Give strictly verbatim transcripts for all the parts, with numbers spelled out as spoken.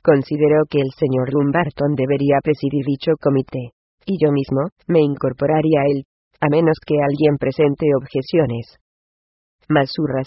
consideró que el señor Dumbarton debería presidir dicho comité, y yo mismo me incorporaría a él, a menos que alguien presente objeciones. Más hurras.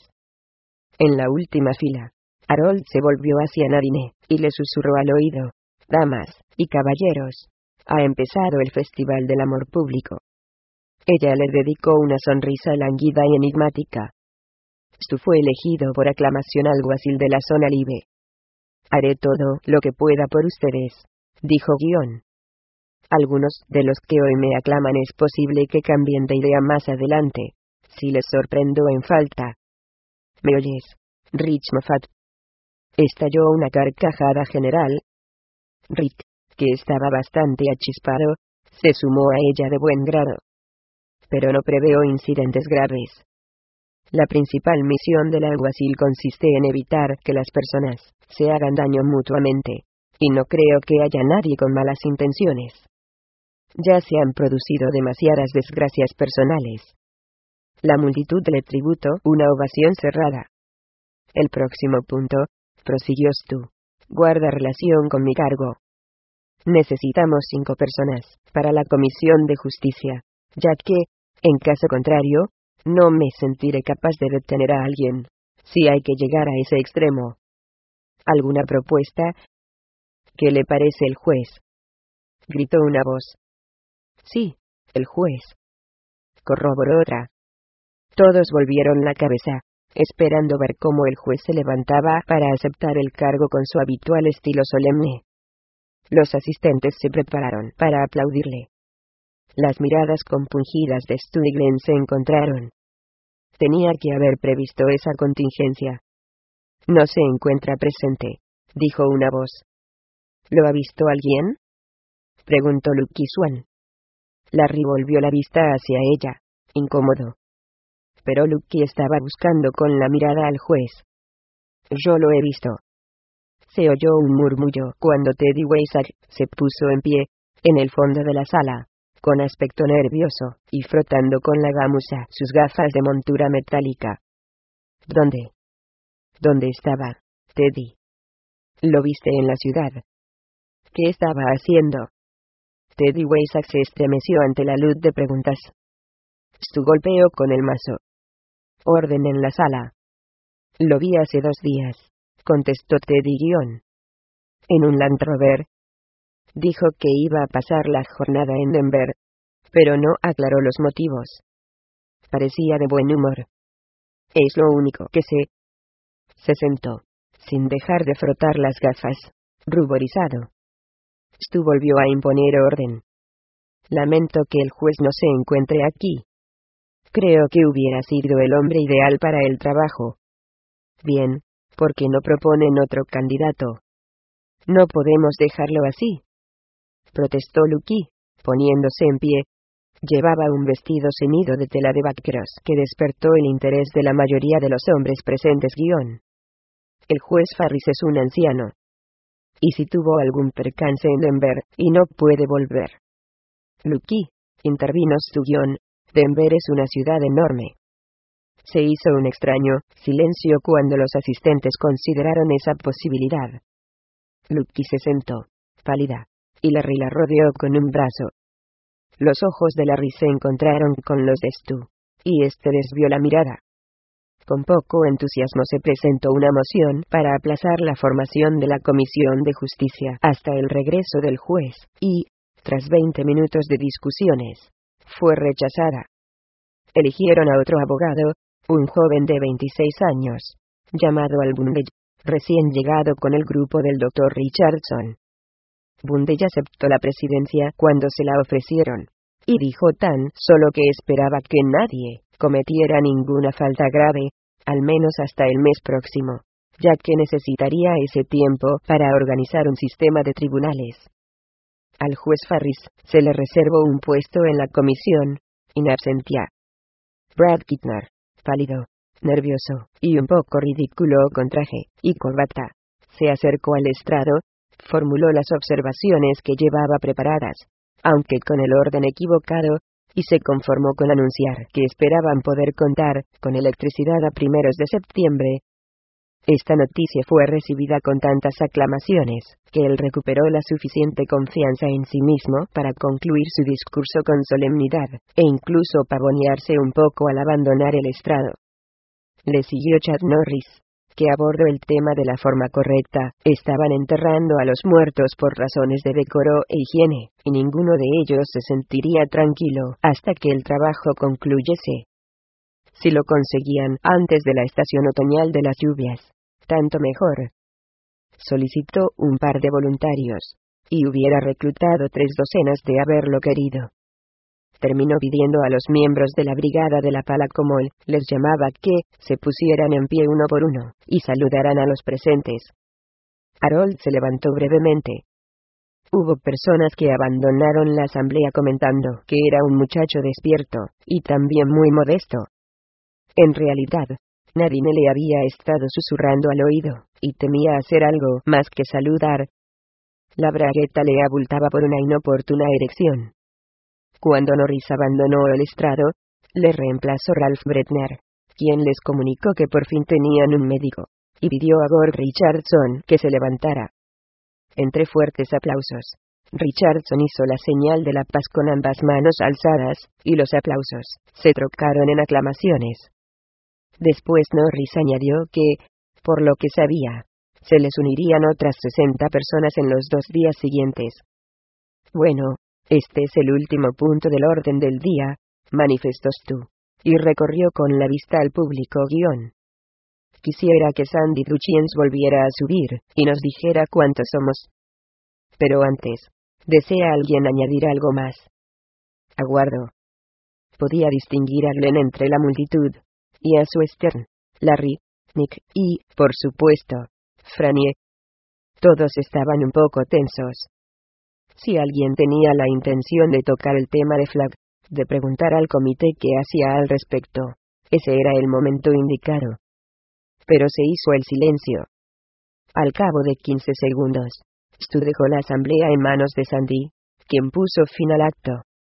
En la última fila, Harold se volvió hacia Nadine, y le susurró al oído: «Damas y caballeros, ha empezado el Festival del Amor Público». Ella le dedicó una sonrisa lánguida y enigmática. Stu fue elegido por aclamación alguacil de la zona Libe. «Haré todo lo que pueda por ustedes», dijo Guion. «Algunos de los que hoy me aclaman es posible que cambien de idea más adelante, si les sorprendo en falta». «¿Me oyes, Rich Moffat?». Estalló una carcajada general. Rick, que estaba bastante achispado, se sumó a ella de buen grado. «Pero no preveo incidentes graves. La principal misión del alguacil consiste en evitar que las personas se hagan daño mutuamente, y no creo que haya nadie con malas intenciones. Ya se han producido demasiadas desgracias personales». La multitud le tributó una ovación cerrada. «El próximo punto», prosiguió Stu, «guarda relación con mi cargo. Necesitamos cinco personas para la Comisión de Justicia, ya que, en caso contrario, no me sentiré capaz de detener a alguien, si hay que llegar a ese extremo». «¿Alguna propuesta?». «¿Qué le parece el juez?», gritó una voz. «Sí, el juez», corroboró otra. Todos volvieron la cabeza, esperando ver cómo el juez se levantaba para aceptar el cargo con su habitual estilo solemne. Los asistentes se prepararon para aplaudirle. Las miradas compungidas de Stu y Glenn se encontraron. Tenía que haber previsto esa contingencia. «No se encuentra presente», dijo una voz. «¿Lo ha visto alguien?», preguntó Lucky Swan. Larry volvió la vista hacia ella, incómodo. Pero Lucky estaba buscando con la mirada al juez. «Yo lo he visto». Se oyó un murmullo cuando Teddy Weisack se puso en pie, en el fondo de la sala, con aspecto nervioso, y frotando con la gamuza sus gafas de montura metálica. «¿Dónde? ¿Dónde estaba, Teddy? ¿Lo viste en la ciudad? ¿Qué estaba haciendo?». Teddy Weisack se estremeció ante la luz de preguntas. Stu golpeó con el mazo. «Orden en la sala». «Lo vi hace dos días», contestó Teddy Guion. «En un Land Rover». Dijo que iba a pasar la jornada en Denver, pero no aclaró los motivos. Parecía de buen humor. «Es lo único que sé». Se sentó, sin dejar de frotar las gafas, ruborizado. Stu volvió a imponer orden. «Lamento que el juez no se encuentre aquí. Creo que hubiera sido el hombre ideal para el trabajo». «Bien, ¿por qué no proponen otro candidato?». «No podemos dejarlo así», protestó Lucky, poniéndose en pie. Llevaba un vestido ceñido de tela de vaqueros que despertó el interés de la mayoría de los hombres presentes. Guión. «El juez Farris es un anciano. ¿Y si tuvo algún percance en Denver, y no puede volver?». «Lucky», intervino su guión, «Denver es una ciudad enorme». Se hizo un extraño silencio cuando los asistentes consideraron esa posibilidad. Lucky se sentó, pálida, y Larry la rodeó con un brazo. Los ojos de Larry se encontraron con los de Stu, y este desvió la mirada. Con poco entusiasmo se presentó una moción para aplazar la formación de la Comisión de Justicia hasta el regreso del juez, y, tras veinte minutos de discusiones, fue rechazada. Eligieron a otro abogado, un joven de veintiséis años, llamado Al Bundy, recién llegado con el grupo del doctor Richardson. Bundy aceptó la presidencia cuando se la ofrecieron, y dijo tan solo que esperaba que nadie cometiera ninguna falta grave, al menos hasta el mes próximo, ya que necesitaría ese tiempo para organizar un sistema de tribunales. Al juez Farris se le reservó un puesto en la comisión, in absentia. Brad Kittner, pálido, nervioso, y un poco ridículo con traje y corbata, se acercó al estrado, formuló las observaciones que llevaba preparadas, aunque con el orden equivocado, y se conformó con anunciar que esperaban poder contar con electricidad a primeros de septiembre. Esta noticia fue recibida con tantas aclamaciones, que él recuperó la suficiente confianza en sí mismo para concluir su discurso con solemnidad, e incluso pavonearse un poco al abandonar el estrado. Le siguió Chuck Norris, que abordó el tema de la forma correcta. Estaban enterrando a los muertos por razones de decoro e higiene, y ninguno de ellos se sentiría tranquilo hasta que el trabajo concluyese. Si lo conseguían antes de la estación otoñal de las lluvias, tanto mejor. Solicitó un par de voluntarios, y hubiera reclutado tres docenas de haberlo querido. Terminó pidiendo a los miembros de la brigada de la pala, como él les llamaba, que se pusieran en pie uno por uno, y saludaran a los presentes. Harold se levantó brevemente. Hubo personas que abandonaron la asamblea comentando que era un muchacho despierto, y también muy modesto. En realidad, nadie le había estado susurrando al oído, y temía hacer algo más que saludar. La bragueta le abultaba por una inoportuna erección. Cuando Norris abandonó el estrado, le reemplazó Ralph Bretner, quien les comunicó que por fin tenían un médico, y pidió a Gord Richardson que se levantara. Entre fuertes aplausos, Richardson hizo la señal de la paz con ambas manos alzadas, y los aplausos se trocaron en aclamaciones. Después Norris añadió que, por lo que sabía, se les unirían otras sesenta personas en los dos días siguientes. Bueno, este es el último punto del orden del día, manifestó Stu, y recorrió con la vista al público guión. Quisiera que Sandy Duchens volviera a subir, y nos dijera cuántos somos. Pero antes, ¿desea alguien añadir algo más? Aguardo. Podía distinguir a Glenn entre la multitud, y a su Stern, Larry, Nick, y, por supuesto, Frannie. Todos estaban un poco tensos. Si alguien tenía la intención de tocar el tema de Flagg, de preguntar al comité qué hacía al respecto, ese era el momento indicado. Pero se hizo el silencio. Al cabo de quince segundos, Stu dejó la asamblea en manos de Sandy, quien puso fin al acto.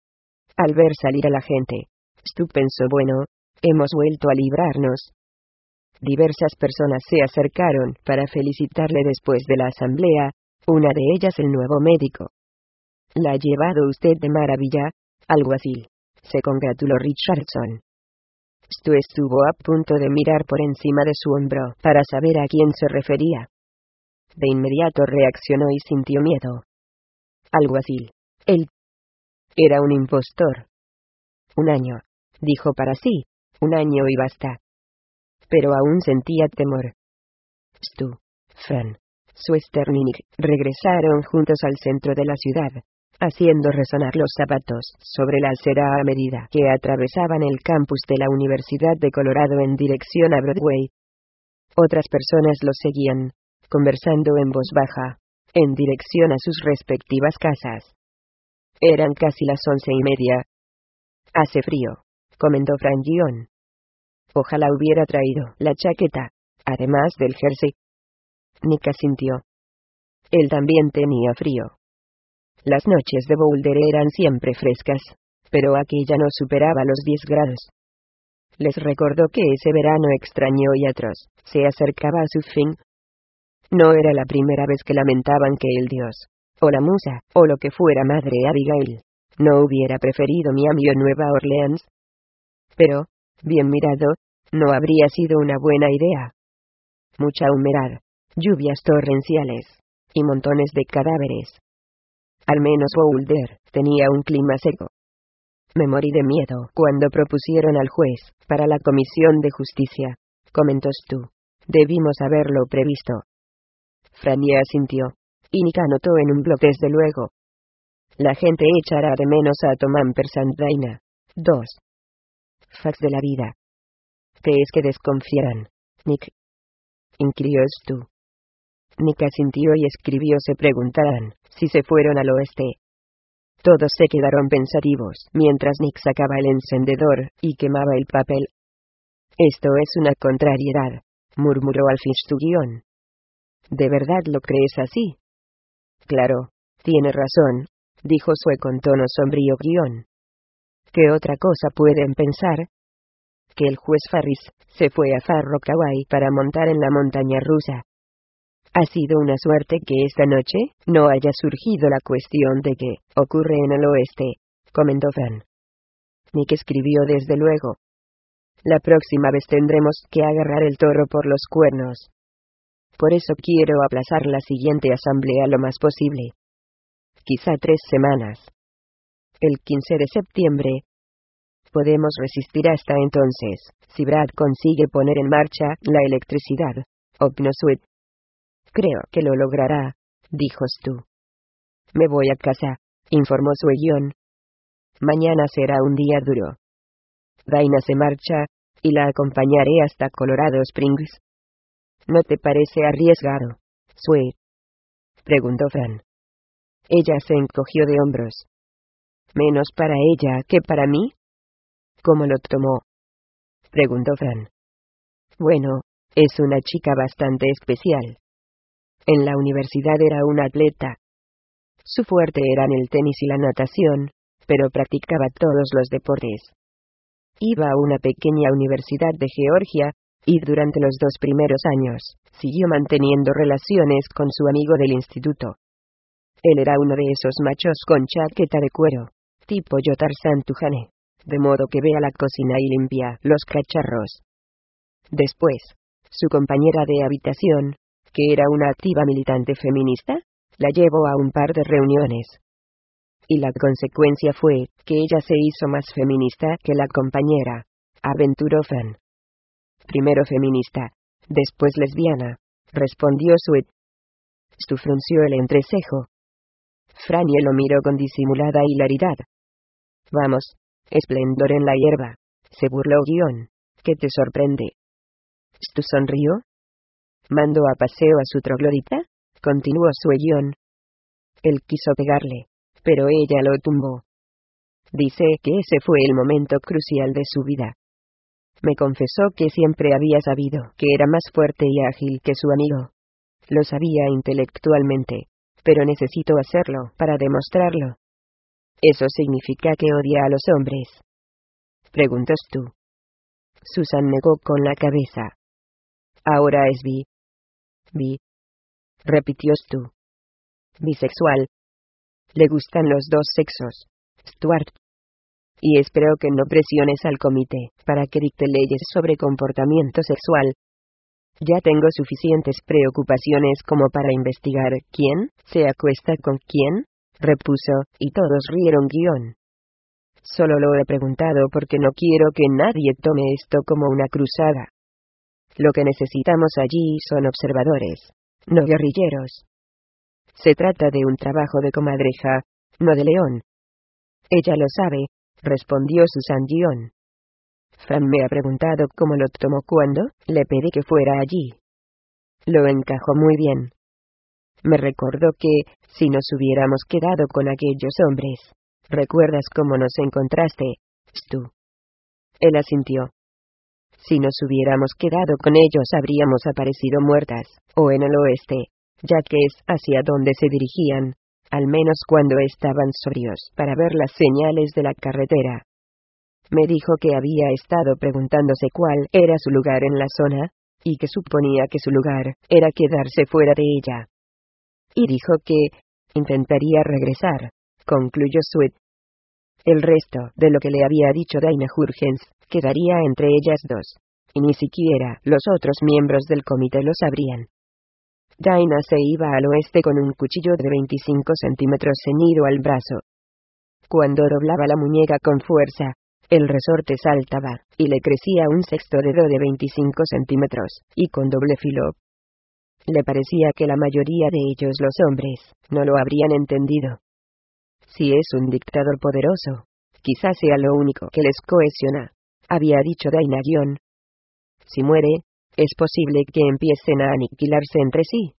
Al ver salir a la gente, Stu pensó, bueno, hemos vuelto a librarnos. Diversas personas se acercaron para felicitarle después de la asamblea, una de ellas el nuevo médico. «La ha llevado usted de maravilla, alguacil», se congratuló Richardson. Stu estuvo a punto de mirar por encima de su hombro para saber a quién se refería. De inmediato reaccionó y sintió miedo. Alguacil. Él era un impostor. Un año, dijo para sí, un año y basta. Pero aún sentía temor. Stu, Fran, su Stern y Nick regresaron juntos al centro de la ciudad, haciendo resonar los zapatos sobre la acera a medida que atravesaban el campus de la Universidad de Colorado en dirección a Broadway. Otras personas los seguían, conversando en voz baja, en dirección a sus respectivas casas. Eran casi las once y media. «Hace frío», comentó Frank Gion. «Ojalá hubiera traído la chaqueta, además del jersey». Nick asintió. Él también tenía frío. Las noches de Boulder eran siempre frescas, pero aquella no superaba los diez grados. Les recordó que ese verano extraño y atroz se acercaba a su fin. No era la primera vez que lamentaban que el dios, o la musa, o lo que fuera madre Abigail, no hubiera preferido Miami o Nueva Orleans. Pero, bien mirado, no habría sido una buena idea. Mucha humedad, lluvias torrenciales, y montones de cadáveres. Al menos Boulder tenía un clima seco. Me morí de miedo cuando propusieron al juez para la Comisión de Justicia, comentó Stu. Debimos haberlo previsto. Frannie asintió, y Nick anotó en un blog desde luego. La gente echará de menos a Tom Ampersand. dos. Fax de la vida. ¿Qué es que desconfiarán, Nick?, inquirió Stu. Nick asintió y escribió: se preguntarán si se fueron al oeste. Todos se quedaron pensativos mientras Nick sacaba el encendedor y quemaba el papel. Esto es una contrariedad, murmuró al fin Stu guión. ¿De verdad lo crees así? Claro, tiene razón, dijo Sue con tono sombrío guión. ¿Qué otra cosa pueden pensar? que el juez Farris se fue a Farro Kawai para montar en la montaña rusa. Ha sido una suerte que esta noche no haya surgido la cuestión de qué ocurre en el oeste, comentó Fran. Nick escribió desde luego. La próxima vez tendremos que agarrar el toro por los cuernos. Por eso quiero aplazar la siguiente asamblea lo más posible. Quizá tres semanas. El quince de septiembre. Podemos resistir hasta entonces, si Brad consigue poner en marcha la electricidad. Opnosuit. Creo que lo logrará, dijo Stu. Me voy a casa, informó Sueyon. Mañana será un día duro. Daina se marcha, y la acompañaré hasta Colorado Springs. ¿No te parece arriesgado, Sue? Preguntó Fran. Ella se encogió de hombros. ¿Menos para ella que para mí? ¿Cómo lo tomó? Preguntó Fran. Bueno, es una chica bastante especial. En la universidad era una atleta. Su fuerte eran el tenis y la natación, pero practicaba todos los deportes. Iba a una pequeña universidad de Georgia, y durante los dos primeros años, siguió manteniendo relaciones con su amigo del instituto. Él era uno de esos machos con chaqueta de cuero, tipo Yotar Santujane, de modo que ve a la cocina y limpia los cacharros. Después, su compañera de habitación, que era una activa militante feminista, la llevó a un par de reuniones. Y la consecuencia fue que ella se hizo más feminista que la compañera, aventuró Fran. Primero feminista, después lesbiana, respondió Sweet. Stu frunció el entrecejo. Franie lo miró con disimulada hilaridad. Vamos, esplendor en la hierba, se burló Guión. ¿Qué te sorprende? Stu sonrió. ¿Mandó a paseo a su troglodita? Continuó Sueyon. Él quiso pegarle, pero ella lo tumbó. Dice que ese fue el momento crucial de su vida. Me confesó que siempre había sabido que era más fuerte y ágil que su amigo. Lo sabía intelectualmente, pero necesito hacerlo para demostrarlo. ¿Eso significa que odia a los hombres? Preguntó Stu. Susan negó con la cabeza. Ahora es bi. Bi. Repitió Stu. Bisexual. Le gustan los dos sexos, Stuart. Y espero que no presiones al comité para que dicte leyes sobre comportamiento sexual. Ya tengo suficientes preocupaciones como para investigar quién se acuesta con quién, repuso, y todos rieron guión. Solo lo he preguntado porque no quiero que nadie tome esto como una cruzada. Lo que necesitamos allí son observadores, no guerrilleros. Se trata de un trabajo de comadreja, no de león. Ella lo sabe, respondió Susan Guión. Fran me ha preguntado cómo lo tomó cuando le pedí que fuera allí. Lo encajó muy bien. Me recordó que, si nos hubiéramos quedado con aquellos hombres, ¿recuerdas cómo nos encontraste, Stu? Él asintió. Si nos hubiéramos quedado con ellos habríamos aparecido muertas, o en el oeste, ya que es hacia donde se dirigían, al menos cuando estaban sobrios, para ver las señales de la carretera. Me dijo que había estado preguntándose cuál era su lugar en la zona, y que suponía que su lugar era quedarse fuera de ella. Y dijo que intentaría regresar, concluyó Sweet. El resto de lo que le había dicho Daina Jurgens quedaría entre ellas dos, y ni siquiera los otros miembros del comité lo sabrían. Daina se iba al oeste con un cuchillo de veinticinco centímetros ceñido al brazo. Cuando doblaba la muñeca con fuerza, el resorte saltaba, y le crecía un sexto dedo de veinticinco centímetros, y con doble filo. Le parecía que la mayoría de ellos, los hombres, no lo habrían entendido. Si es un dictador poderoso, quizás sea lo único que les cohesiona, había dicho Daina Guión. Si muere, es posible que empiecen a aniquilarse entre sí.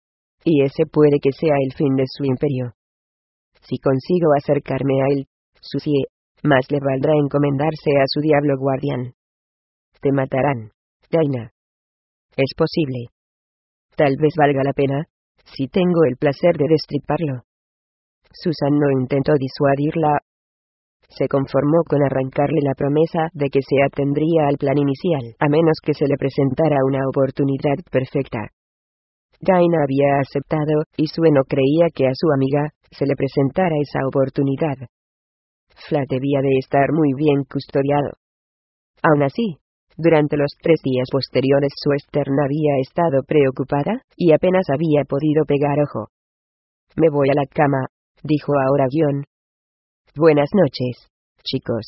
Y ese puede que sea el fin de su imperio. Si consigo acercarme a él, Susie, más le valdrá encomendarse a su diablo guardián. Te matarán, Daina. Es posible. Tal vez valga la pena, si tengo el placer de destriparlo. Susan no intentó disuadirla. se conformó con arrancarle la promesa de que se atendría al plan inicial, a menos que se le presentara una oportunidad perfecta. Dinah había aceptado, y Sue no creía que a su amiga se le presentara esa oportunidad. Flat debía de estar muy bien custodiado. Aún así, durante los tres días posteriores Sue Stern había estado preocupada, y apenas había podido pegar ojo. «Me voy a la cama», dijo ahora guión. «Buenas noches, chicos».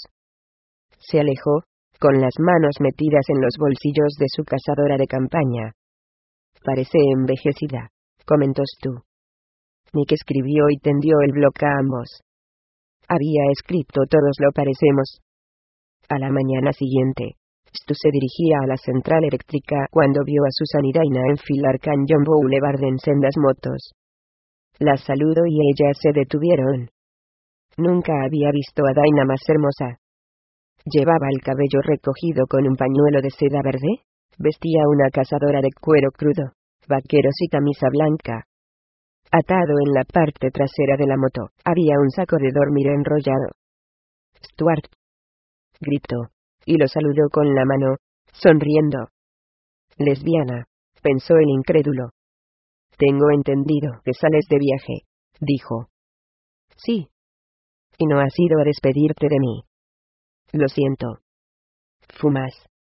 Se alejó, con las manos metidas en los bolsillos de su cazadora de campaña. «Parece envejecida», comentó Stu. Nick escribió y tendió el bloc a ambos. Había escrito «Todos lo parecemos». A la mañana siguiente, Stu se dirigía a la central eléctrica cuando vio a Susan y Dinah enfilar Canyon Boulevard en sendas motos. La saludó y ellas se detuvieron. Nunca había visto a Dinah más hermosa. Llevaba el cabello recogido con un pañuelo de seda verde, vestía una cazadora de cuero crudo, vaqueros y camisa blanca. Atado en la parte trasera de la moto, había un saco de dormir enrollado. «Stuart», gritó, y lo saludó con la mano, sonriendo. «Lesbiana», pensó el incrédulo. «Tengo entendido que sales de viaje», dijo. «Sí. Y no has ido a despedirte de mí». «Lo siento». «¿Fumas?»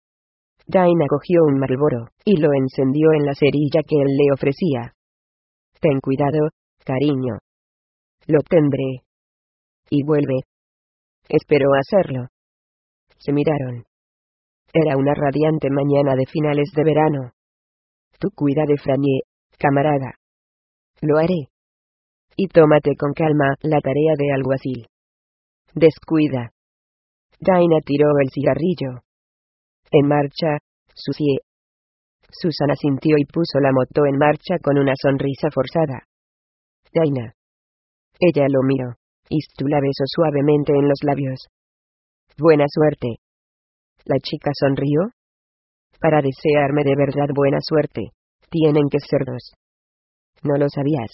Dinah cogió un Marlboro, y lo encendió en la cerilla que él le ofrecía. «Ten cuidado, cariño». «Lo tendré». «Y vuelve». «Espero hacerlo». Se miraron. Era una radiante mañana de finales de verano. «Tú cuida de Franny, camarada». «Lo haré». «Y tómate con calma la tarea de alguacil». «Descuida». Dinah tiró el cigarrillo. «En marcha, Susie». Susan asintió y puso la moto en marcha con una sonrisa forzada. «Dinah». Ella lo miró, y Stu la besó suavemente en los labios. «Buena suerte». La chica sonrió. «Para desearme de verdad buena suerte, tienen que ser dos». «¿No lo sabías?»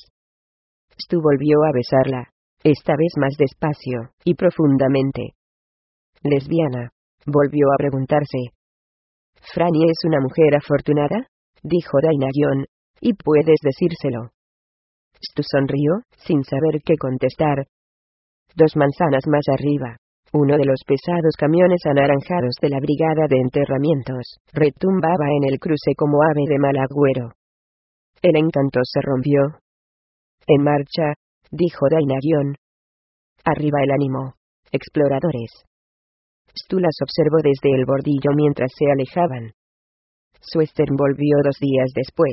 Stu volvió a besarla, esta vez más despacio, y profundamente. «¿Lesbiana?», volvió a preguntarse. «Franny es una mujer afortunada», dijo Dinah, «y puedes decírselo». Stu sonrió, sin saber qué contestar. Dos manzanas más arriba, uno de los pesados camiones anaranjados de la brigada de enterramientos retumbaba en el cruce como ave de mal agüero. El encanto se rompió. «En marcha», dijo Dinah. «Arriba el ánimo, exploradores». Stu las observó desde el bordillo mientras se alejaban. Sue Stern volvió dos días después.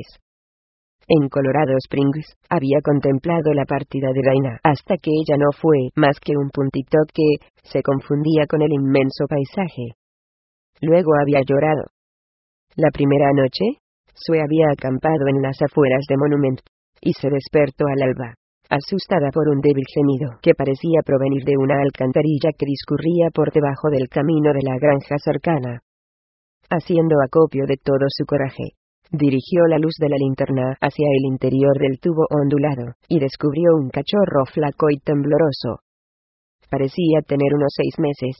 En Colorado Springs, había contemplado la partida de Dinah hasta que ella no fue más que un puntito que se confundía con el inmenso paisaje. Luego había llorado. La primera noche, Sue había acampado en las afueras de Monument, y se despertó al alba, asustada por un débil gemido que parecía provenir de una alcantarilla que discurría por debajo del camino de la granja cercana. Haciendo acopio de todo su coraje, dirigió la luz de la linterna hacia el interior del tubo ondulado, y descubrió un cachorro flaco y tembloroso. Parecía tener unos seis meses.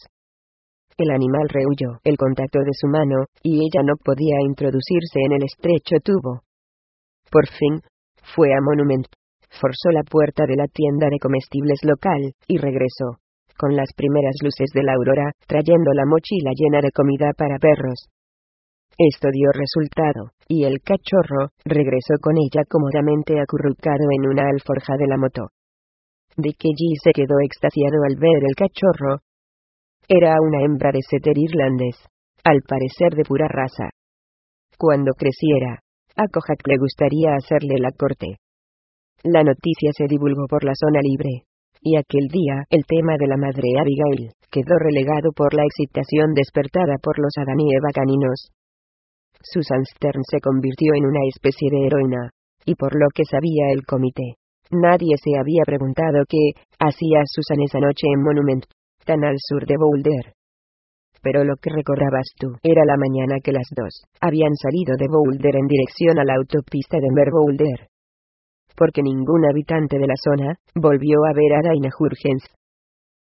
El animal rehuyó el contacto de su mano, y ella no podía introducirse en el estrecho tubo. Por fin, fue a Monument, forzó la puerta de la tienda de comestibles local, y regresó, con las primeras luces de la aurora, trayendo la mochila llena de comida para perros. Esto dio resultado, y el cachorro regresó con ella cómodamente acurrucado en una alforja de la moto. Dickie G se quedó extasiado al ver el cachorro. Era una hembra de setter irlandés, al parecer de pura raza. Cuando creciera, a Kojak le gustaría hacerle la corte. La noticia se divulgó por la zona libre, y aquel día el tema de la madre Abigail quedó relegado por la excitación despertada por los Adán y Eva caninos. Susan Stern se convirtió en una especie de heroína, y por lo que sabía el comité, nadie se había preguntado qué hacía Susan esa noche en Monument, tan al sur de Boulder. Pero lo que recordabas tú era la mañana que las dos habían salido de Boulder en dirección a la autopista Denver-Boulder. Porque ningún habitante de la zona volvió a ver a Dinah Hurgens.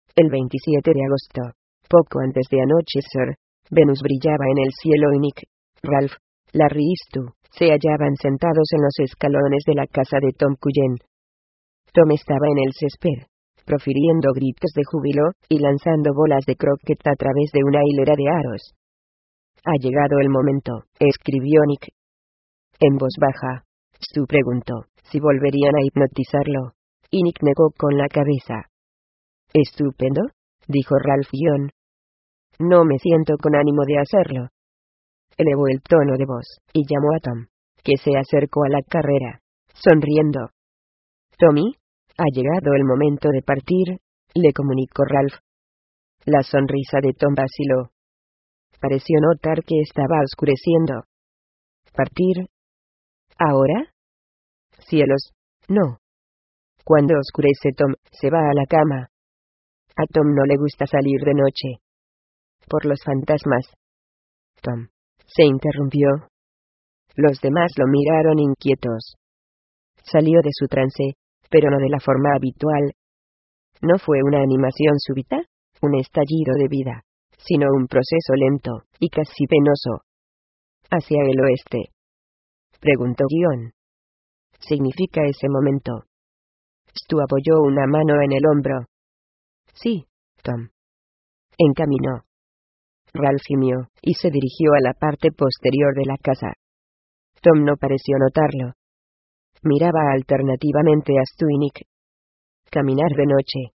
El veintisiete de agosto, poco antes de anochecer, Venus brillaba en el cielo y Nick, Ralph, Larry y Stu se hallaban sentados en los escalones de la casa de Tom Cullen. Tom estaba en el césped, profiriendo gritos de júbilo y lanzando bolas de croquet a través de una hilera de aros. Ha llegado el momento, escribió Nick. En voz baja, Stu preguntó si volverían a hipnotizarlo, y Nick negó con la cabeza. Estupendo, dijo Ralph John. No me siento con ánimo de hacerlo. Elevó el tono de voz, y llamó a Tom, que se acercó a la carrera, sonriendo. Tommy, ha llegado el momento de partir, le comunicó Ralph. La sonrisa de Tom vaciló. Pareció notar que estaba oscureciendo. ¿Partir? ¿Ahora? Cielos, no. Cuando oscurece Tom, se va a la cama. A Tom no le gusta salir de noche. Por los fantasmas. Tom se interrumpió. Los demás lo miraron inquietos. Salió de su trance, pero no de la forma habitual. No fue una animación súbita, un estallido de vida, sino un proceso lento, y casi penoso. ¿Hacia el oeste?, preguntó John. ¿Significa ese momento? Stu apoyó una mano en el hombro. Sí, Tom. Encaminó. Ralph gimió, y se dirigió a la parte posterior de la casa. Tom no pareció notarlo. Miraba alternativamente a Stu y Nick. Caminar de noche.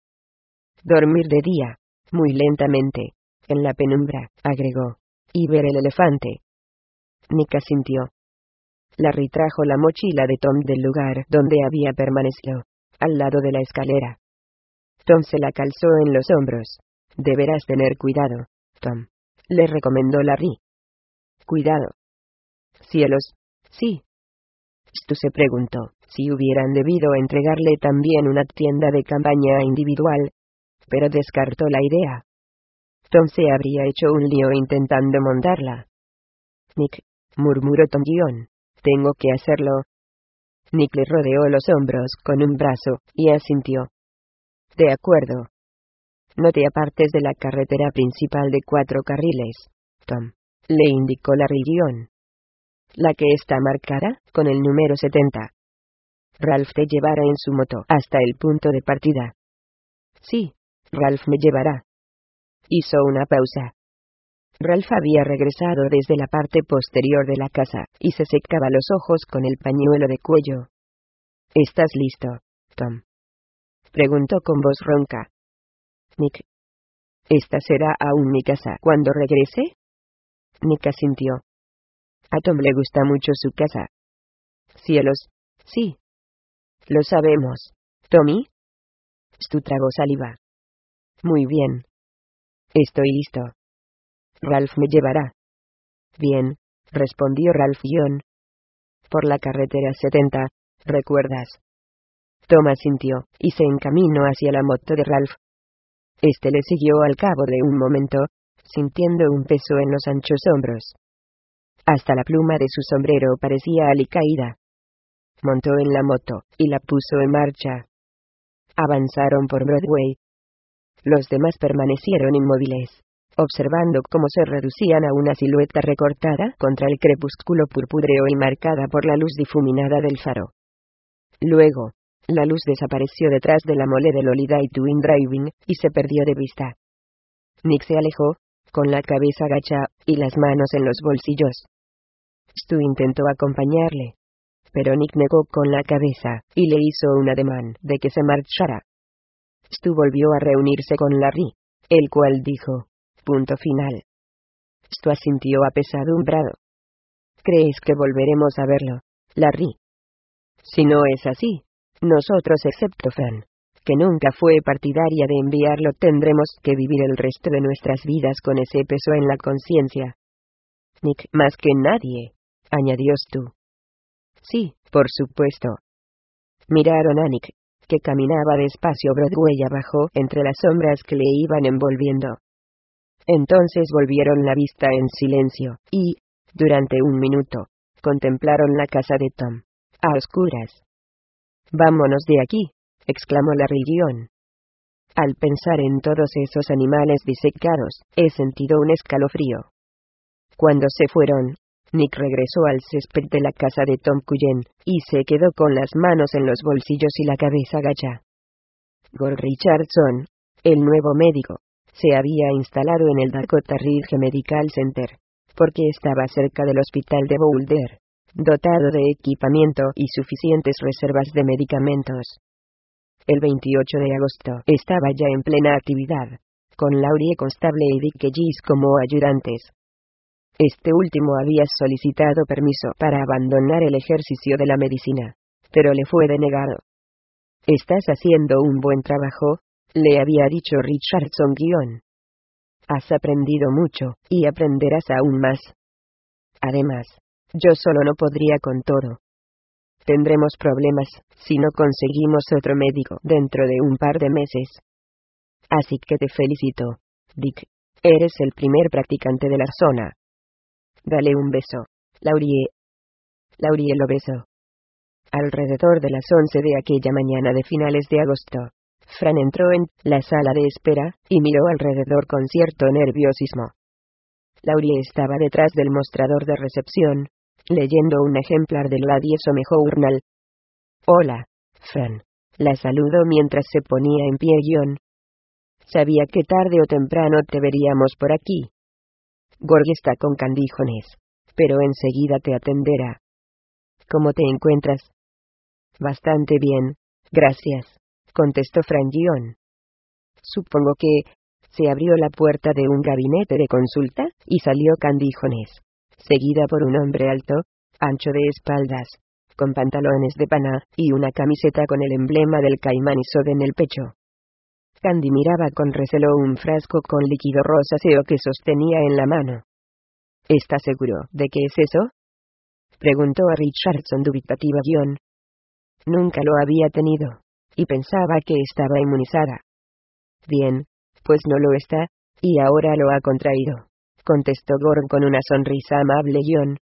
Dormir de día, muy lentamente, en la penumbra, agregó, y ver el elefante. Nick asintió. Larry trajo la mochila de Tom del lugar donde había permanecido, al lado de la escalera. Tom se la calzó en los hombros. Deberás tener cuidado, Tom, le recomendó Larry. Cuidado. Cielos, sí. Stu se preguntó si hubieran debido entregarle también una tienda de campaña individual, pero descartó la idea. Tom se habría hecho un lío intentando montarla. Nick, murmuró Tom Guión, tengo que hacerlo. Nick le rodeó los hombros con un brazo, y asintió. De acuerdo. No te apartes de la carretera principal de cuatro carriles, Tom, le indicó Larry Guión. La que está marcada, con el número setenta. Ralph te llevará en su moto hasta el punto de partida. Sí, Ralph me llevará. Hizo una pausa. Ralph había regresado desde la parte posterior de la casa, y se secaba los ojos con el pañuelo de cuello. ¿Estás listo, Tom?, preguntó con voz ronca. Nick. ¿Esta será aún mi casa cuando regrese? Nick asintió. A Tom le gusta mucho su casa. Cielos, sí. Lo sabemos. ¿Tommy? Stu tragó saliva. Muy bien. Estoy listo. Ralph me llevará. Bien, respondió Ralph John. Por la carretera setenta, ¿recuerdas? Tom asintió, y se encaminó hacia la moto de Ralph. Este le siguió al cabo de un momento, sintiendo un peso en los anchos hombros. Hasta la pluma de su sombrero parecía alicaída. Montó en la moto, y la puso en marcha. Avanzaron por Broadway. Los demás permanecieron inmóviles, observando cómo se reducían a una silueta recortada contra el crepúsculo purpúreo y marcada por la luz difuminada del faro. Luego, la luz desapareció detrás de la mole del Holiday Twin Driving, y se perdió de vista. Nick se alejó, con la cabeza agacha, y las manos en los bolsillos. Stu intentó acompañarle, pero Nick negó con la cabeza, y le hizo un ademán de que se marchara. Stu volvió a reunirse con Larry, el cual dijo, punto final. Stu asintió apesadumbrado. ¿Crees que volveremos a verlo, Larry? Si no es así, nosotros excepto Fran, que nunca fue partidaria de enviarlo, tendremos que vivir el resto de nuestras vidas con ese peso en la conciencia. Nick, más que nadie, añadió Stu. Sí, por supuesto. Miraron a Nick, que caminaba despacio Broadway abajo entre las sombras que le iban envolviendo. Entonces volvieron la vista en silencio, y, durante un minuto, contemplaron la casa de Tom, a oscuras. «Vámonos de aquí», exclamó Larry Guión. Al pensar en todos esos animales disecados, he sentido un escalofrío. Cuando se fueron, Nick regresó al césped de la casa de Tom Cullen, y se quedó con las manos en los bolsillos y la cabeza agacha. Gord Richardson, el nuevo médico, se había instalado en el Dakota Ridge Medical Center, porque estaba cerca del hospital de Boulder, dotado de equipamiento y suficientes reservas de medicamentos. El veintiocho de agosto estaba ya en plena actividad, con Laurie Constable y Dick Ellis como ayudantes. Este último había solicitado permiso para abandonar el ejercicio de la medicina, pero le fue denegado. «Estás haciendo un buen trabajo», le había dicho Richardson guión. «Has aprendido mucho, y aprenderás aún más. Además, yo solo no podría con todo. Tendremos problemas, si no conseguimos otro médico dentro de un par de meses. Así que te felicito, Dick. Eres el primer practicante de la zona. Dale un beso, Laurie». Laurie lo besó. Alrededor de las once de aquella mañana de finales de agosto, Fran entró en la sala de espera, y miró alrededor con cierto nerviosismo. Laurie estaba detrás del mostrador de recepción, leyendo un ejemplar del Ladieso Journal. «Hola, Fran», la saludó mientras se ponía en pie guión. «Sabía que tarde o temprano te veríamos por aquí. Gord está con Candijones, pero enseguida te atenderá. ¿Cómo te encuentras?» «Bastante bien, gracias», contestó Fran guión. «Supongo que...» Se abrió la puerta de un gabinete de consulta, y salió Candijones, seguida por un hombre alto, ancho de espaldas, con pantalones de pana, y una camiseta con el emblema del Caimán Isod en el pecho. Candy miraba con recelo un frasco con líquido rosáceo que sostenía en la mano. «¿Estás seguro de qué es eso?», preguntó a Richardson dubitativa guión. Nunca lo había tenido, y pensaba que estaba inmunizada. «Bien, pues no lo está, y ahora lo ha contraído», contestó Gord con una sonrisa amable guión.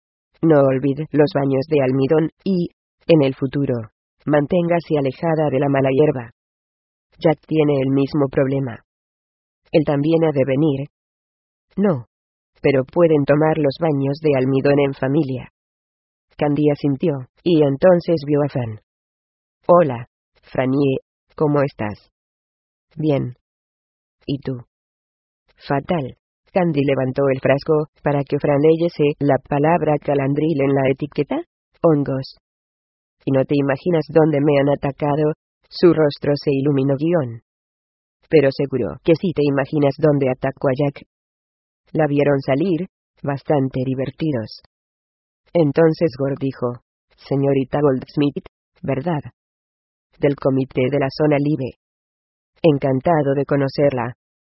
«No olvide los baños de almidón, y, en el futuro, manténgase alejada de la mala hierba. Jack tiene el mismo problema. Él también ha de venir». «No. Pero pueden tomar los baños de almidón en familia». Candy asintió, y entonces vio a Fran. «Hola, Franie, ¿cómo estás?» «Bien. ¿Y tú?» «Fatal». Candy levantó el frasco, para que Fran leyese la palabra calandril en la etiqueta. «Hongos». «¿Y no te imaginas dónde me han atacado?». Su rostro se iluminó guión. «Pero seguro que sí te imaginas dónde atacó a Jack». La vieron salir, bastante divertidos. Entonces Gord dijo: «Señorita Goldsmith, ¿verdad? Del comité de la zona Libre. Encantado de conocerla».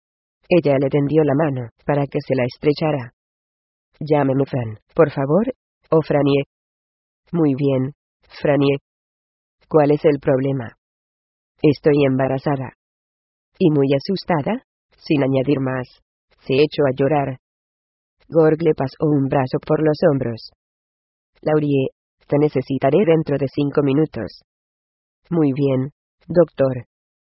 Ella le tendió la mano, para que se la estrechara. «Llámeme Fran, por favor, o Franie». «Muy bien, Franie. ¿Cuál es el problema?» «Estoy embarazada». «Y muy asustada», sin añadir más. Se echó a llorar. Gord le pasó un brazo por los hombros. «Laurie, te necesitaré dentro de cinco minutos». «Muy bien, doctor».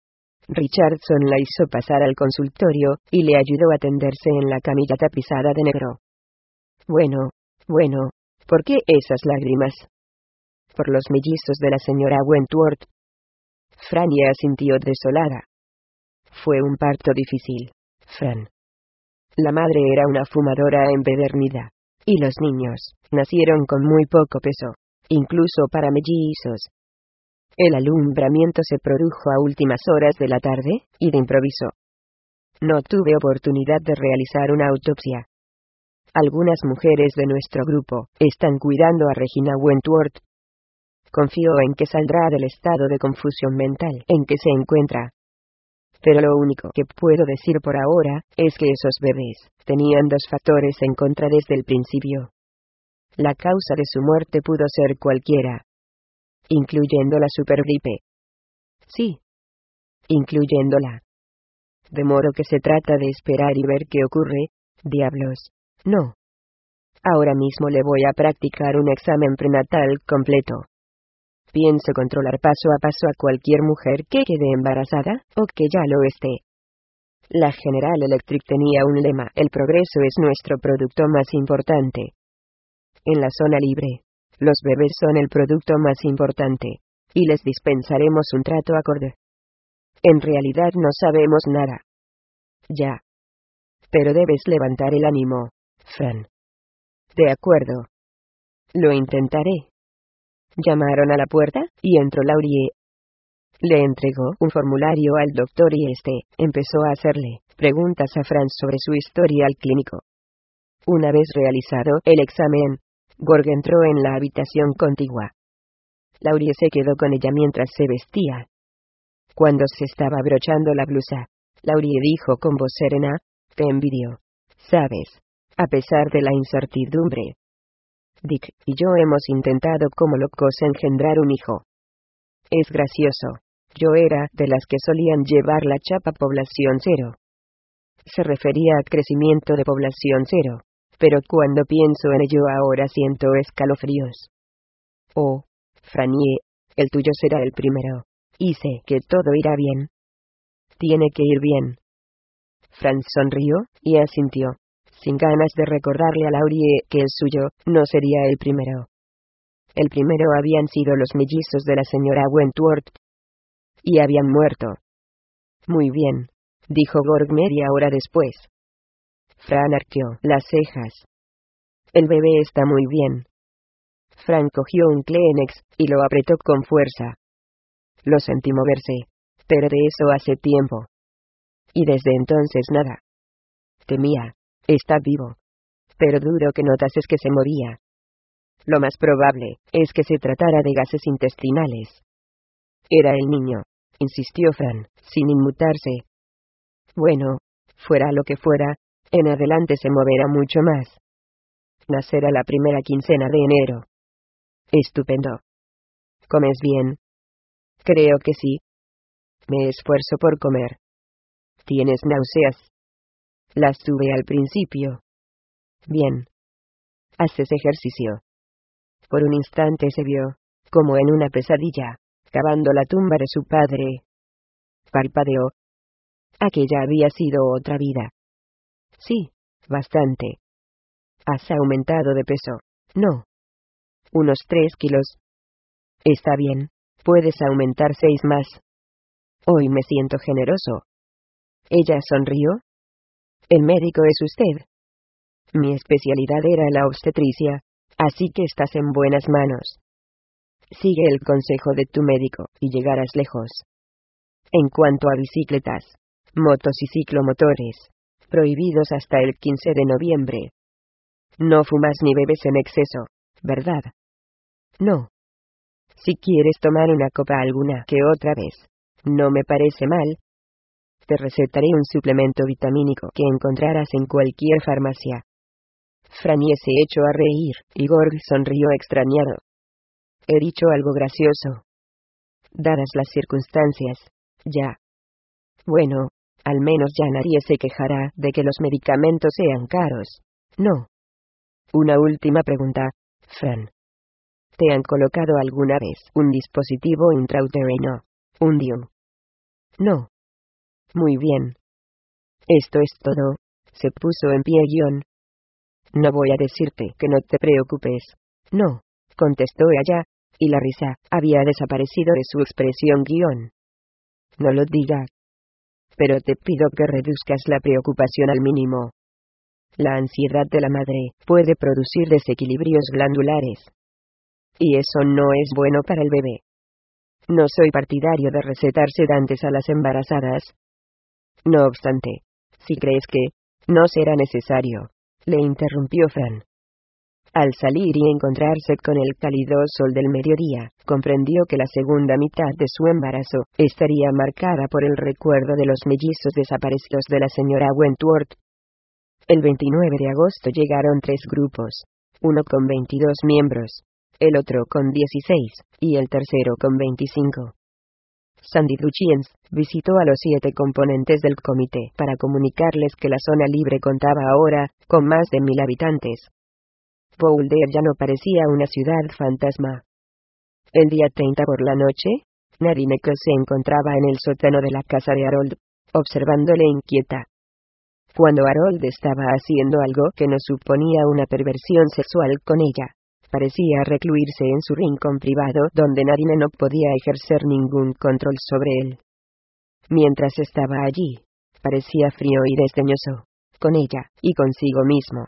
Richardson la hizo pasar al consultorio, y le ayudó a tenderse en la camilla tapizada de negro. «Bueno, bueno, ¿por qué esas lágrimas?» «Por los mellizos de la señora Wentworth». Franie asintió desolada. «Fue un parto difícil, Fran. La madre era una fumadora empedernida, y los niños nacieron con muy poco peso, incluso para mellizos. El alumbramiento se produjo a últimas horas de la tarde, y de improviso. No tuve oportunidad de realizar una autopsia. Algunas mujeres de nuestro grupo están cuidando a Regina Wentworth. Confío en que saldrá del estado de confusión mental en que se encuentra. Pero lo único que puedo decir por ahora es que esos bebés tenían dos factores en contra desde el principio. La causa de su muerte pudo ser cualquiera, incluyendo la supergripe. Sí, incluyéndola. De modo que se trata de esperar y ver qué ocurre. Diablos, no. Ahora mismo le voy a practicar un examen prenatal completo. Pienso controlar paso a paso a cualquier mujer que quede embarazada, o que ya lo esté. La General Electric tenía un lema: el progreso es nuestro producto más importante. En la zona libre, los bebés son el producto más importante, y les dispensaremos un trato acorde. En realidad no sabemos nada. Ya. Pero debes levantar el ánimo, Fran. De acuerdo. Lo intentaré. Llamaron a la puerta, y entró Laurie. Le entregó un formulario al doctor y este empezó a hacerle preguntas a Fran sobre su historial clínico. Una vez realizado el examen, Gorg entró en la habitación contigua. Laurie se quedó con ella mientras se vestía. Cuando se estaba abrochando la blusa, Laurie dijo con voz serena: te envidio. Sabes, a pesar de la incertidumbre, Dick y yo hemos intentado como locos engendrar un hijo. Es gracioso. Yo era de las que solían llevar la chapa población cero. Se refería a crecimiento de población cero, pero cuando pienso en ello ahora siento escalofríos. Oh, Franie, el tuyo será el primero, y sé que todo irá bien. Tiene que ir bien. Fran sonrió, y asintió, sin ganas de recordarle a Laurie que el suyo no sería el primero. El primero habían sido los mellizos de la señora Wentworth, y habían muerto. Muy bien, dijo Gorg media hora después. Fran arqueó las cejas. El bebé está muy bien. Fran cogió un Kleenex, y lo apretó con fuerza. Lo sentí moverse, pero de eso hace tiempo. Y desde entonces nada. Temía, está vivo. Pero duro que notases que se moría. Lo más probable es que se tratara de gases intestinales. Era el niño, insistió Fran, sin inmutarse. Bueno, fuera lo que fuera, en adelante se moverá mucho más. Nacerá la primera quincena de enero. Estupendo. ¿Comes bien? Creo que sí. Me esfuerzo por comer. ¿Tienes náuseas? Las tuve al principio. Bien. ¿Haces ejercicio? Por un instante se vio, como en una pesadilla, cavando la tumba de su padre. Parpadeó. Aquella había sido otra vida. Sí, bastante. ¿Has aumentado de peso? No. Unos tres kilos. Está bien, puedes aumentar seis más. Hoy me siento generoso. Ella sonrió. El médico es usted. Mi especialidad era la obstetricia, así que estás en buenas manos. Sigue el consejo de tu médico, y llegarás lejos. En cuanto a bicicletas, motos y ciclomotores, prohibidos hasta el quince de noviembre. No fumas ni bebes en exceso, ¿verdad? No. Si quieres tomar una copa alguna que otra vez, no me parece mal. Te recetaré un suplemento vitamínico que encontrarás en cualquier farmacia. Franie se echó a reír, y Gorg sonrió extrañado. He dicho algo gracioso. Dadas las circunstancias, ya. Bueno, al menos ya nadie se quejará de que los medicamentos sean caros. No. Una última pregunta, Fran. ¿Te han colocado alguna vez un dispositivo intrauterino? ¿Un D I U? No. Muy bien. Esto es todo. Se puso en pie guión. No voy a decirte que no te preocupes. No, contestó ella, y la risa había desaparecido de su expresión guión. No lo diga. Pero te pido que reduzcas la preocupación al mínimo. La ansiedad de la madre puede producir desequilibrios glandulares. Y eso no es bueno para el bebé. No soy partidario de recetar sedantes a las embarazadas. No obstante, si crees que no será necesario, le interrumpió Fran. Al salir y encontrarse con el cálido sol del mediodía, comprendió que la segunda mitad de su embarazo estaría marcada por el recuerdo de los mellizos desaparecidos de la señora Wentworth. El veintinueve de agosto llegaron tres grupos, uno con veintidós miembros, el otro con dieciséis, y el tercero con veinticinco. Sandy Luchiens visitó a los siete componentes del comité para comunicarles que la zona libre contaba ahora con más de mil habitantes. Boulder ya no parecía una ciudad fantasma. El día treinta por la noche, Nadineko se encontraba en el sótano de la casa de Harold, observándole inquieta. Cuando Harold estaba haciendo algo que no suponía una perversión sexual con ella, parecía recluirse en su rincón privado donde Nadine no podía ejercer ningún control sobre él. Mientras estaba allí, parecía frío y desdeñoso, con ella, y consigo mismo.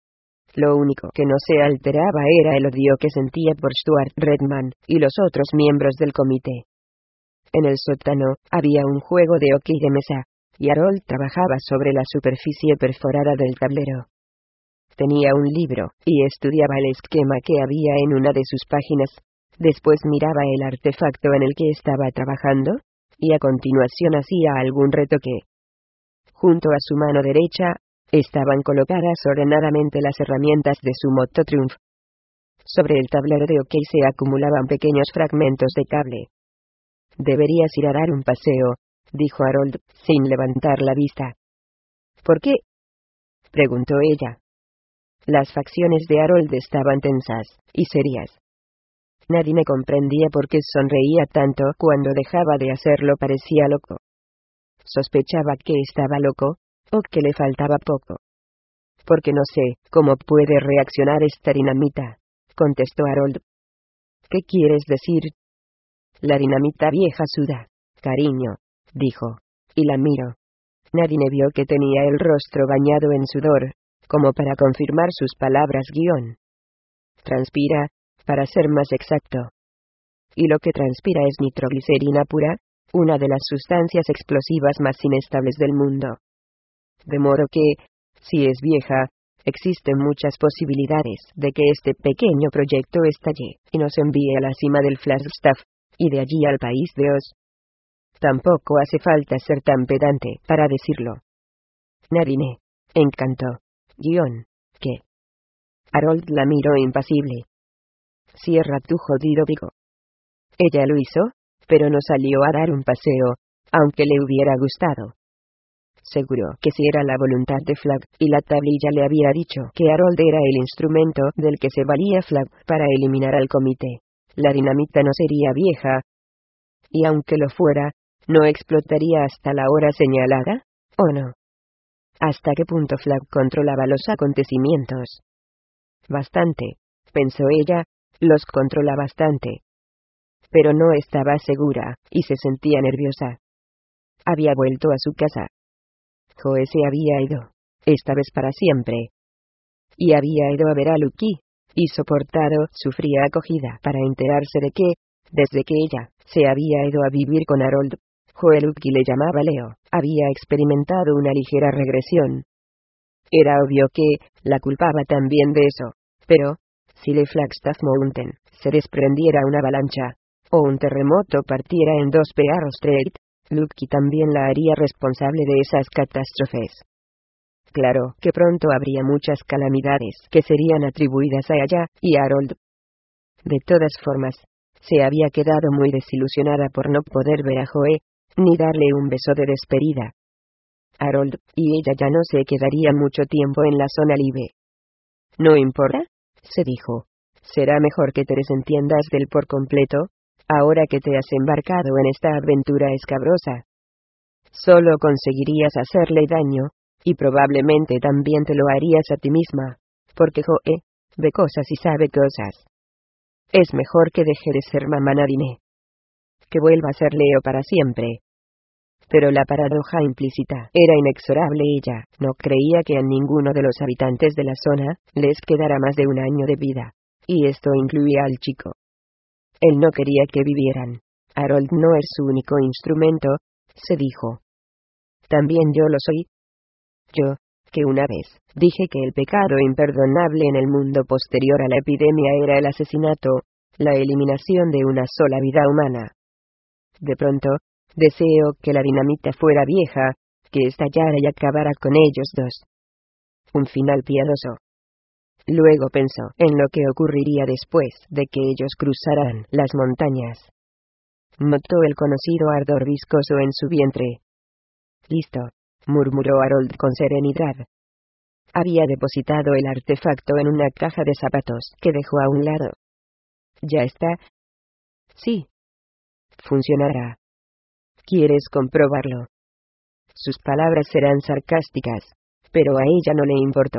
Lo único que no se alteraba era el odio que sentía por Stuart Redman y los otros miembros del comité. En el sótano, había un juego de hockey de mesa, y Harold trabajaba sobre la superficie perforada del tablero. Tenía un libro, y estudiaba el esquema que había en una de sus páginas. Después miraba el artefacto en el que estaba trabajando, y a continuación hacía algún retoque. Junto a su mano derecha, estaban colocadas ordenadamente las herramientas de su Moto Triumph. Sobre el tablero de hockey se acumulaban pequeños fragmentos de cable. «Deberías ir a dar un paseo», dijo Harold, sin levantar la vista. «¿Por qué?», preguntó ella. Las facciones de Harold estaban tensas y serias. Nadie me comprendía por qué sonreía tanto cuando dejaba de hacerlo. Parecía loco. Sospechaba que estaba loco, o que le faltaba poco. «Porque no sé cómo puede reaccionar esta dinamita», contestó Harold. «¿Qué quieres decir?» «La dinamita vieja suda, cariño», dijo, y la miró. Nadine vio que tenía el rostro bañado en sudor, como para confirmar sus palabras guión. Transpira, para ser más exacto. Y lo que transpira es nitroglicerina pura, una de las sustancias explosivas más inestables del mundo. De modo que, si es vieja, existen muchas posibilidades de que este pequeño proyecto estalle y nos envíe a la cima del Flagstaff, y de allí al país de Oz. Tampoco hace falta ser tan pedante para decirlo. Nadine, encantó. Guión, ¿qué? Harold la miró impasible. Cierra tu jodido pico. Ella lo hizo, pero no salió a dar un paseo, aunque le hubiera gustado. Seguro que si era la voluntad de Flagg, y la tablilla le había dicho que Harold era el instrumento del que se valía Flagg para eliminar al comité, la dinamita no sería vieja. Y aunque lo fuera, ¿no explotaría hasta la hora señalada, o no? ¿Hasta qué punto Flagg controlaba los acontecimientos? Bastante, pensó ella, los controla bastante. Pero no estaba segura, y se sentía nerviosa. Había vuelto a su casa. Joe se había ido, esta vez para siempre. Y había ido a ver a Lucky, y soportado su fría acogida para enterarse de que, desde que ella se había ido a vivir con Harold, Joe Lucky le llamaba Leo, había experimentado una ligera regresión. Era obvio que la culpaba también de eso, pero, si de Flagstaff Mountain se desprendiera una avalancha, o un terremoto partiera en dos Pearl Street, Lucky también la haría responsable de esas catástrofes. Claro que pronto habría muchas calamidades que serían atribuidas a ella y a Harold. De todas formas, se había quedado muy desilusionada por no poder ver a Joe, ni darle un beso de despedida. Harold y ella ya no se quedarían mucho tiempo en la zona libre. «No importa», se dijo. «Será mejor que te desentiendas del por completo, ahora que te has embarcado en esta aventura escabrosa. Solo conseguirías hacerle daño, y probablemente también te lo harías a ti misma, porque Joe ve cosas y sabe cosas. Es mejor que deje de ser mamá Nadine. Que vuelva a ser Leo para siempre». Pero la paradoja implícita era inexorable. Ella no creía que a ninguno de los habitantes de la zona les quedara más de un año de vida, y esto incluía al chico. Él no quería que vivieran. Harold no es su único instrumento, se dijo. También yo lo soy. Yo, que una vez dije que el pecado imperdonable en el mundo posterior a la epidemia era el asesinato, la eliminación de una sola vida humana. De pronto, deseo que la dinamita fuera vieja, que estallara y acabara con ellos dos. Un final piadoso. Luego pensó en lo que ocurriría después de que ellos cruzaran las montañas. Notó el conocido ardor viscoso en su vientre. «Listo», murmuró Harold con serenidad. Había depositado el artefacto en una caja de zapatos que dejó a un lado. «Ya está». Sí. Funcionará. ¿Quieres comprobarlo? Sus palabras eran sarcásticas, pero a ella no le importó.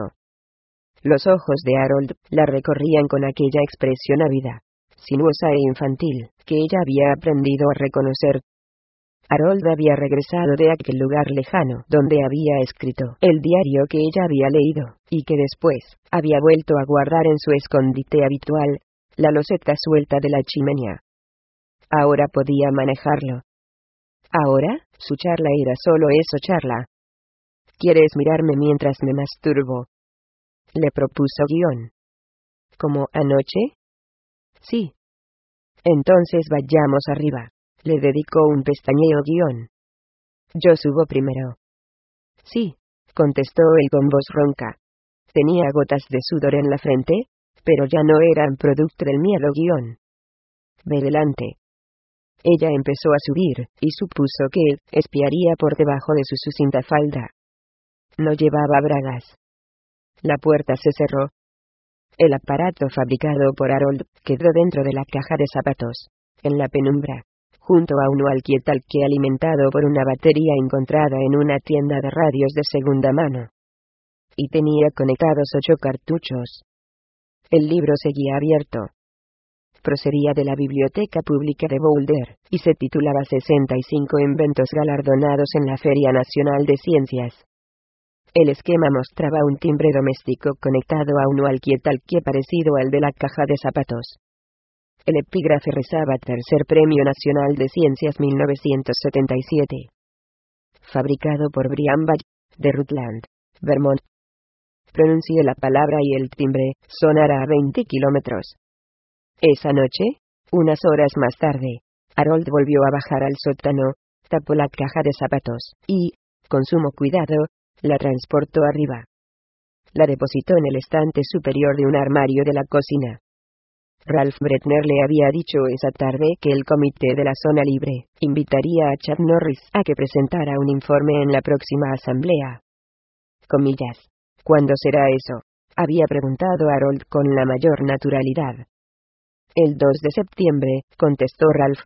Los ojos de Harold la recorrían con aquella expresión ávida, sinuosa e infantil, que ella había aprendido a reconocer. Harold había regresado de aquel lugar lejano donde había escrito el diario que ella había leído, y que después había vuelto a guardar en su escondite habitual, la loseta suelta de la chimenea. Ahora podía manejarlo. Ahora, su charla era solo eso, charla. ¿Quieres mirarme mientras me masturbo?, le propuso guión. ¿Como anoche? Sí. Entonces vayamos arriba. Le dedicó un pestañeo guión. Yo subo primero. Sí, contestó él con voz ronca. Tenía gotas de sudor en la frente, pero ya no eran producto del miedo guión. Ve delante. Ella empezó a subir, y supuso que él espiaría por debajo de su sucinta falda. No llevaba bragas. La puerta se cerró. El aparato fabricado por Harold quedó dentro de la caja de zapatos, en la penumbra, junto a un walkie-talkie alimentado por una batería encontrada en una tienda de radios de segunda mano. Y tenía conectados ocho cartuchos. El libro seguía abierto. Procedía de la Biblioteca Pública de Boulder, y se titulaba sesenta y cinco inventos galardonados en la Feria Nacional de Ciencias. El esquema mostraba un timbre doméstico conectado a un walkie-talkie parecido al de la caja de zapatos. El epígrafe rezaba: Tercer Premio Nacional de Ciencias mil novecientos setenta y siete. Fabricado por Brian Ball, de Rutland, Vermont. Pronuncie la palabra y el timbre sonará a veinte kilómetros. Esa noche, unas horas más tarde, Harold volvió a bajar al sótano, tapó la caja de zapatos, y, con sumo cuidado, la transportó arriba. La depositó en el estante superior de un armario de la cocina. Ralph Bretner le había dicho esa tarde que el comité de la zona libre invitaría a Chad Norris a que presentara un informe en la próxima asamblea. Comillas. ¿Cuándo será eso?, había preguntado Harold con la mayor naturalidad. El dos de septiembre, contestó Ralph.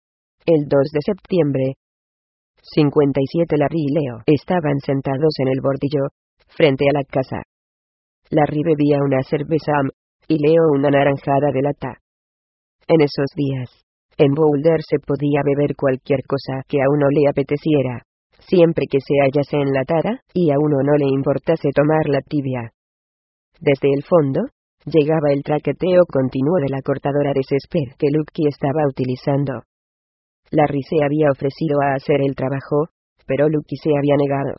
El dos de septiembre. cincuenta y siete. Larry y Leo estaban sentados en el bordillo, frente a la casa. Larry bebía una cerveza Am, y Leo una naranjada de lata. En esos días, en Boulder se podía beber cualquier cosa que a uno le apeteciera, siempre que se hallase enlatada, y a uno no le importase tomarla tibia. Desde el fondo, llegaba el traqueteo continuo de la cortadora de césped que Lucky estaba utilizando. Larry se había ofrecido a hacer el trabajo, pero Lucky se había negado.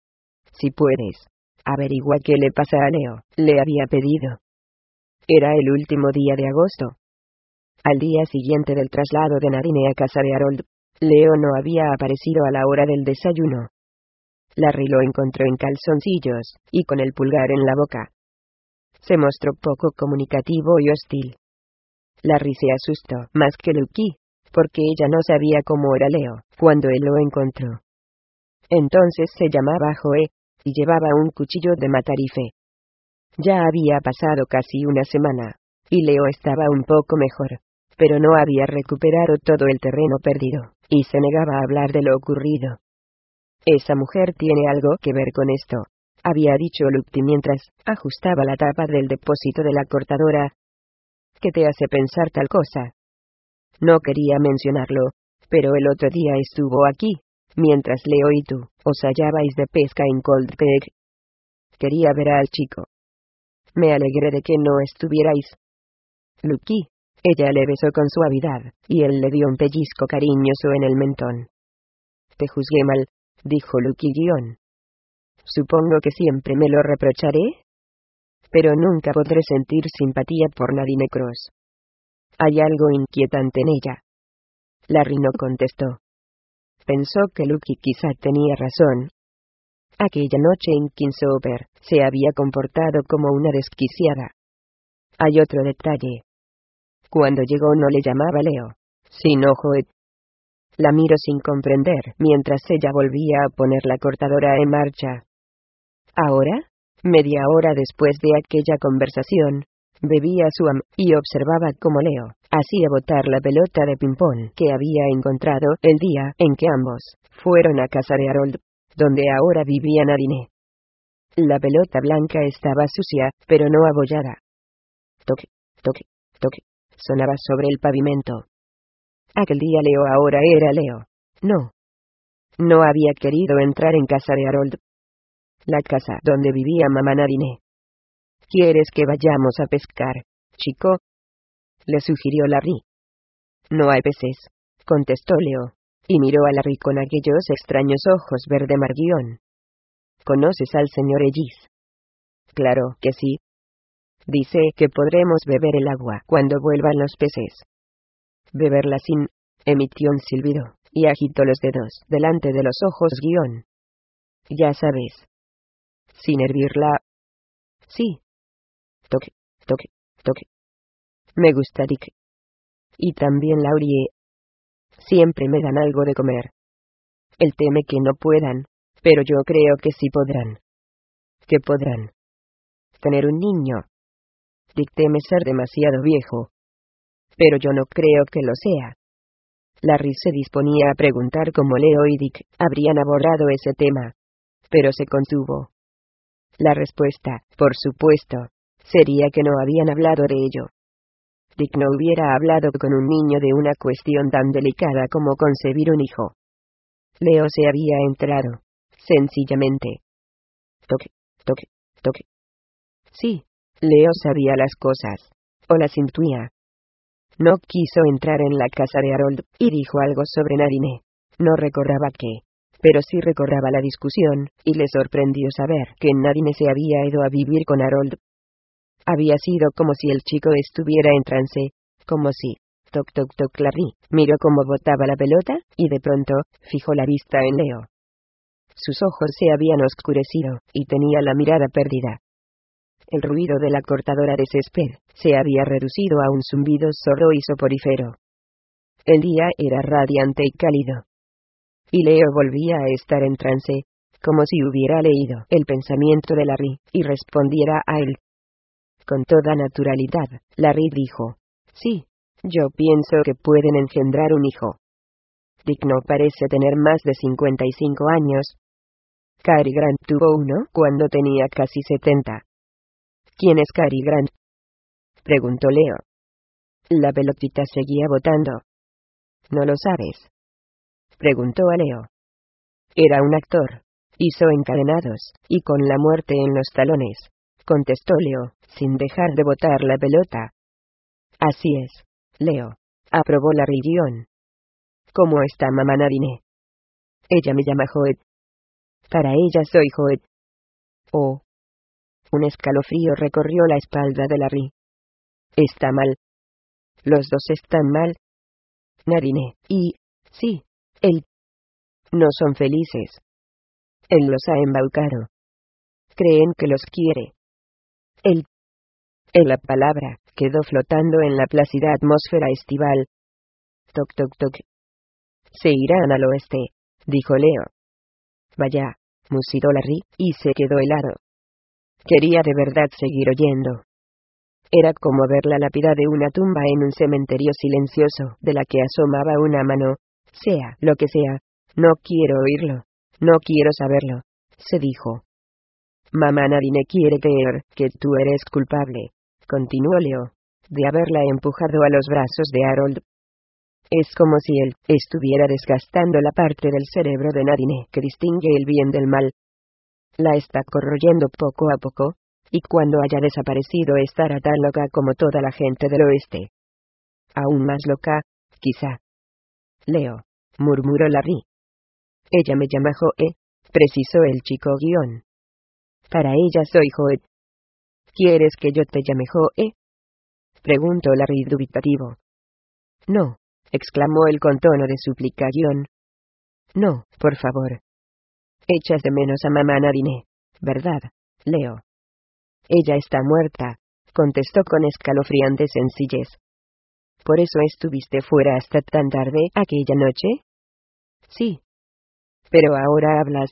Si puedes, averigua qué le pasa a Leo, le había pedido. Era el último día de agosto. Al día siguiente del traslado de Nadine a casa de Harold, Leo no había aparecido a la hora del desayuno. Larry lo encontró en calzoncillos, y con el pulgar en la boca. Se mostró poco comunicativo y hostil. Larry se asustó más que Lucky, porque ella no sabía cómo era Leo cuando él lo encontró. Entonces se llamaba Joe, y llevaba un cuchillo de matarife. Ya había pasado casi una semana, y Leo estaba un poco mejor, pero no había recuperado todo el terreno perdido, y se negaba a hablar de lo ocurrido. Esa mujer tiene algo que ver con esto, había dicho Lucky mientras ajustaba la tapa del depósito de la cortadora. ¿Qué te hace pensar tal cosa? No quería mencionarlo, pero el otro día estuvo aquí, mientras Leo y tú os hallabais de pesca en Cold Creek. Quería ver al chico. Me alegré de que no estuvierais. Lucky. Ella le besó con suavidad, y él le dio un pellizco cariñoso en el mentón. Te juzgué mal, dijo Lucky guión. Supongo que siempre me lo reprocharé, pero nunca podré sentir simpatía por Nadine Cross. Hay algo inquietante en ella. Larry no contestó. Pensó que Lucky quizá tenía razón. Aquella noche en Kingsover se había comportado como una desquiciada. Hay otro detalle. Cuando llegó no le llamaba Leo, sino Joe. La miró sin comprender mientras ella volvía a poner la cortadora en marcha. Ahora, media hora después de aquella conversación, Bebía su am, y observaba cómo Leo hacía botar la pelota de ping-pong que había encontrado el día en que ambos fueron a casa de Harold, donde ahora vivía Nadine. La pelota blanca estaba sucia, pero no abollada. Toque, toque, toque, sonaba sobre el pavimento. Aquel día Leo ahora era Leo. No. No había querido entrar en casa de Harold. La casa donde vivía mamá Nadine. ¿Quieres que vayamos a pescar, chico?, le sugirió Larry. No hay peces, contestó Leo, y miró a Larry con aquellos extraños ojos verde marguión. ¿Conoces al señor Ellis? Claro que sí. Dice que podremos beber el agua cuando vuelvan los peces. Beberla sin, emitió un silbido, y agitó los dedos delante de los ojos guión. Ya sabes. Sin hervirla. Sí. Toque, toque, toque. Me gusta Dick. Y también Laurie. Siempre me dan algo de comer. Él teme que no puedan, pero yo creo que sí podrán. ¿Qué podrán? Tener un niño. Dick teme ser demasiado viejo. Pero yo no creo que lo sea. Larry se disponía a preguntar cómo Leo y Dick habrían abordado ese tema, pero se contuvo. La respuesta, por supuesto, sería que no habían hablado de ello. Dick no hubiera hablado con un niño de una cuestión tan delicada como concebir un hijo. Leo se había enterado, sencillamente. Toque, toque, toque. Sí, Leo sabía las cosas, o las intuía. No quiso entrar en la casa de Harold, y dijo algo sobre Nadine. No recordaba qué, pero sí recordaba la discusión, y le sorprendió saber que Nadine se había ido a vivir con Harold. Había sido como si el chico estuviera en trance, como si, toc toc toc. Larry miró cómo botaba la pelota, y de pronto, fijó la vista en Leo. Sus ojos se habían oscurecido, y tenía la mirada perdida. El ruido de la cortadora de césped se había reducido a un zumbido sordo y soporífero. El día era radiante y cálido. Y Leo volvía a estar en trance, como si hubiera leído el pensamiento de Larry, y respondiera a él. Con toda naturalidad, Larry dijo: sí, yo pienso que pueden engendrar un hijo. Dick no parece tener más de cincuenta y cinco años. Cary Grant tuvo uno cuando tenía casi setenta. ¿Quién es Cary Grant?, preguntó Leo. La pelotita seguía botando. ¿No lo sabes?, preguntó a Leo. Era un actor. Hizo Encadenados, y Con la muerte en los talones, contestó Leo, sin dejar de botar la pelota. Así es, Leo, aprobó la Rigión. ¿Cómo está mamá Nadine? Ella me llama Joet. Para ella soy Joet. Oh. Un escalofrío recorrió la espalda de Larry. Está mal. Los dos están mal. Nadine, y, sí, él. No son felices. Él los ha embaucado. Creen que los quiere. Él. En la palabra quedó flotando en la plácida atmósfera estival. Toc toc toc. Se irán al oeste, dijo Leo. Vaya, musitó Larry, y se quedó helado. Quería de verdad seguir oyendo. Era como ver la lápida de una tumba en un cementerio silencioso, de la que asomaba una mano. Sea lo que sea, no quiero oírlo, no quiero saberlo, se dijo. Mamá Nadine quiere creer que tú eres culpable, continuó Leo, de haberla empujado a los brazos de Harold. Es como si él estuviera desgastando la parte del cerebro de Nadine que distingue el bien del mal. La está corroyendo poco a poco, y cuando haya desaparecido estará tan loca como toda la gente del oeste. Aún más loca, quizá. Leo, murmuró Larry. Ella me llama Joe, precisó el chico guión. Para ella soy Joe. ¿Quieres que yo te llame Joe?, preguntó Larry dubitativo. No, exclamó él con tono de suplicación. No, por favor. Echas de menos a mamá Nadine, ¿verdad, Leo? Ella está muerta, contestó con escalofriante sencillez. ¿Por eso estuviste fuera hasta tan tarde aquella noche? Sí. Pero ahora hablas.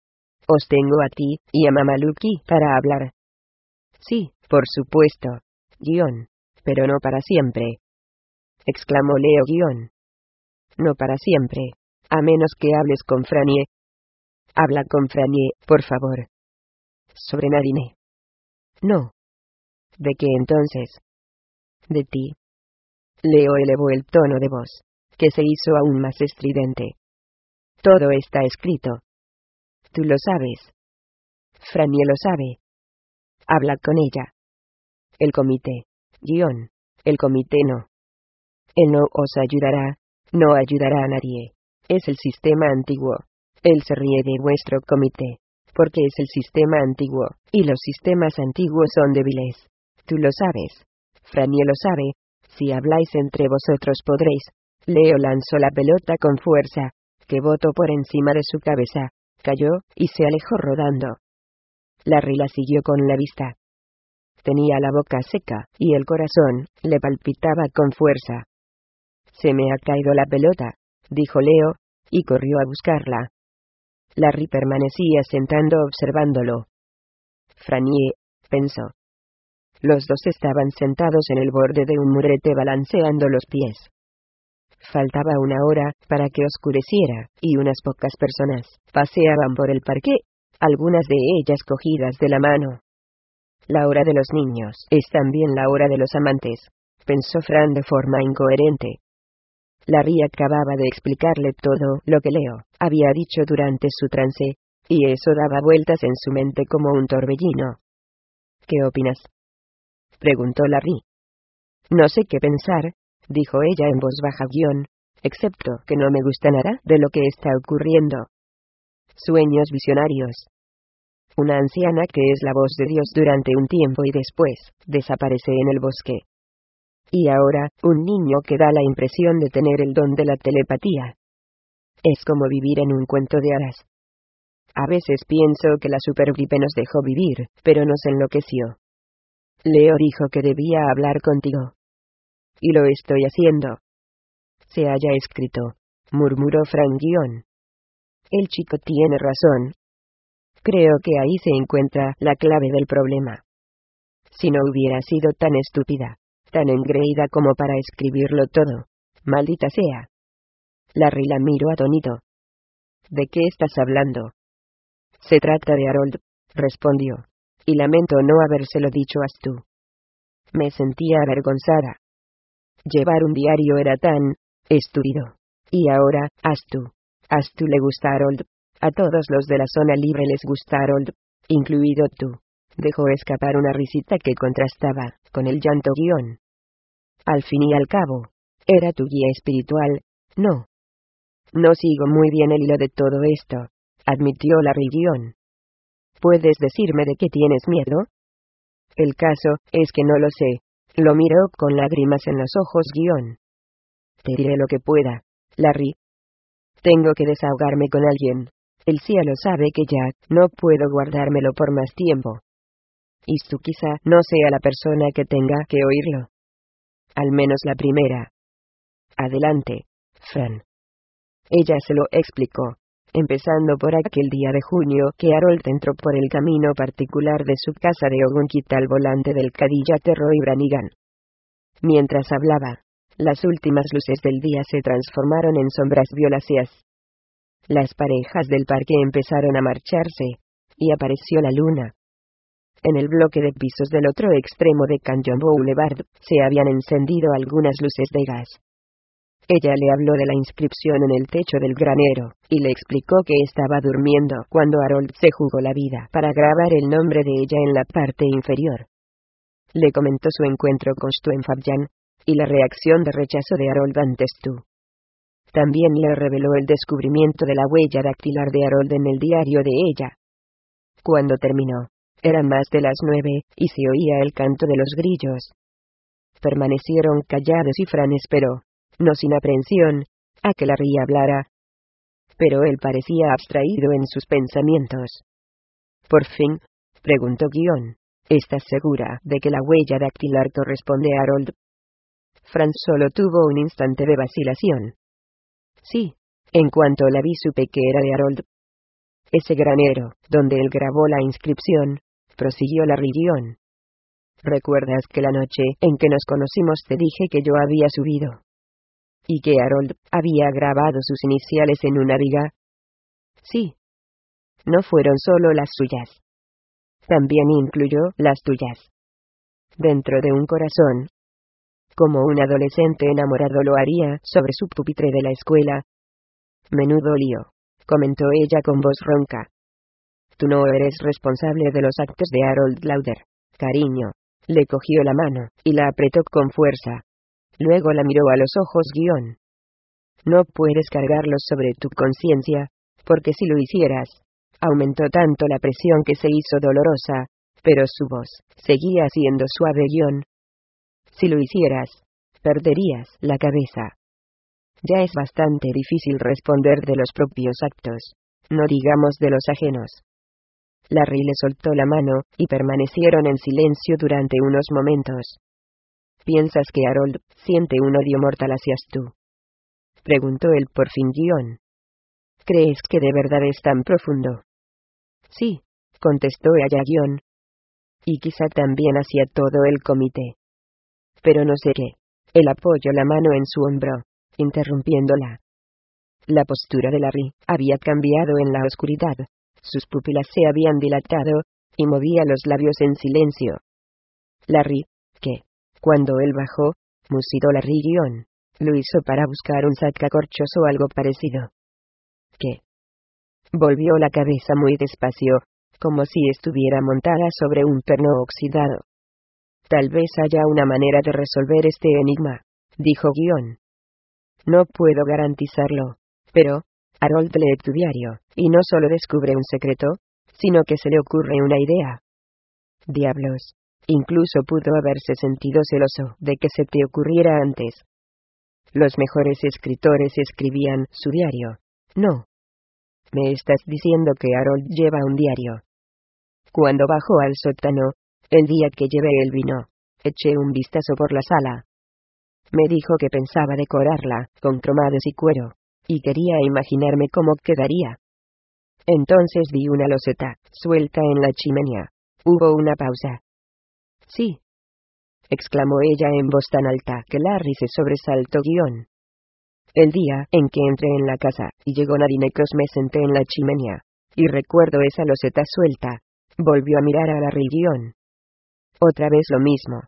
Os tengo a ti y a mamá Lucky para hablar. Sí, por supuesto. Guión. Pero no para siempre. Exclamó Leo guión. No para siempre. A menos que hables con Franie. Habla con Franie, por favor. Sobre Nadine. No. ¿De qué entonces? De ti. Leo elevó el tono de voz, que se hizo aún más estridente. Todo está escrito. Tú lo sabes. Franie lo sabe. Habla con ella. El comité. Guión. El comité no. Él no os ayudará, no ayudará a nadie. Es el sistema antiguo. Él se ríe de vuestro comité, porque es el sistema antiguo, y los sistemas antiguos son débiles. Tú lo sabes. Franie lo sabe. Si habláis entre vosotros podréis. Leo lanzó la pelota con fuerza, que botó por encima de su cabeza, cayó, y se alejó rodando. Larry la siguió con la vista. Tenía la boca seca, y el corazón le palpitaba con fuerza. Se me ha caído la pelota, dijo Leo, y corrió a buscarla. Larry permanecía sentado observándolo. Franie, pensó. Los dos estaban sentados en el borde de un murete balanceando los pies. Faltaba una hora para que oscureciera, y unas pocas personas paseaban por el parque, algunas de ellas cogidas de la mano. La hora de los niños es también la hora de los amantes, pensó Fran de forma incoherente. Larry acababa de explicarle todo lo que Leo había dicho durante su trance, y eso daba vueltas en su mente como un torbellino. ¿Qué opinas?, preguntó Larry. No sé qué pensar, dijo ella en voz baja guión, excepto que no me gusta nada de lo que está ocurriendo. Sueños visionarios. Una anciana que es la voz de Dios durante un tiempo y después desaparece en el bosque. Y ahora, un niño que da la impresión de tener el don de la telepatía. Es como vivir en un cuento de hadas. A veces pienso que la supergripe nos dejó vivir, pero nos enloqueció. Leo dijo que debía hablar contigo. Y lo estoy haciendo. Se haya escrito, murmuró Frank guión. El chico tiene razón. Creo que ahí se encuentra la clave del problema. Si no hubiera sido tan estúpida, tan engreída como para escribirlo todo, maldita sea. Larry la miró atónito. ¿De qué estás hablando? Se trata de Harold, respondió. Y lamento no habérselo dicho a Stu. Me sentía avergonzada. Llevar un diario era tan estúpido. Y ahora, a Stu. A Stu le gusta Harold. A todos los de la zona libre les gusta Harold, incluido tú. Dejó escapar una risita que contrastaba con el llanto guión. Al fin y al cabo, era tu guía espiritual, ¿no? No sigo muy bien el hilo de todo esto, admitió Larry guión. ¿Puedes decirme de qué tienes miedo? El caso es que no lo sé. Lo miró con lágrimas en los ojos guión. Te diré lo que pueda, Larry. Tengo que desahogarme con alguien. El cielo sabe que ya no puedo guardármelo por más tiempo. Y tú quizá no sea la persona que tenga que oírlo. Al menos la primera. Adelante, Fran. Ella se lo explicó, empezando por aquel día de junio que Harold entró por el camino particular de su casa de Ogunquit al volante del Cadillac Roy Branigan. Mientras hablaba, las últimas luces del día se transformaron en sombras violáceas. Las parejas del parque empezaron a marcharse, y apareció la luna. En el bloque de pisos del otro extremo de Canyon Boulevard, se habían encendido algunas luces de gas. Ella le habló de la inscripción en el techo del granero, y le explicó que estaba durmiendo cuando Harold se jugó la vida para grabar el nombre de ella en la parte inferior. Le comentó su encuentro con Stu en Fabian, y la reacción de rechazo de Harold ante Stu. También le reveló el descubrimiento de la huella dactilar de Harold en el diario de ella. Cuando terminó, eran más de las nueve, y se oía el canto de los grillos. Permanecieron callados y Fran esperó, no sin aprensión, a que Larry hablara. Pero él parecía abstraído en sus pensamientos. Por fin, preguntó guión, ¿estás segura de que la huella dactilar corresponde a Harold? Fran solo tuvo un instante de vacilación. Sí, en cuanto la vi supe que era de Harold. Ese granero, donde él grabó la inscripción, prosiguió Larry guión. ¿Recuerdas que la noche en que nos conocimos te dije que yo había subido? ¿Y que Harold había grabado sus iniciales en una viga? Sí. No fueron solo las suyas. También incluyó las tuyas. Dentro de un corazón. Como un adolescente enamorado lo haría sobre su pupitre de la escuela. Menudo lío, comentó ella con voz ronca. Tú no eres responsable de los actos de Harold Lauder, cariño. Le cogió la mano, y la apretó con fuerza. Luego la miró a los ojos guión. No puedes cargarlos sobre tu conciencia, porque si lo hicieras, aumentó tanto la presión que se hizo dolorosa, pero su voz seguía siendo suave guión. Si lo hicieras, perderías la cabeza. Ya es bastante difícil responder de los propios actos, no digamos de los ajenos. Larry le soltó la mano, y permanecieron en silencio durante unos momentos. ¿Piensas que Harold siente un odio mortal hacia tú? Preguntó él por fin guión. ¿Crees que de verdad es tan profundo? Sí, contestó ella guión. Y quizá también hacia todo el comité. Pero no sé qué. Él apoyó la mano en su hombro, interrumpiéndola. La postura de Larry había cambiado en la oscuridad. Sus pupilas se habían dilatado, y movía los labios en silencio. Larry, que, cuando él bajó, musitó Larry guión, lo hizo para buscar un sacacorchos o algo parecido. ¿Qué? Volvió la cabeza muy despacio, como si estuviera montada sobre un perno oxidado. Tal vez haya una manera de resolver este enigma, dijo guión. No puedo garantizarlo, pero Harold lee tu diario, y no solo descubre un secreto, sino que se le ocurre una idea. Diablos, incluso pudo haberse sentido celoso de que se te ocurriera antes. Los mejores escritores escribían su diario, ¿no? Me estás diciendo que Harold lleva un diario. Cuando bajó al sótano, el día que llevé el vino, eché un vistazo por la sala. Me dijo que pensaba decorarla con cromados y cuero, y quería imaginarme cómo quedaría. Entonces vi una loseta suelta en la chimenea. Hubo una pausa. Sí, exclamó ella en voz tan alta que Larry se sobresaltó guión. El día en que entré en la casa y llegó Nadinekos me senté en la chimenea, y recuerdo esa loseta suelta. Volvió a mirar a Larry guión. Otra vez lo mismo.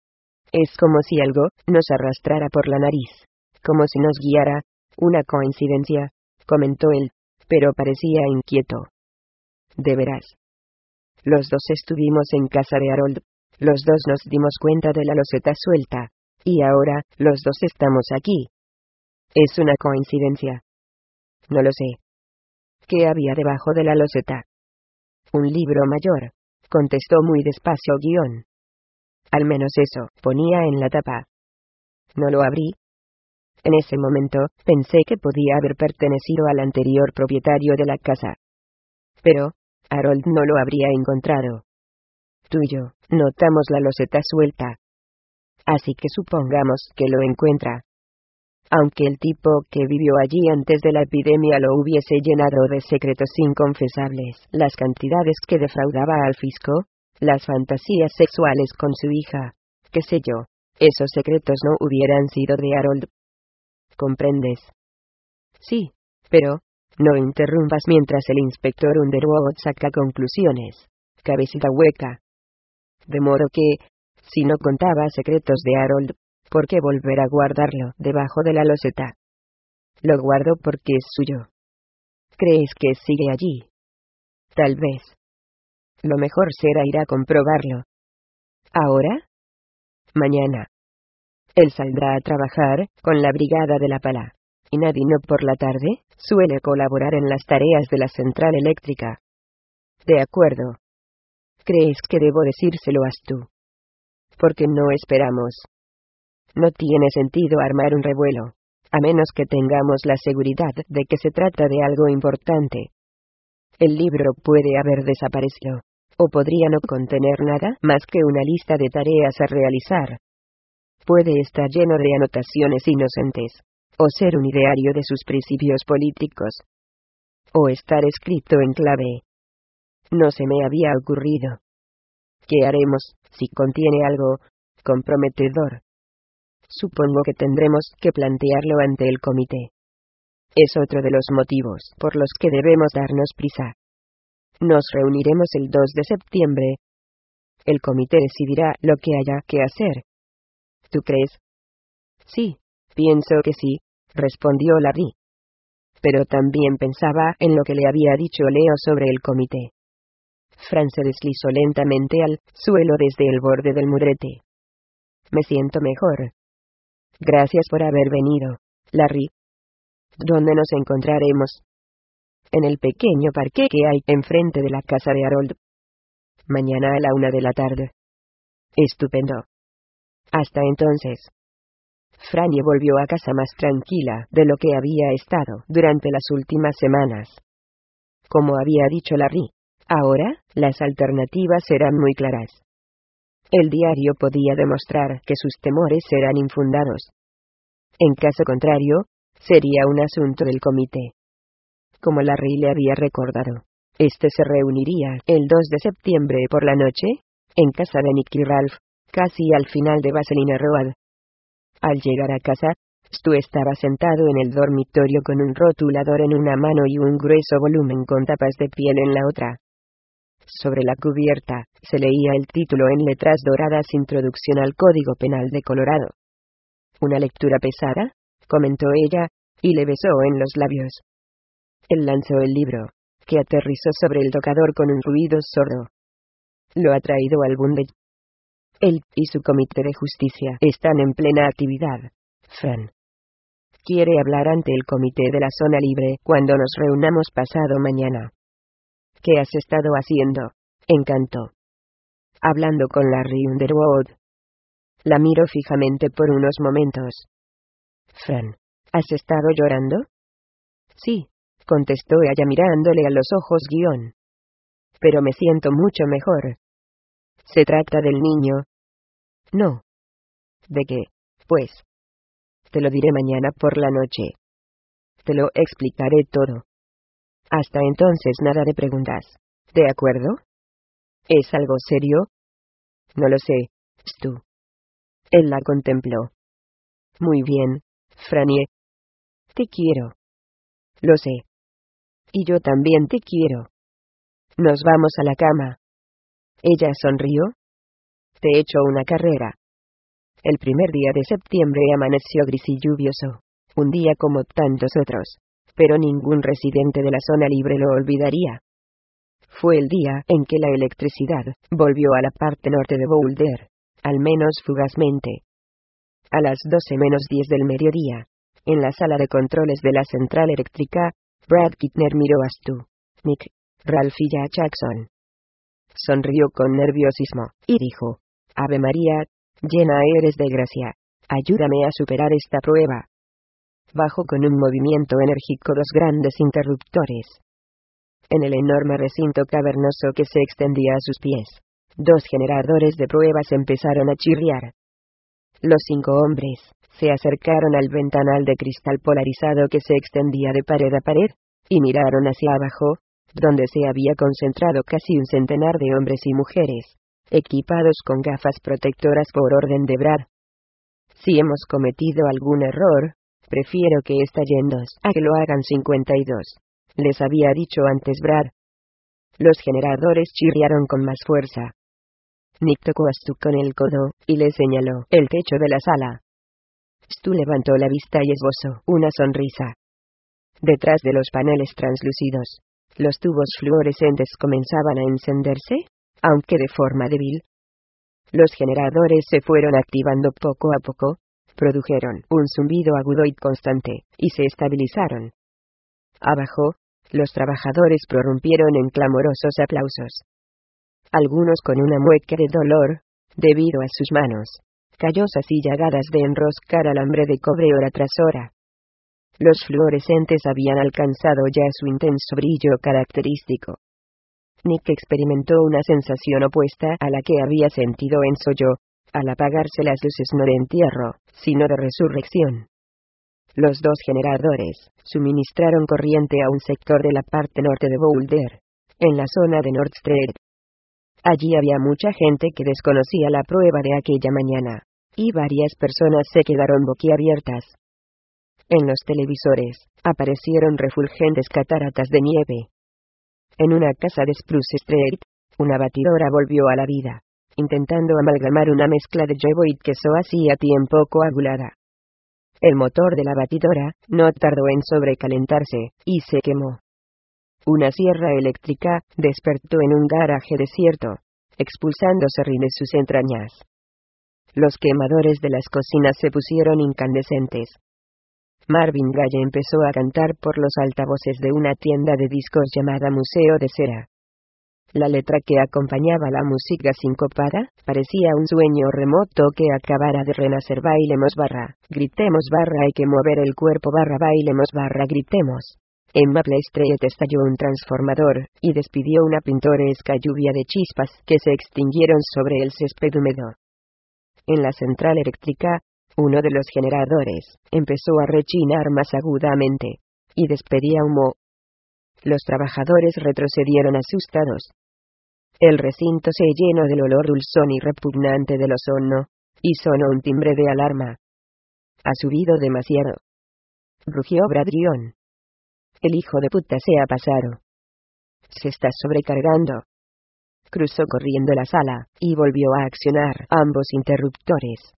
Es como si algo nos arrastrara por la nariz, como si nos guiara. Una coincidencia, comentó él, pero parecía inquieto. De veras. Los dos estuvimos en casa de Harold, los dos nos dimos cuenta de la loseta suelta, y ahora, los dos estamos aquí. ¿Es una coincidencia? No lo sé. ¿Qué había debajo de la loseta? Un libro mayor, contestó muy despacio guión. Al menos eso ponía en la tapa. No lo abrí. En ese momento, pensé que podía haber pertenecido al anterior propietario de la casa. Pero, Harold no lo habría encontrado. Tú y yo notamos la loseta suelta. Así que supongamos que lo encuentra. Aunque el tipo que vivió allí antes de la epidemia lo hubiese llenado de secretos inconfesables, las cantidades que defraudaba al fisco, las fantasías sexuales con su hija, qué sé yo, esos secretos no hubieran sido de Harold. ¿Comprendes? Sí, pero, no interrumpas mientras el inspector Underwood saca conclusiones. Cabecita hueca. De modo que, si no contaba secretos de Harold, ¿por qué volver a guardarlo debajo de la loseta? Lo guardo porque es suyo. ¿Crees que sigue allí? Tal vez. Lo mejor será ir a comprobarlo. ¿Ahora? Mañana. Él saldrá a trabajar con la brigada de la pala. Y Nadine por la tarde suele colaborar en las tareas de la central eléctrica. De acuerdo. ¿Crees que debo decírselo a tú? Porque no esperamos. No tiene sentido armar un revuelo, a menos que tengamos la seguridad de que se trata de algo importante. El libro puede haber desaparecido, o podría no contener nada más que una lista de tareas a realizar. Puede estar lleno de anotaciones inocentes, o ser un ideario de sus principios políticos, o estar escrito en clave. No se me había ocurrido. ¿Qué haremos, si contiene algo comprometedor? Supongo que tendremos que plantearlo ante el comité. Es otro de los motivos por los que debemos darnos prisa. Nos reuniremos el dos de septiembre. El comité decidirá lo que haya que hacer. ¿Tú crees? Sí, pienso que sí, respondió Larry. Pero también pensaba en lo que le había dicho Leo sobre el comité. Fran se deslizó lentamente al suelo desde el borde del murete. Me siento mejor. Gracias por haber venido, Larry. ¿Dónde nos encontraremos? En el pequeño parque que hay enfrente de la casa de Harold. Mañana a la una de la tarde. Estupendo. Hasta entonces. Franny volvió a casa más tranquila de lo que había estado durante las últimas semanas. Como había dicho Larry, ahora, las alternativas eran muy claras. El diario podía demostrar que sus temores eran infundados. En caso contrario, sería un asunto del comité. Como Larry le había recordado, este se reuniría el dos de septiembre por la noche, en casa de Nick y Ralph, casi al final de Vaseline Road. Al llegar a casa, Stu estaba sentado en el dormitorio con un rotulador en una mano y un grueso volumen con tapas de piel en la otra. Sobre la cubierta, se leía el título en letras doradas: Introducción al Código Penal de Colorado. ¿Una lectura pesada?, comentó ella, y le besó en los labios. Él lanzó el libro, que aterrizó sobre el tocador con un ruido sordo. ¿Lo ha traído al Bunde? Él y su comité de justicia están en plena actividad, Fran. Quiere hablar ante el comité de la zona libre cuando nos reunamos pasado mañana. ¿Qué has estado haciendo? Encantó. Hablando con Larry Underwood. La miró fijamente por unos momentos. Fran, ¿has estado llorando? Sí, contestó ella mirándole a los ojos guión. Pero me siento mucho mejor. ¿Se trata del niño? No. ¿De qué, pues? Te lo diré mañana por la noche. Te lo explicaré todo. Hasta entonces nada de preguntas. ¿De acuerdo? ¿Es algo serio? No lo sé, Stu. Él la contempló. Muy bien, Franny. Te quiero. Lo sé. Y yo también te quiero. Nos vamos a la cama. Ella sonrió. Te he hecho una carrera. El primer día de septiembre amaneció gris y lluvioso, un día como tantos otros, pero ningún residente de la zona libre lo olvidaría. Fue el día en que la electricidad volvió a la parte norte de Boulder, al menos fugazmente. A las doce menos diez del mediodía, en la sala de controles de la central eléctrica, Brad Kittner miró a Stu, Nick, Ralph y a Jackson. Sonrió con nerviosismo, y dijo: Ave María, llena eres de gracia, ayúdame a superar esta prueba. Bajó con un movimiento enérgico dos grandes interruptores. En el enorme recinto cavernoso que se extendía a sus pies, dos generadores de pruebas empezaron a chirriar. Los cinco hombres se acercaron al ventanal de cristal polarizado que se extendía de pared a pared, y miraron hacia abajo, donde se había concentrado casi un centenar de hombres y mujeres, equipados con gafas protectoras por orden de Brad. Si hemos cometido algún error, prefiero que estallendos a que lo hagan cincuenta y dos, les había dicho antes Brad. Los generadores chirriaron con más fuerza. Nick tocó a Stu con el codo, y le señaló el techo de la sala. Stu levantó la vista y esbozó una sonrisa. Detrás de los paneles translúcidos, los tubos fluorescentes comenzaban a encenderse, aunque de forma débil. Los generadores se fueron activando poco a poco, produjeron un zumbido agudo y constante, y se estabilizaron. Abajo, los trabajadores prorrumpieron en clamorosos aplausos. Algunos con una mueca de dolor, debido a sus manos callosas y llagadas de enroscar alambre de cobre hora tras hora. Los fluorescentes habían alcanzado ya su intenso brillo característico. Nick experimentó una sensación opuesta a la que había sentido en Soyo, al apagarse las luces no de entierro, sino de resurrección. Los dos generadores suministraron corriente a un sector de la parte norte de Boulder, en la zona de North Street. Allí había mucha gente que desconocía la prueba de aquella mañana, y varias personas se quedaron boquiabiertas. En los televisores, aparecieron refulgentes cataratas de nieve. En una casa de Spruce Street, una batidora volvió a la vida, intentando amalgamar una mezcla de huevo y queso hacía tiempo coagulada. El motor de la batidora no tardó en sobrecalentarse, y se quemó. Una sierra eléctrica despertó en un garaje desierto, expulsando serrín de sus entrañas. Los quemadores de las cocinas se pusieron incandescentes. Marvin Gaye empezó a cantar por los altavoces de una tienda de discos llamada Museo de Cera. La letra que acompañaba la música sincopada parecía un sueño remoto que acabara de renacer. Bailemos barra, gritemos barra, hay que mover el cuerpo barra, bailemos barra, gritemos. En Maple Street estalló un transformador, y despidió una pintoresca lluvia de chispas que se extinguieron sobre el césped húmedo. En la central eléctrica, uno de los generadores empezó a rechinar más agudamente, y despedía humo. Los trabajadores retrocedieron asustados. El recinto se llenó del olor dulzón y repugnante del ozono, y sonó un timbre de alarma. Ha subido demasiado, rugió Bradrion. El hijo de puta se ha pasado. Se está sobrecargando. Cruzó corriendo la sala, y volvió a accionar ambos interruptores.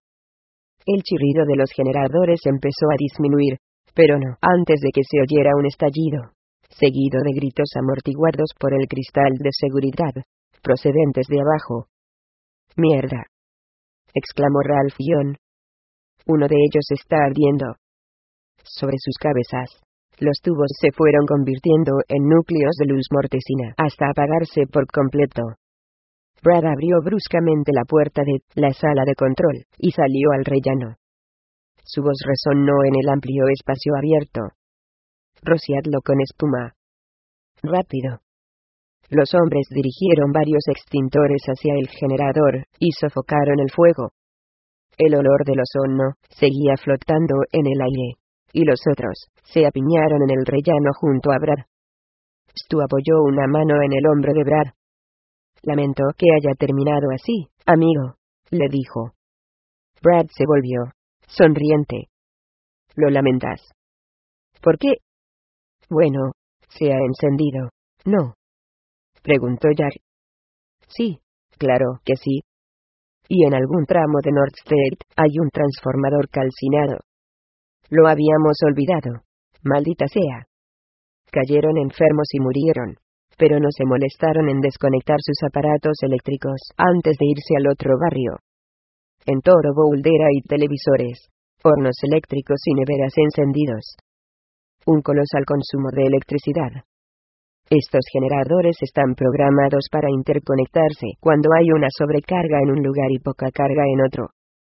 El chirrido de los generadores empezó a disminuir, pero no antes de que se oyera un estallido, seguido de gritos amortiguados por el cristal de seguridad, procedentes de abajo. «¡Mierda!», exclamó Ralph Young. «Uno de ellos está ardiendo». Sobre sus cabezas, los tubos se fueron convirtiendo en núcleos de luz mortecina hasta apagarse por completo. Brad abrió bruscamente la puerta de la sala de control y salió al rellano. Su voz resonó en el amplio espacio abierto. «Rociadlo con espuma. Rápido». Los hombres dirigieron varios extintores hacia el generador y sofocaron el fuego. El olor del ozono seguía flotando en el aire, y los otros se apiñaron en el rellano junto a Brad. Stu apoyó una mano en el hombro de Brad. «Lamento que haya terminado así, amigo», le dijo. Brad se volvió, sonriente. «¿Lo lamentas? ¿Por qué?» «Bueno, se ha encendido, ¿no?», preguntó Jack. «Sí, claro que sí. Y en algún tramo de North Street hay un transformador calcinado. Lo habíamos olvidado. Maldita sea. Cayeron enfermos y murieron, pero no se molestaron en desconectar sus aparatos eléctricos antes de irse al otro barrio. En Toro Boulder hay televisores, hornos eléctricos y neveras encendidos. Un colosal consumo de electricidad. Estos generadores están programados para interconectarse cuando hay una sobrecarga en un lugar y poca carga en otro.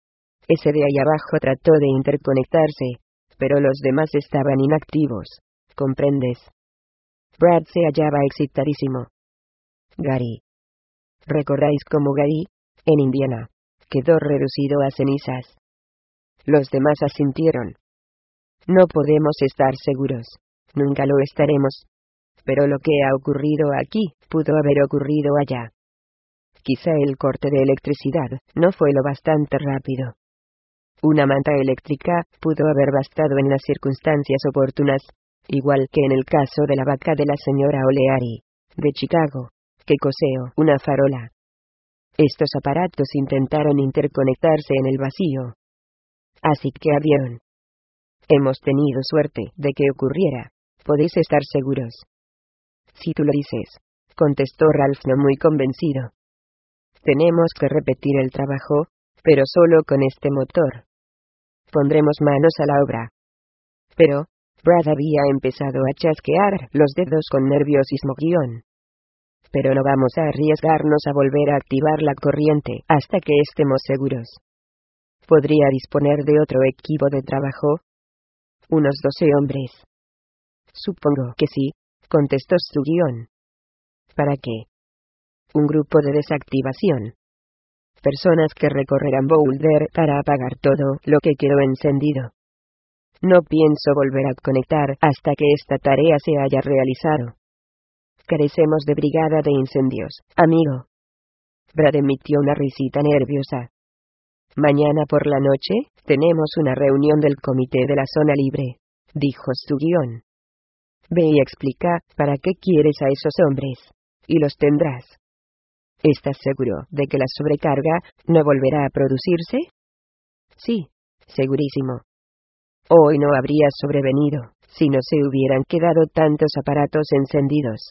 Ese de ahí abajo trató de interconectarse, pero los demás estaban inactivos, ¿comprendes?» Brad se hallaba excitadísimo. «Gary. ¿Recordáis cómo Gary, en Indiana, quedó reducido a cenizas?» Los demás asintieron. «No podemos estar seguros. Nunca lo estaremos. Pero lo que ha ocurrido aquí, pudo haber ocurrido allá. Quizá el corte de electricidad no fue lo bastante rápido. Una manta eléctrica pudo haber bastado en las circunstancias oportunas, igual que en el caso de la vaca de la señora O'Leary, de Chicago, que coseó una farola. Estos aparatos intentaron interconectarse en el vacío. Así que ardieron. Hemos tenido suerte de que ocurriera, podéis estar seguros». «Si tú lo dices», contestó Ralph no muy convencido. «Tenemos que repetir el trabajo, pero solo con este motor. Pondremos manos a la obra». Pero Brad había empezado a chasquear los dedos con nerviosismo guión. «Pero no vamos a arriesgarnos a volver a activar la corriente hasta que estemos seguros. ¿Podría disponer de otro equipo de trabajo?» «Unos doce hombres». «Supongo que sí», contestó su guión. «¿Para qué?» «Un grupo de desactivación. Personas que recorrerán Boulder para apagar todo lo que quedó encendido. No pienso volver a conectar hasta que esta tarea se haya realizado. Carecemos de brigada de incendios, amigo». Brad emitió una risita nerviosa. Mañana por la noche, tenemos una reunión del comité de la zona libre, dijo su guión. Ve y explica, ¿para qué quieres a esos hombres? Y los tendrás. ¿Estás seguro de que la sobrecarga no volverá a producirse? Sí, segurísimo. Hoy no habría sobrevenido, si no se hubieran quedado tantos aparatos encendidos.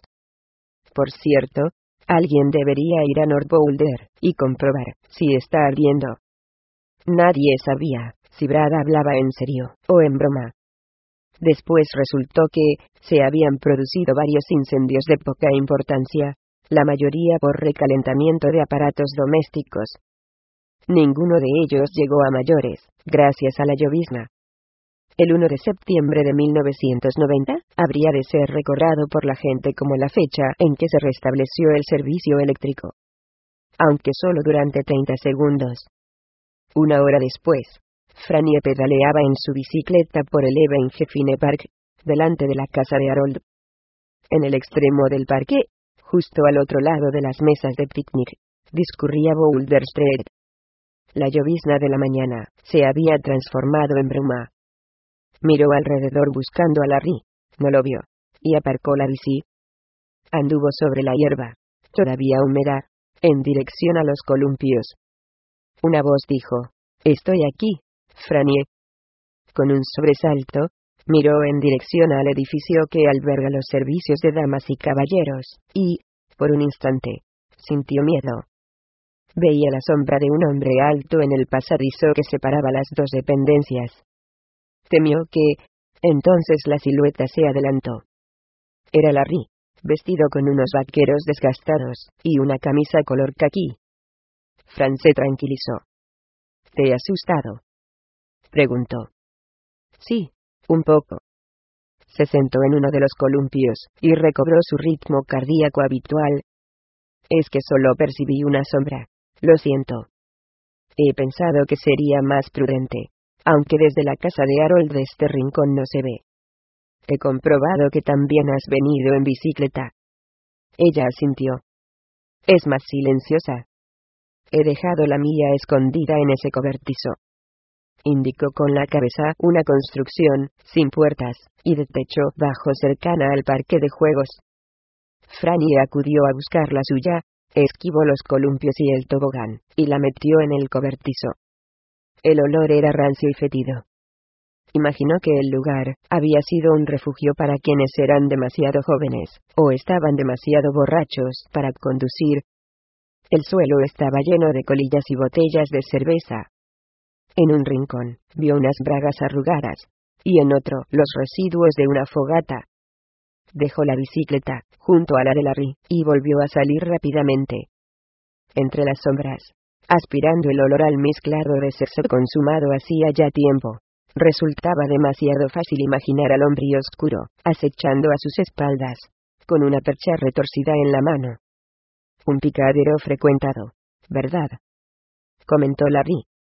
Por cierto, alguien debería ir a North Boulder y comprobar si está ardiendo. Nadie sabía si Brad hablaba en serio o en broma. Después resultó que se habían producido varios incendios de poca importancia, la mayoría por recalentamiento de aparatos domésticos. Ninguno de ellos llegó a mayores, gracias a la llovizna. El primero de septiembre de mil novecientos noventa habría de ser recordado por la gente como la fecha en que se restableció el servicio eléctrico. Aunque solo durante treinta segundos. Una hora después, Franny pedaleaba en su bicicleta por el Evangeline Park, delante de la casa de Harold. En el extremo del parque, justo al otro lado de las mesas de picnic, discurría Boulder Street. La llovizna de la mañana se había transformado en bruma. Miró alrededor buscando a Larry, no lo vio, y aparcó la bici. Anduvo sobre la hierba, todavía húmeda, en dirección a los columpios. Una voz dijo, «Estoy aquí, Franny». Con un sobresalto, miró en dirección al edificio que alberga los servicios de damas y caballeros, y, por un instante, sintió miedo. Veía la sombra de un hombre alto en el pasadizo que separaba las dos dependencias. Temió que, entonces la silueta se adelantó. Era Larry, vestido con unos vaqueros desgastados, y una camisa color caqui. Fran se tranquilizó. ¿Te he asustado?, preguntó. Sí, un poco. Se sentó en uno de los columpios, y recobró su ritmo cardíaco habitual. Es que solo percibí una sombra, lo siento. He pensado que sería más prudente, aunque desde la casa de Harold de este rincón no se ve. He comprobado que también has venido en bicicleta. Ella asintió. Es más silenciosa. He dejado la mía escondida en ese cobertizo. Indicó con la cabeza una construcción, sin puertas, y de techo bajo cercana al parque de juegos. Franny acudió a buscar la suya, esquivó los columpios y el tobogán, y la metió en el cobertizo. El olor era rancio y fétido. Imaginó que el lugar había sido un refugio para quienes eran demasiado jóvenes, o estaban demasiado borrachos para conducir. El suelo estaba lleno de colillas y botellas de cerveza. En un rincón, vio unas bragas arrugadas, y en otro, los residuos de una fogata. Dejó la bicicleta, junto a la de Larry, y volvió a salir rápidamente. Entre las sombras, aspirando el olor al mezclado de sexo consumado hacía ya tiempo, resultaba demasiado fácil imaginar al hombre oscuro, acechando a sus espaldas, con una percha retorcida en la mano. Un picadero frecuentado, ¿verdad?, comentó Larry.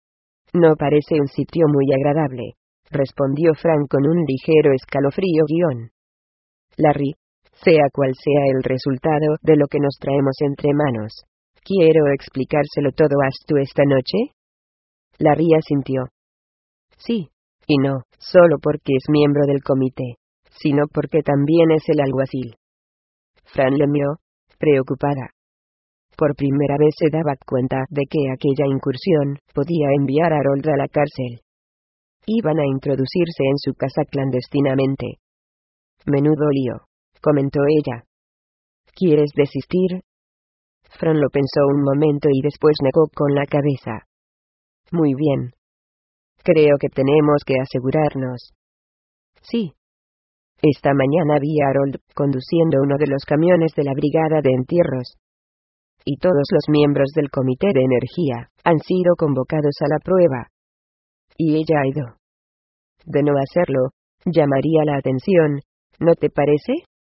No parece un sitio muy agradable, respondió Frank con un ligero escalofrío guión. Larry, sea cual sea el resultado de lo que nos traemos entre manos, ¿quiero explicárselo todo a Stu esta noche? Larry asintió. Sí, y no, solo porque es miembro del comité, sino porque también es el alguacil. Fran le miró, preocupada. Por primera vez se daba cuenta de que aquella incursión podía enviar a Harold a la cárcel. Iban a introducirse en su casa clandestinamente. Menudo lío, comentó ella. ¿Quieres desistir? Fran lo pensó un momento y después negó con la cabeza. Muy bien. Creo que tenemos que asegurarnos. Sí. Esta mañana vi a Harold conduciendo uno de los camiones de la brigada de entierros. Y todos los miembros del comité de energía han sido convocados a la prueba. Y ella ha ido. De no hacerlo, llamaría la atención, ¿no te parece?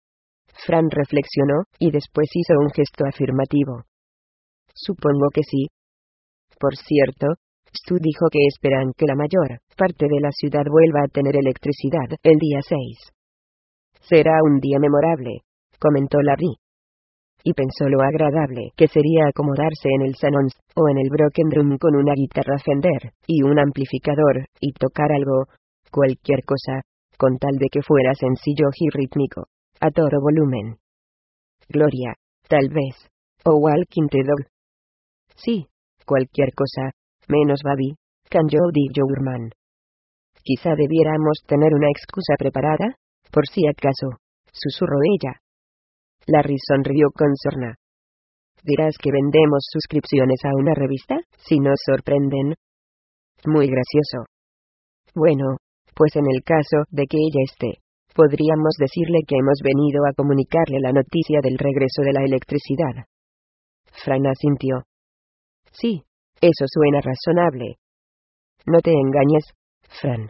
Fran reflexionó, y después hizo un gesto afirmativo. Supongo que sí. Por cierto, Stu dijo que esperan que la mayor parte de la ciudad vuelva a tener electricidad el día seis. Será un día memorable, comentó Larry. y pensó lo agradable que sería acomodarse en el salón, o en el Broken Room con una guitarra Fender, y un amplificador, y tocar algo, cualquier cosa, con tal de que fuera sencillo y rítmico, a todo volumen. Gloria, tal vez, o Walking the Dog. Sí, cualquier cosa, menos Baby, Can You Dig Your Man. Quizá debiéramos tener una excusa preparada, por si acaso, susurró ella. Larry sonrió con sorna. ¿Dirás que vendemos suscripciones a una revista, si nos sorprenden? Muy gracioso. Bueno, pues en el caso de que ella esté, podríamos decirle que hemos venido a comunicarle la noticia del regreso de la electricidad. Fran asintió. Sí, eso suena razonable. No te engañes, Fran.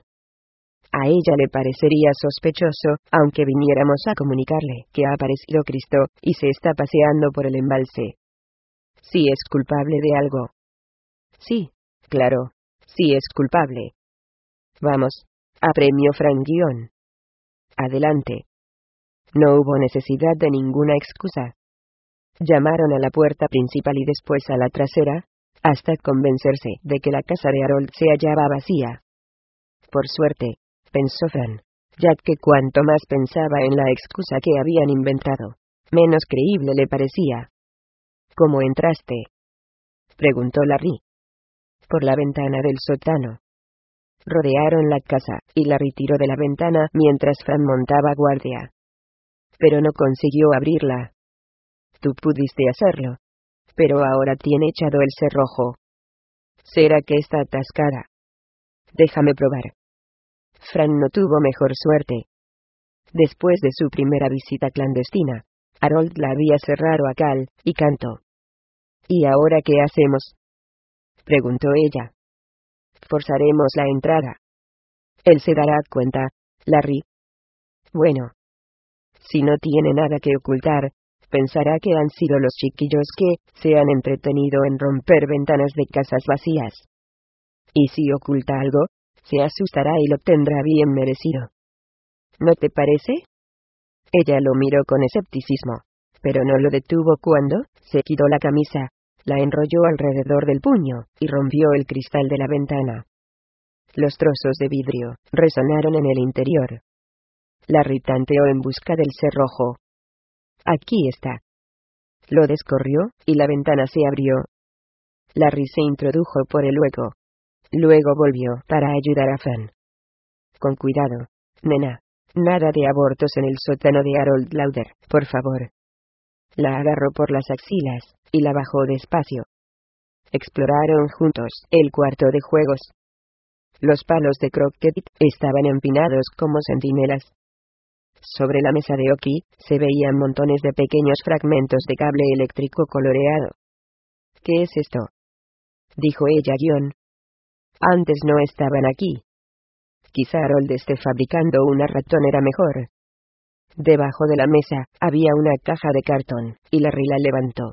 A ella le parecería sospechoso, aunque viniéramos a comunicarle que ha aparecido Cristo, y se está paseando por el embalse. Sí es culpable de algo. Sí, claro, sí es culpable. Vamos, apremió Fran guión. Adelante. No hubo necesidad de ninguna excusa. Llamaron a la puerta principal y después a la trasera, hasta convencerse de que la casa de Harold se hallaba vacía. Por suerte, pensó Fran, ya que cuanto más pensaba en la excusa que habían inventado, menos creíble le parecía. ¿Cómo entraste?, preguntó Larry. Por la ventana del sótano. Rodearon la casa, y Larry tiró de la ventana mientras Fran montaba guardia. Pero no consiguió abrirla. Tú pudiste hacerlo. Pero ahora tiene echado el cerrojo. ¿Será que está atascada? Déjame probar. Fran no tuvo mejor suerte. Después de su primera visita clandestina, Harold la había cerrado a cal y canto. ¿Y ahora qué hacemos?, preguntó ella. Forzaremos la entrada. Él se dará cuenta, Larry. Bueno. Si no tiene nada que ocultar, pensará que han sido los chiquillos que se han entretenido en romper ventanas de casas vacías. Y si oculta algo, se asustará y lo tendrá bien merecido. ¿No te parece? Ella lo miró con escepticismo, pero no lo detuvo cuando se quitó la camisa, la enrolló alrededor del puño, y rompió el cristal de la ventana. Los trozos de vidrio resonaron en el interior. Larry tanteó en busca del cerrojo. Aquí está. Lo descorrió, y la ventana se abrió. Larry se introdujo por el hueco. Luego volvió para ayudar a Fran. Con cuidado, nena. Nada de abortos en el sótano de Harold Lauder, por favor. La agarró por las axilas, y la bajó despacio. Exploraron juntos el cuarto de juegos. Los palos de croquet estaban empinados como centinelas. Sobre la mesa de hockey, se veían montones de pequeños fragmentos de cable eléctrico coloreado. ¿Qué es esto?, dijo ella guión. Antes no estaban aquí. Quizá Harold esté fabricando una ratonera mejor. Debajo de la mesa, había una caja de cartón, y Larry la levantó.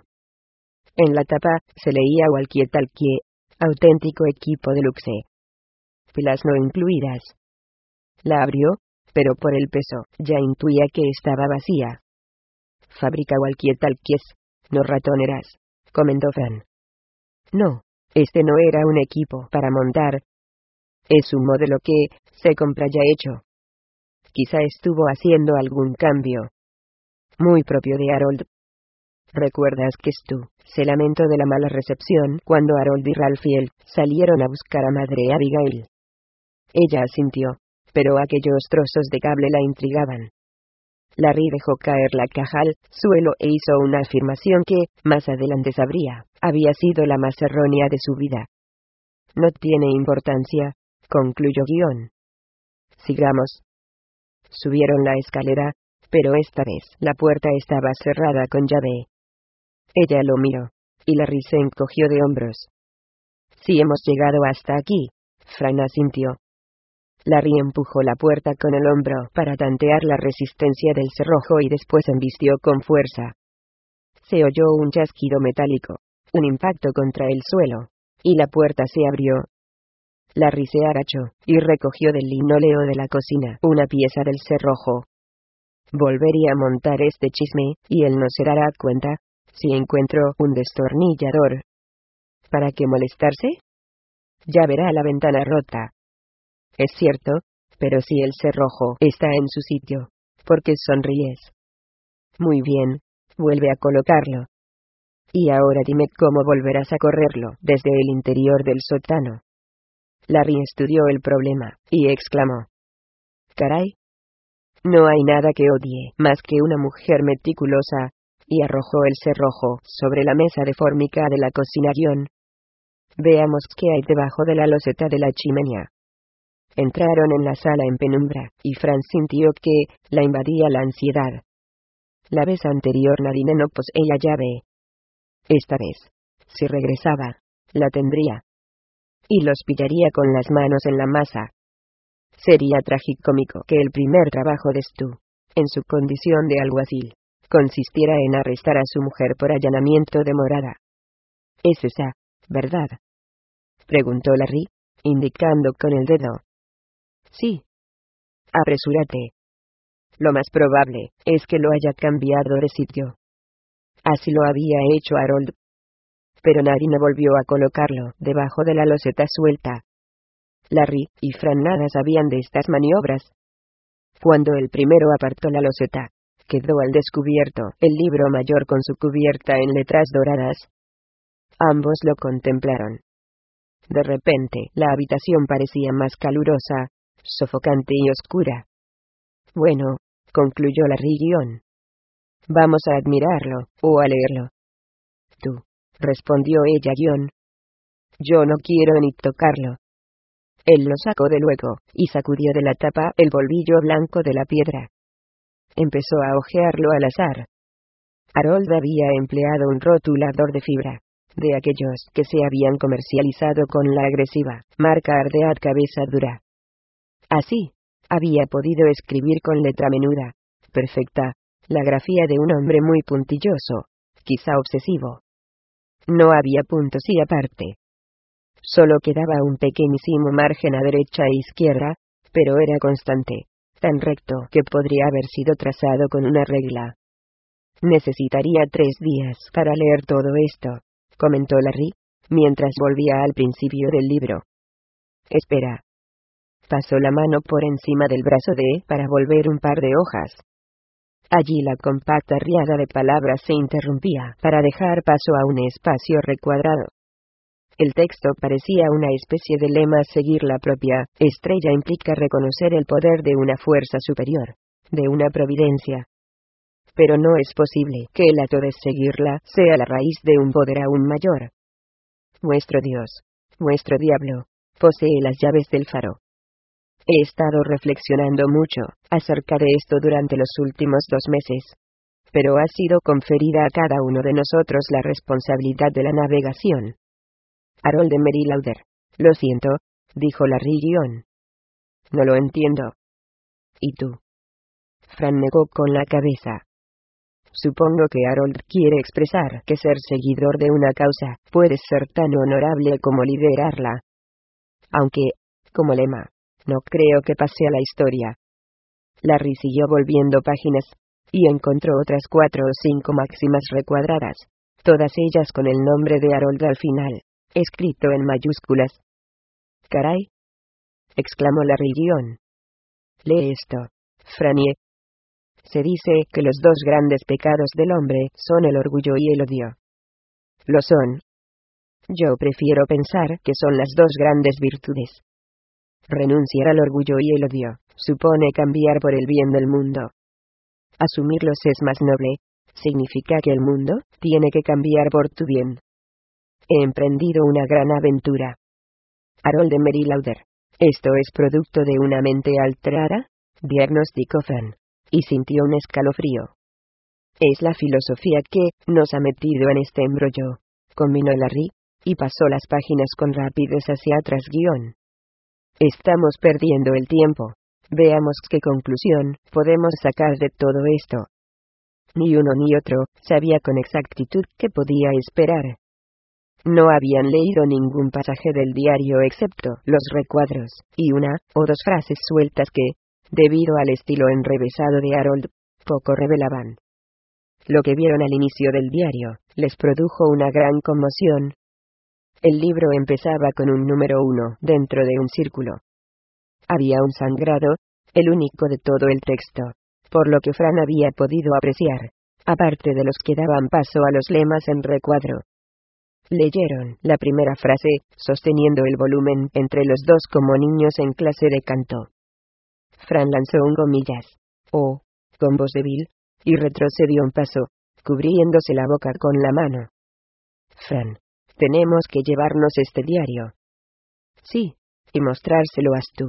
En la tapa, se leía walkie-talkie, auténtico equipo de luxe. Pilas no incluidas. La abrió, pero por el peso, ya intuía que estaba vacía. Fabrica walkie-talkies, no ratoneras, comentó Fran. No, este no era un equipo para montar. Es un modelo que se compra ya hecho. Quizá estuvo haciendo algún cambio. Muy propio de Harold. ¿Recuerdas que Stu se lamentó de la mala recepción cuando Harold y Ralphiel salieron a buscar a madre Abigail? Ella asintió, pero aquellos trozos de cable la intrigaban. Larry dejó caer la caja al suelo e hizo una afirmación que, más adelante sabría, había sido la más errónea de su vida. No tiene importancia, concluyó guión. Sigamos. Subieron la escalera, pero esta vez la puerta estaba cerrada con llave. Ella lo miró, y Larry se encogió de hombros. Si hemos llegado hasta aquí, Fran asintió. Larry empujó la puerta con el hombro para tantear la resistencia del cerrojo y después embistió con fuerza. Se oyó un chasquido metálico, un impacto contra el suelo, y la puerta se abrió. Larry se agachó, y recogió del linóleo de la cocina una pieza del cerrojo. Volvería a montar este chisme, y él no se dará cuenta, Si encuentro un destornillador, ¿para qué molestarse? Ya verá la ventana rota. Es cierto, pero si el cerrojo está en su sitio, ¿por qué sonríes? Muy bien, vuelve a colocarlo. Y ahora dime cómo volverás a correrlo desde el interior del sótano. Larry estudió el problema, y exclamó: «Caray. No hay nada que odie más que una mujer meticulosa», y arrojó el cerrojo sobre la mesa de fórmica de la cocina. «Veamos qué hay debajo de la loseta de la chimenea». Entraron en la sala en penumbra, y Fran sintió que la invadía la ansiedad. La vez anterior Nadine no poseía llave. Esta vez, si regresaba, la tendría. Y los pillaría con las manos en la masa. Sería tragicómico que el primer trabajo de Stu, en su condición de alguacil, consistiera en arrestar a su mujer por allanamiento de morada. «¿Es esa, verdad?», preguntó Larry, indicando con el dedo. «Sí». «Apresúrate. Lo más probable es que lo haya cambiado de sitio». Así lo había hecho Harold. Pero Nadine volvió a colocarlo debajo de la loseta suelta. Larry y Fran nada sabían de estas maniobras. Cuando el primero apartó la loseta, quedó al descubierto el libro mayor con su cubierta en letras doradas. Ambos lo contemplaron. De repente, la habitación parecía más calurosa, sofocante y oscura. «Bueno», concluyó Larry guión. «Vamos a admirarlo, o a leerlo». «Tú», respondió ella guión. «Yo no quiero ni tocarlo». Él lo sacó de luego, y sacudió de la tapa el polvillo blanco de la piedra. Empezó a hojearlo al azar. Harold había empleado un rotulador de fibra, de aquellos que se habían comercializado con la agresiva marca Ardeat Cabeza Dura. Así, había podido escribir con letra menuda, perfecta, la grafía de un hombre muy puntilloso, quizá obsesivo. No había puntos y aparte. Solo quedaba un pequeñísimo margen a derecha e izquierda, pero era constante, tan recto que podría haber sido trazado con una regla. «Necesitaría tres días para leer todo esto», comentó Larry, mientras volvía al principio del libro. «Espera». Pasó la mano por encima del brazo de para volver un par de hojas. Allí la compacta riada de palabras se interrumpía para dejar paso a un espacio recuadrado. El texto parecía una especie de lema a seguir. La propia estrella implica reconocer el poder de una fuerza superior, de una providencia. Pero no es posible que el acto de seguirla sea la raíz de un poder aún mayor. Vuestro Dios, vuestro diablo, posee las llaves del faro. He estado reflexionando mucho acerca de esto durante los últimos dos meses. Pero ha sido conferida a cada uno de nosotros la responsabilidad de la navegación. Harold Emery Lauder. «Lo siento», dijo Larry guión. «No lo entiendo». «¿Y tú?». Fran negó con la cabeza. «Supongo que Harold quiere expresar que ser seguidor de una causa puede ser tan honorable como liderarla. Aunque, como lema, no creo que pase a la historia». Larry siguió volviendo páginas, y encontró otras cuatro o cinco máximas recuadradas, todas ellas con el nombre de Harold al final, escrito en mayúsculas. «Caray», exclamó Larry guión. «Lee esto, Franie». Se dice que los dos grandes pecados del hombre son el orgullo y el odio. Lo son. Yo prefiero pensar que son las dos grandes virtudes. Renunciar al orgullo y el odio supone cambiar por el bien del mundo. Asumirlos es más noble, significa que el mundo tiene que cambiar por tu bien. He emprendido una gran aventura. Harold Emery Lauder. Esto es producto de una mente alterada, diagnosticó Fran, y sintió un escalofrío. Es la filosofía que nos ha metido en este embrollo, combinó Larry, y pasó las páginas con rapidez hacia atrás guión. Estamos perdiendo el tiempo. Veamos qué conclusión podemos sacar de todo esto. Ni uno ni otro sabía con exactitud qué podía esperar. No habían leído ningún pasaje del diario excepto los recuadros, y una o dos frases sueltas que, debido al estilo enrevesado de Harold, poco revelaban. Lo que vieron al inicio del diario les produjo una gran conmoción. El libro empezaba con un número uno dentro de un círculo. Había un sangrado, el único de todo el texto, por lo que Fran había podido apreciar, aparte de los que daban paso a los lemas en recuadro. Leyeron la primera frase, sosteniendo el volumen entre los dos como niños en clase de canto. Fran lanzó un comillas, oh, con voz débil, y retrocedió un paso, cubriéndose la boca con la mano. Fran, tenemos que llevarnos este diario. Sí, y mostrárselo a Stu.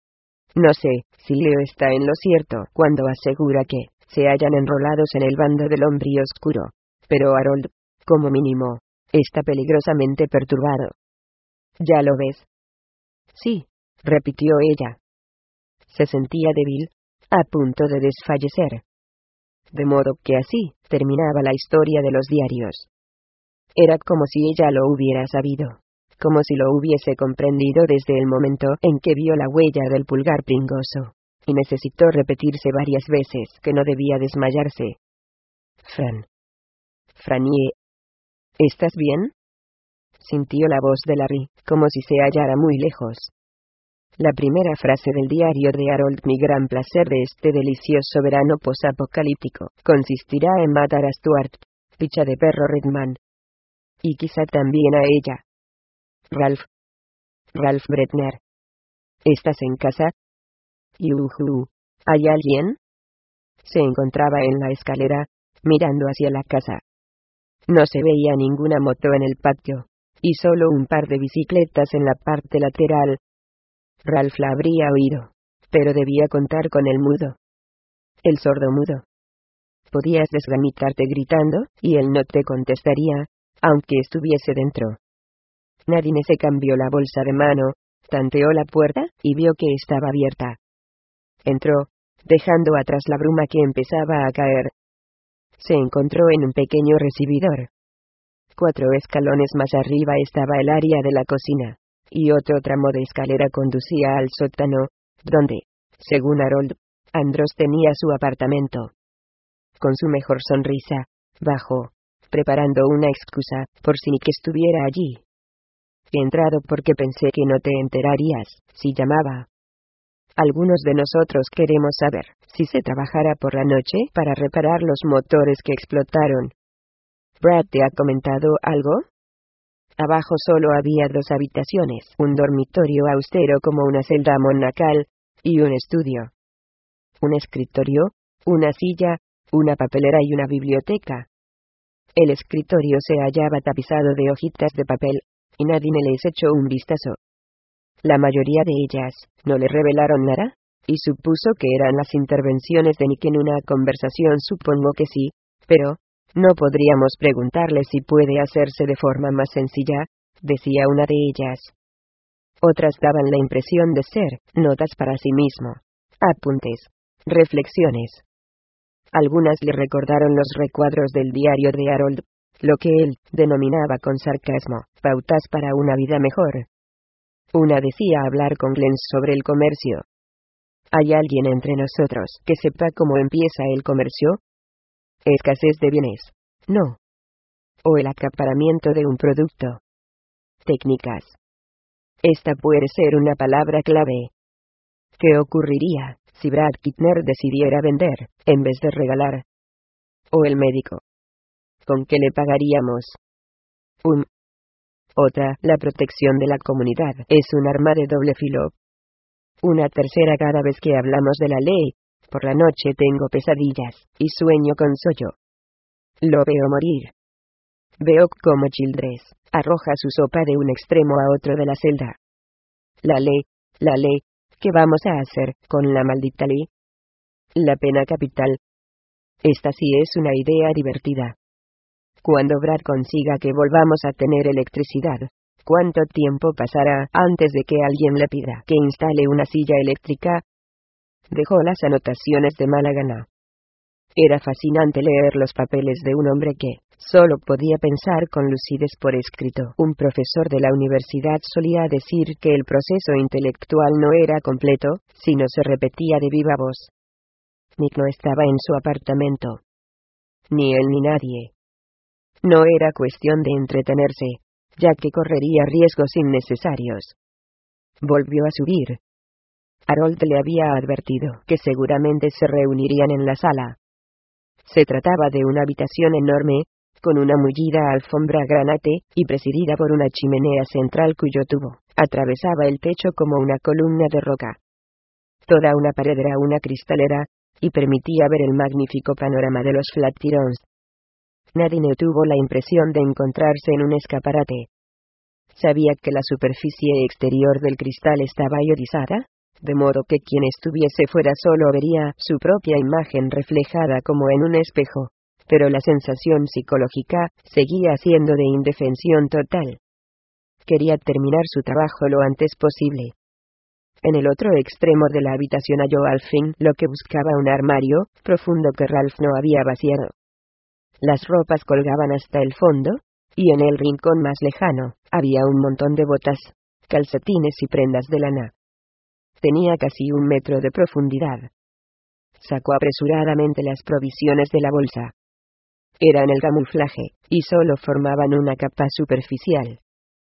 No sé si Leo está en lo cierto cuando asegura que se hallan enrolados en el bando del hombre oscuro, pero Harold, como mínimo, está peligrosamente perturbado. ¿Ya lo ves? Sí, repitió ella. Se sentía débil, a punto de desfallecer. De modo que así terminaba la historia de los diarios. Era como si ella lo hubiera sabido, como si lo hubiese comprendido desde el momento en que vio la huella del pulgar pringoso, y necesitó repetirse varias veces que no debía desmayarse. Fran. Franie. ¿Estás bien? Sintió la voz de Larry, como si se hallara muy lejos. La primera frase del diario de Harold: mi gran placer de este delicioso verano posapocalíptico consistirá en matar a Stuart, picha de perro Redman. Y quizá también a ella. Ralph. Ralph Bretner. ¿Estás en casa? Yuhu. ¿Hay alguien? Se encontraba en la escalera, mirando hacia la casa. No se veía ninguna moto en el patio, y solo un par de bicicletas en la parte lateral. Ralph la habría oído, pero debía contar con el mudo. El sordo mudo. Podías desgamitarte gritando, y él no te contestaría, aunque estuviese dentro. Nadine se cambió la bolsa de mano, tanteó la puerta, y vio que estaba abierta. Entró, dejando atrás la bruma que empezaba a caer. Se encontró en un pequeño recibidor. Cuatro escalones más arriba estaba el área de la cocina, y otro tramo de escalera conducía al sótano, donde, según Harold, Andros tenía su apartamento. Con su mejor sonrisa, bajó, preparando una excusa, por si Nick estuviera allí. He entrado porque pensé que no te enterarías, si llamaba. Algunos de nosotros queremos saber si se trabajará por la noche para reparar los motores que explotaron. ¿Brad te ha comentado algo? Abajo solo había dos habitaciones, un dormitorio austero como una celda monacal, y un estudio. Un escritorio, una silla, una papelera y una biblioteca. El escritorio se hallaba tapizado de hojitas de papel, y Nadine les echó un vistazo. La mayoría de ellas no le revelaron nada, y supuso que eran las intervenciones de Nick en una conversación. Supongo que sí, pero no podríamos preguntarle si puede hacerse de forma más sencilla, decía una de ellas. Otras daban la impresión de ser notas para sí mismo, apuntes, reflexiones. Algunas le recordaron los recuadros del diario de Harold, lo que él denominaba con sarcasmo, pautas para una vida mejor. Una decía hablar con Glenn sobre el comercio. ¿Hay alguien entre nosotros que sepa cómo empieza el comercio? Escasez de bienes. No. O el acaparamiento de un producto. Técnicas. Esta puede ser una palabra clave. ¿Qué ocurriría si Brad Kittner decidiera vender, en vez de regalar? O el médico. ¿Con qué le pagaríamos? Un. Otra, la protección de la comunidad es un arma de doble filo. Una tercera, cada vez que hablamos de la ley, por la noche tengo pesadillas, y sueño con Sollo. Lo veo morir. Veo cómo Childress arroja su sopa de un extremo a otro de la celda. La ley, la ley, ¿qué vamos a hacer con la maldita ley? La pena capital. Esta sí es una idea divertida. Cuando Brad consiga que volvamos a tener electricidad, ¿cuánto tiempo pasará antes de que alguien le pida que instale una silla eléctrica? Dejó las anotaciones de mala gana. Era fascinante leer los papeles de un hombre que solo podía pensar con lucidez por escrito. Un profesor de la universidad solía decir que el proceso intelectual no era completo, sino se repetía de viva voz. Nick no estaba en su apartamento. ni él ni nadie. No era cuestión de entretenerse, ya que correría riesgos innecesarios. Volvió a subir. Harold le había advertido que seguramente se reunirían en la sala. Se trataba de una habitación enorme, con una mullida alfombra granate, y presidida por una chimenea central cuyo tubo atravesaba el techo como una columna de roca. Toda una pared era una cristalera, y permitía ver el magnífico panorama de los Flatiron. Nadine tuvo la impresión de encontrarse en un escaparate. Sabía que la superficie exterior del cristal estaba iodizada, de modo que quien estuviese fuera solo vería su propia imagen reflejada como en un espejo, pero la sensación psicológica seguía siendo de indefensión total. Quería terminar su trabajo lo antes posible. En el otro extremo de la habitación halló al fin lo que buscaba, un armario profundo que Ralph no había vaciado. Las ropas colgaban hasta el fondo, y en el rincón más lejano había un montón de botas, calcetines y prendas de lana. Tenía casi un metro de profundidad. Sacó apresuradamente las provisiones de la bolsa. Eran el camuflaje, y solo formaban una capa superficial.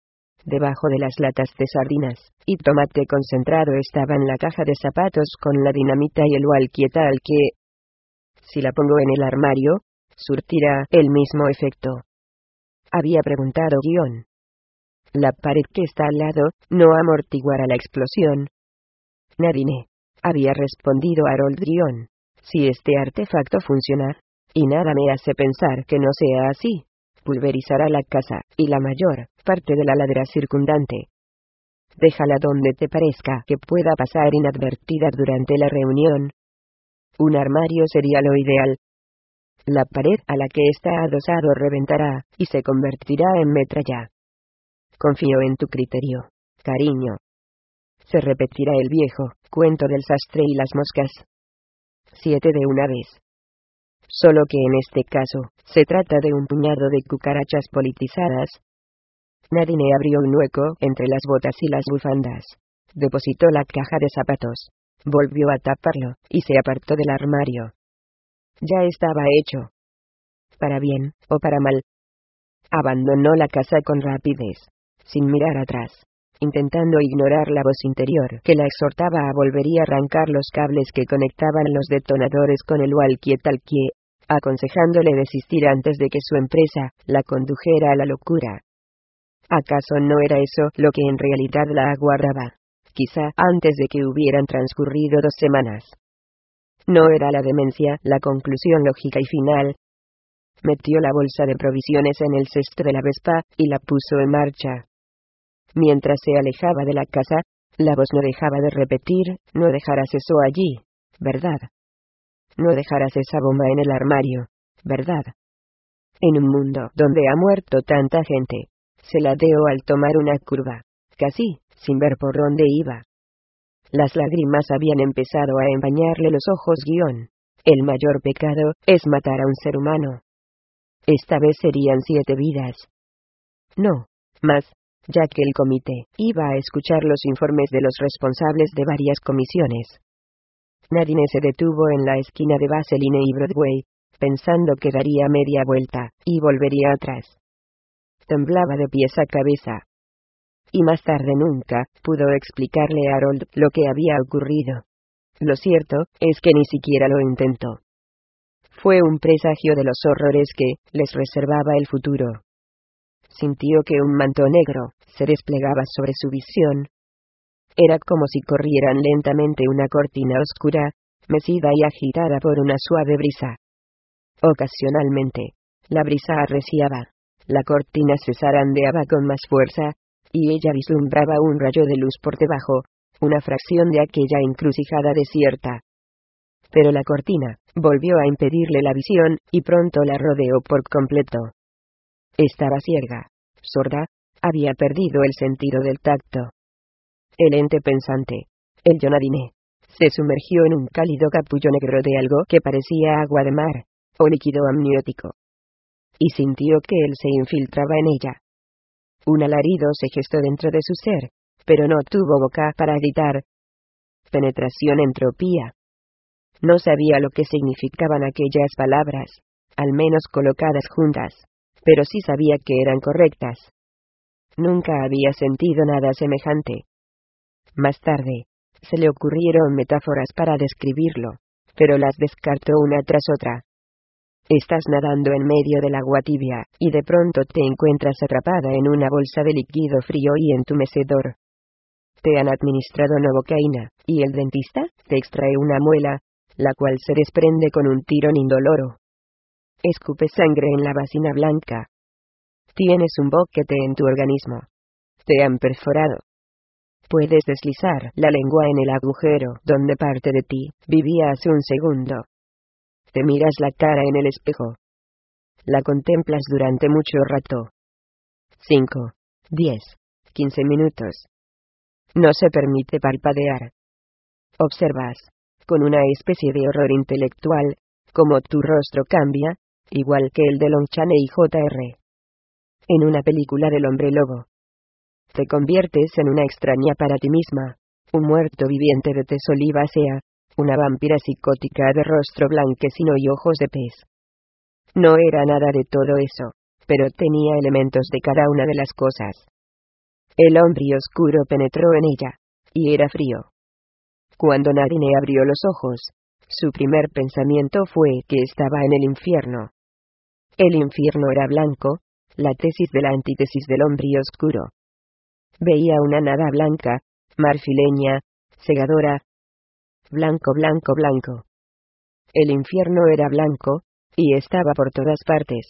Debajo de las latas de sardinas y tomate concentrado estaban la caja de zapatos con la dinamita y el walkie-talkie que, si la pongo en el armario, surtirá el mismo efecto. Había preguntado Guión. La pared que está al lado no amortiguará la explosión. Nadine, había respondido Harold Guión. Si este artefacto funciona, y nada me hace pensar que no sea así, pulverizará la casa y la mayor parte de la ladera circundante. Déjala donde te parezca que pueda pasar inadvertida durante la reunión. Un armario sería lo ideal. La pared a la que está adosado reventará, y se convertirá en metralla. Confío en tu criterio, cariño. Se repetirá el viejo cuento del sastre y las moscas. Siete de una vez. Solo que en este caso, se trata de un puñado de cucarachas politizadas. Nadine abrió un hueco entre las botas y las bufandas. Depositó la caja de zapatos. Volvió a taparlo, y se apartó del armario. Ya estaba hecho. Para bien, o para mal. Abandonó la casa con rapidez, sin mirar atrás, intentando ignorar la voz interior que la exhortaba a volver y arrancar los cables que conectaban los detonadores con el walkie-talkie, aconsejándole desistir antes de que su empresa la condujera a la locura. ¿Acaso no era eso lo que en realidad la aguardaba? Quizá antes de que hubieran transcurrido dos semanas. ¿No era la demencia la conclusión lógica y final? Metió la bolsa de provisiones en el cesto de la Vespa, y la puso en marcha. Mientras se alejaba de la casa, la voz no dejaba de repetir: no dejarás eso allí, ¿verdad? No dejarás esa bomba en el armario, ¿verdad? En un mundo donde ha muerto tanta gente, se ladeó al tomar una curva, casi, sin ver por dónde iba. Las lágrimas habían empezado a empañarle los ojos. Guión. El mayor pecado es matar a un ser humano. Esta vez serían siete vidas. No, más, ya que el comité iba a escuchar los informes de los responsables de varias comisiones. Nadine se detuvo en la esquina de Vaseline y Broadway, pensando que daría media vuelta, y volvería atrás. Temblaba de pies a cabeza. Y más tarde nunca pudo explicarle a Harold lo que había ocurrido. Lo cierto es que ni siquiera lo intentó. Fue un presagio de los horrores que les reservaba el futuro. Sintió que un manto negro se desplegaba sobre su visión. Era como si corrieran lentamente una cortina oscura, mecida y agitada por una suave brisa. Ocasionalmente, la brisa arreciaba, la cortina se zarandeaba con más fuerza, y ella vislumbraba un rayo de luz por debajo, una fracción de aquella encrucijada desierta. Pero la cortina volvió a impedirle la visión, y pronto la rodeó por completo. Estaba ciega, sorda, había perdido el sentido del tacto. El ente pensante, el yo Nadine, se sumergió en un cálido capullo negro de algo que parecía agua de mar, o líquido amniótico. Y sintió que él se infiltraba en ella. Un alarido se gestó dentro de su ser, pero no tuvo boca para gritar. Penetración, entropía. No sabía lo que significaban aquellas palabras, al menos colocadas juntas, pero sí sabía que eran correctas. Nunca había sentido nada semejante. Más tarde, se le ocurrieron metáforas para describirlo, pero las descartó una tras otra. Estás nadando en medio del agua tibia, y de pronto te encuentras atrapada en una bolsa de líquido frío y entumecedor. Te han administrado novocaína, y el dentista te extrae una muela, la cual se desprende con un tirón indoloro. Escupe sangre en la vagina blanca. Tienes un boquete en tu organismo. Te han perforado. Puedes deslizar la lengua en el agujero donde parte de ti vivía hace un segundo. Te miras la cara en el espejo. La contemplas durante mucho rato. cinco, diez, quince minutos. No se permite parpadear. Observas, con una especie de horror intelectual, cómo tu rostro cambia, igual que el de Lon Chaney J R en una película del hombre lobo. Te conviertes en una extraña para ti misma, un muerto viviente de tez olivácea, una vampira psicótica de rostro blanquecino y ojos de pez. No era nada de todo eso, pero tenía elementos de cada una de las cosas. El hombre oscuro penetró en ella, y era frío. Cuando Nadine abrió los ojos, su primer pensamiento fue que estaba en el infierno. El infierno era blanco, la tesis de la antítesis del hombre oscuro. Veía una nada blanca, marfileña, cegadora. Blanco, blanco, blanco. El infierno era blanco, y estaba por todas partes.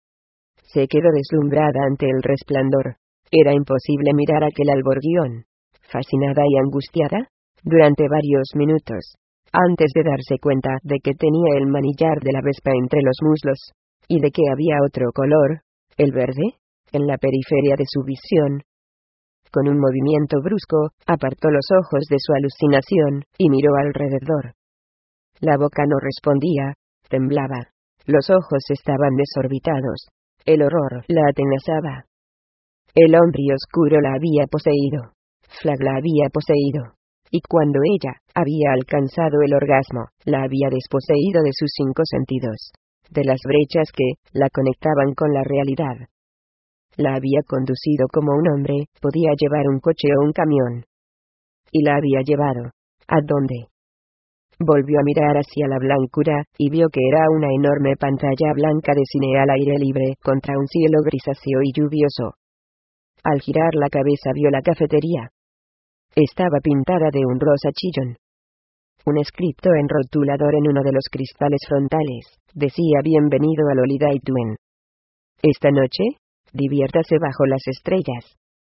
Se quedó deslumbrada ante el resplandor. Era imposible mirar aquel alborguión, fascinada y angustiada, durante varios minutos, antes de darse cuenta de que tenía el manillar de la vespa entre los muslos, y de que había otro color, el verde, en la periferia de su visión. Con un movimiento brusco, apartó los ojos de su alucinación, y miró alrededor. La boca no respondía, temblaba. Los ojos estaban desorbitados. El horror la atenazaba. El hombre oscuro la había poseído. Flag la había poseído. Y cuando ella había alcanzado el orgasmo, la había desposeído de sus cinco sentidos, de las brechas que la conectaban con la realidad. La había conducido como un hombre podía llevar un coche o un camión. Y la había llevado. ¿A dónde? Volvió a mirar hacia la blancura, y vio que era una enorme pantalla blanca de cine al aire libre, contra un cielo grisáceo y lluvioso. Al girar la cabeza vio la cafetería. Estaba pintada de un rosa chillón. Un escrito en rotulador en uno de los cristales frontales decía: bienvenido al Holiday Inn. Esta noche, diviértase bajo las estrellas.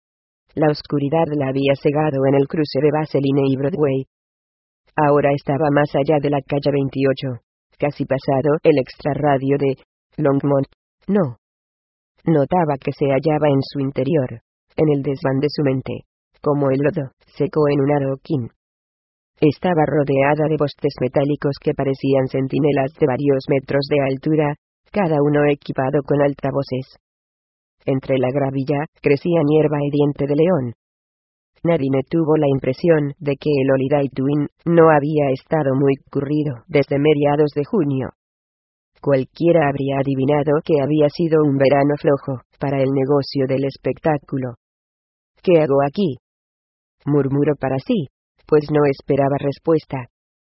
La oscuridad la había cegado en el cruce de Vaseline y Broadway. Ahora estaba más allá de la calle veintiocho, casi pasado el extrarradio de Longmont. No. Notaba que se hallaba en su interior, en el desván de su mente, como el lodo seco en un adoquín. Estaba rodeada de postes metálicos que parecían centinelas de varios metros de altura, cada uno equipado con altavoces. Entre la gravilla crecían hierba y diente de león. Nadine tuvo la impresión de que el Holiday Inn no había estado muy currido desde mediados de junio. Cualquiera habría adivinado que había sido un verano flojo para el negocio del espectáculo. ¿Qué hago aquí?, murmuró para sí, pues no esperaba respuesta.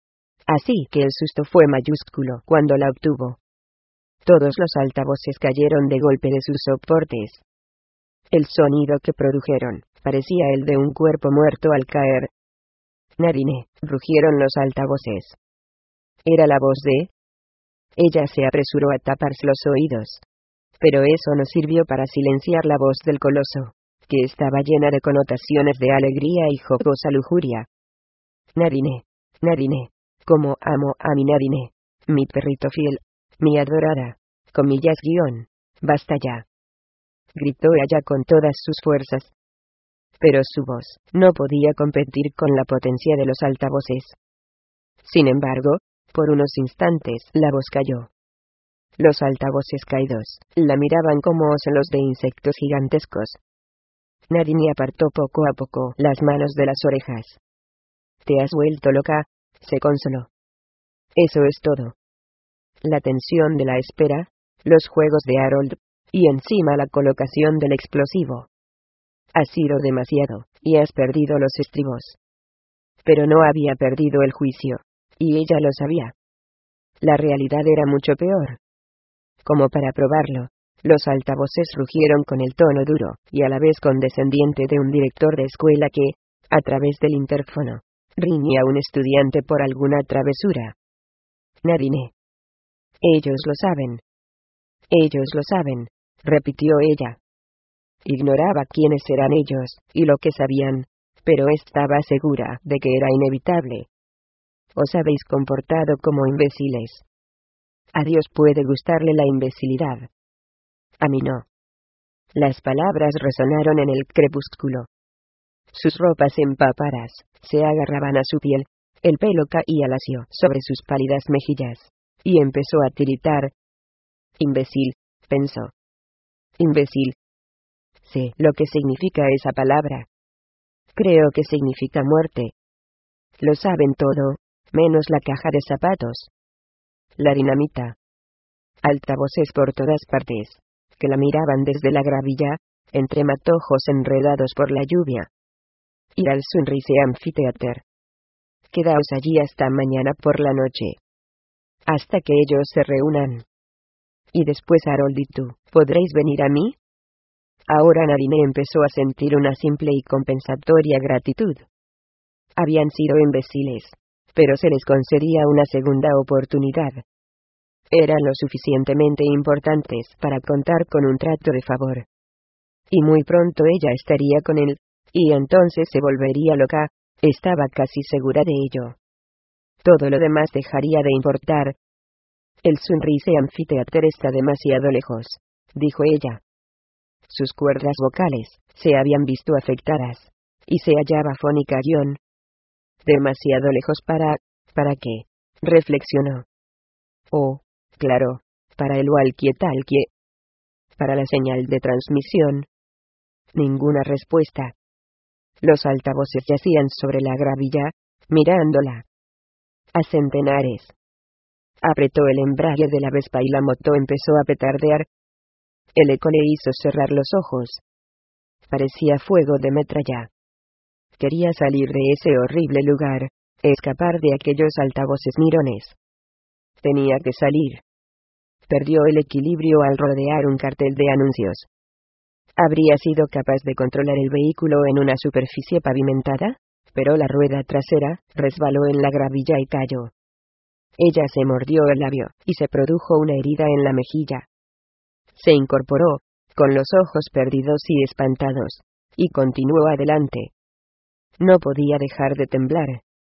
Así que el susto fue mayúsculo cuando la obtuvo. Todos los altavoces cayeron de golpe de sus soportes. El sonido que produjeron parecía el de un cuerpo muerto al caer. Nadine, rugieron los altavoces. Era la voz de... Ella se apresuró a taparse los oídos. Pero eso no sirvió para silenciar la voz del coloso, que estaba llena de connotaciones de alegría y jocosa lujuria. Nadine, Nadine, como amo a mi Nadine, mi perrito fiel, mi adorada, comillas guión, basta ya. Gritó ella con todas sus fuerzas. Pero su voz no podía competir con la potencia de los altavoces. Sin embargo, por unos instantes la voz cayó. Los altavoces caídos la miraban como ocelos de insectos gigantescos. Nadine apartó poco a poco las manos de las orejas. «Te has vuelto loca», se consoló. «Eso es todo». La tensión de la espera los juegos de Harold, y encima la colocación del explosivo. Has sido demasiado, y has perdido los estribos. Pero no había perdido el juicio, y ella lo sabía. La realidad era mucho peor. Como para probarlo, los altavoces rugieron con el tono duro, y a la vez condescendiente de un director de escuela que, a través del interfono, riñe a un estudiante por alguna travesura. Nadine. Ellos lo saben. Ellos lo saben, repitió ella. Ignoraba quiénes eran ellos, y lo que sabían, pero estaba segura de que era inevitable. Os habéis comportado como imbéciles. A Dios puede gustarle la imbecilidad. A mí no. Las palabras resonaron en el crepúsculo. Sus ropas empapadas se agarraban a su piel, el pelo caía lacio sobre sus pálidas mejillas, y empezó a tiritar. Imbécil, pensó. Imbécil. Sé lo que significa esa palabra. Creo que significa muerte. Lo saben todo, menos la caja de zapatos. La dinamita. Altavoces por todas partes, que la miraban desde la gravilla, entre matojos enredados por la lluvia. Ir al Sunrise Amphitheater. Quedaos allí hasta mañana por la noche. Hasta que ellos se reúnan. Y después Harold y tú, ¿podréis venir a mí? Ahora Nadine empezó a sentir una simple y compensatoria gratitud. Habían sido imbéciles, pero se les concedía una segunda oportunidad. Eran lo suficientemente importantes para contar con un trato de favor. Y muy pronto ella estaría con él, y entonces se volvería loca, estaba casi segura de ello. Todo lo demás dejaría de importar. El Sunrise Amphitheater está demasiado lejos, dijo ella. Sus cuerdas vocales se habían visto afectadas, y se hallaba fónica guión. Demasiado lejos para... ¿para qué? Reflexionó. Oh, claro, para el walkie-talkie. Para la señal de transmisión. Ninguna respuesta. Los altavoces yacían sobre la gravilla, mirándola. A centenares. Apretó el embrague de la Vespa y la moto empezó a petardear. El eco le hizo cerrar los ojos. Parecía fuego de metralla. Quería salir de ese horrible lugar, escapar de aquellos altavoces mirones. Tenía que salir. Perdió el equilibrio al rodear un cartel de anuncios. ¿Habría sido capaz de controlar el vehículo en una superficie pavimentada? Pero la rueda trasera resbaló en la gravilla y cayó. Ella se mordió el labio, y se produjo una herida en la mejilla. Se incorporó, con los ojos perdidos y espantados, y continuó adelante. No podía dejar de temblar.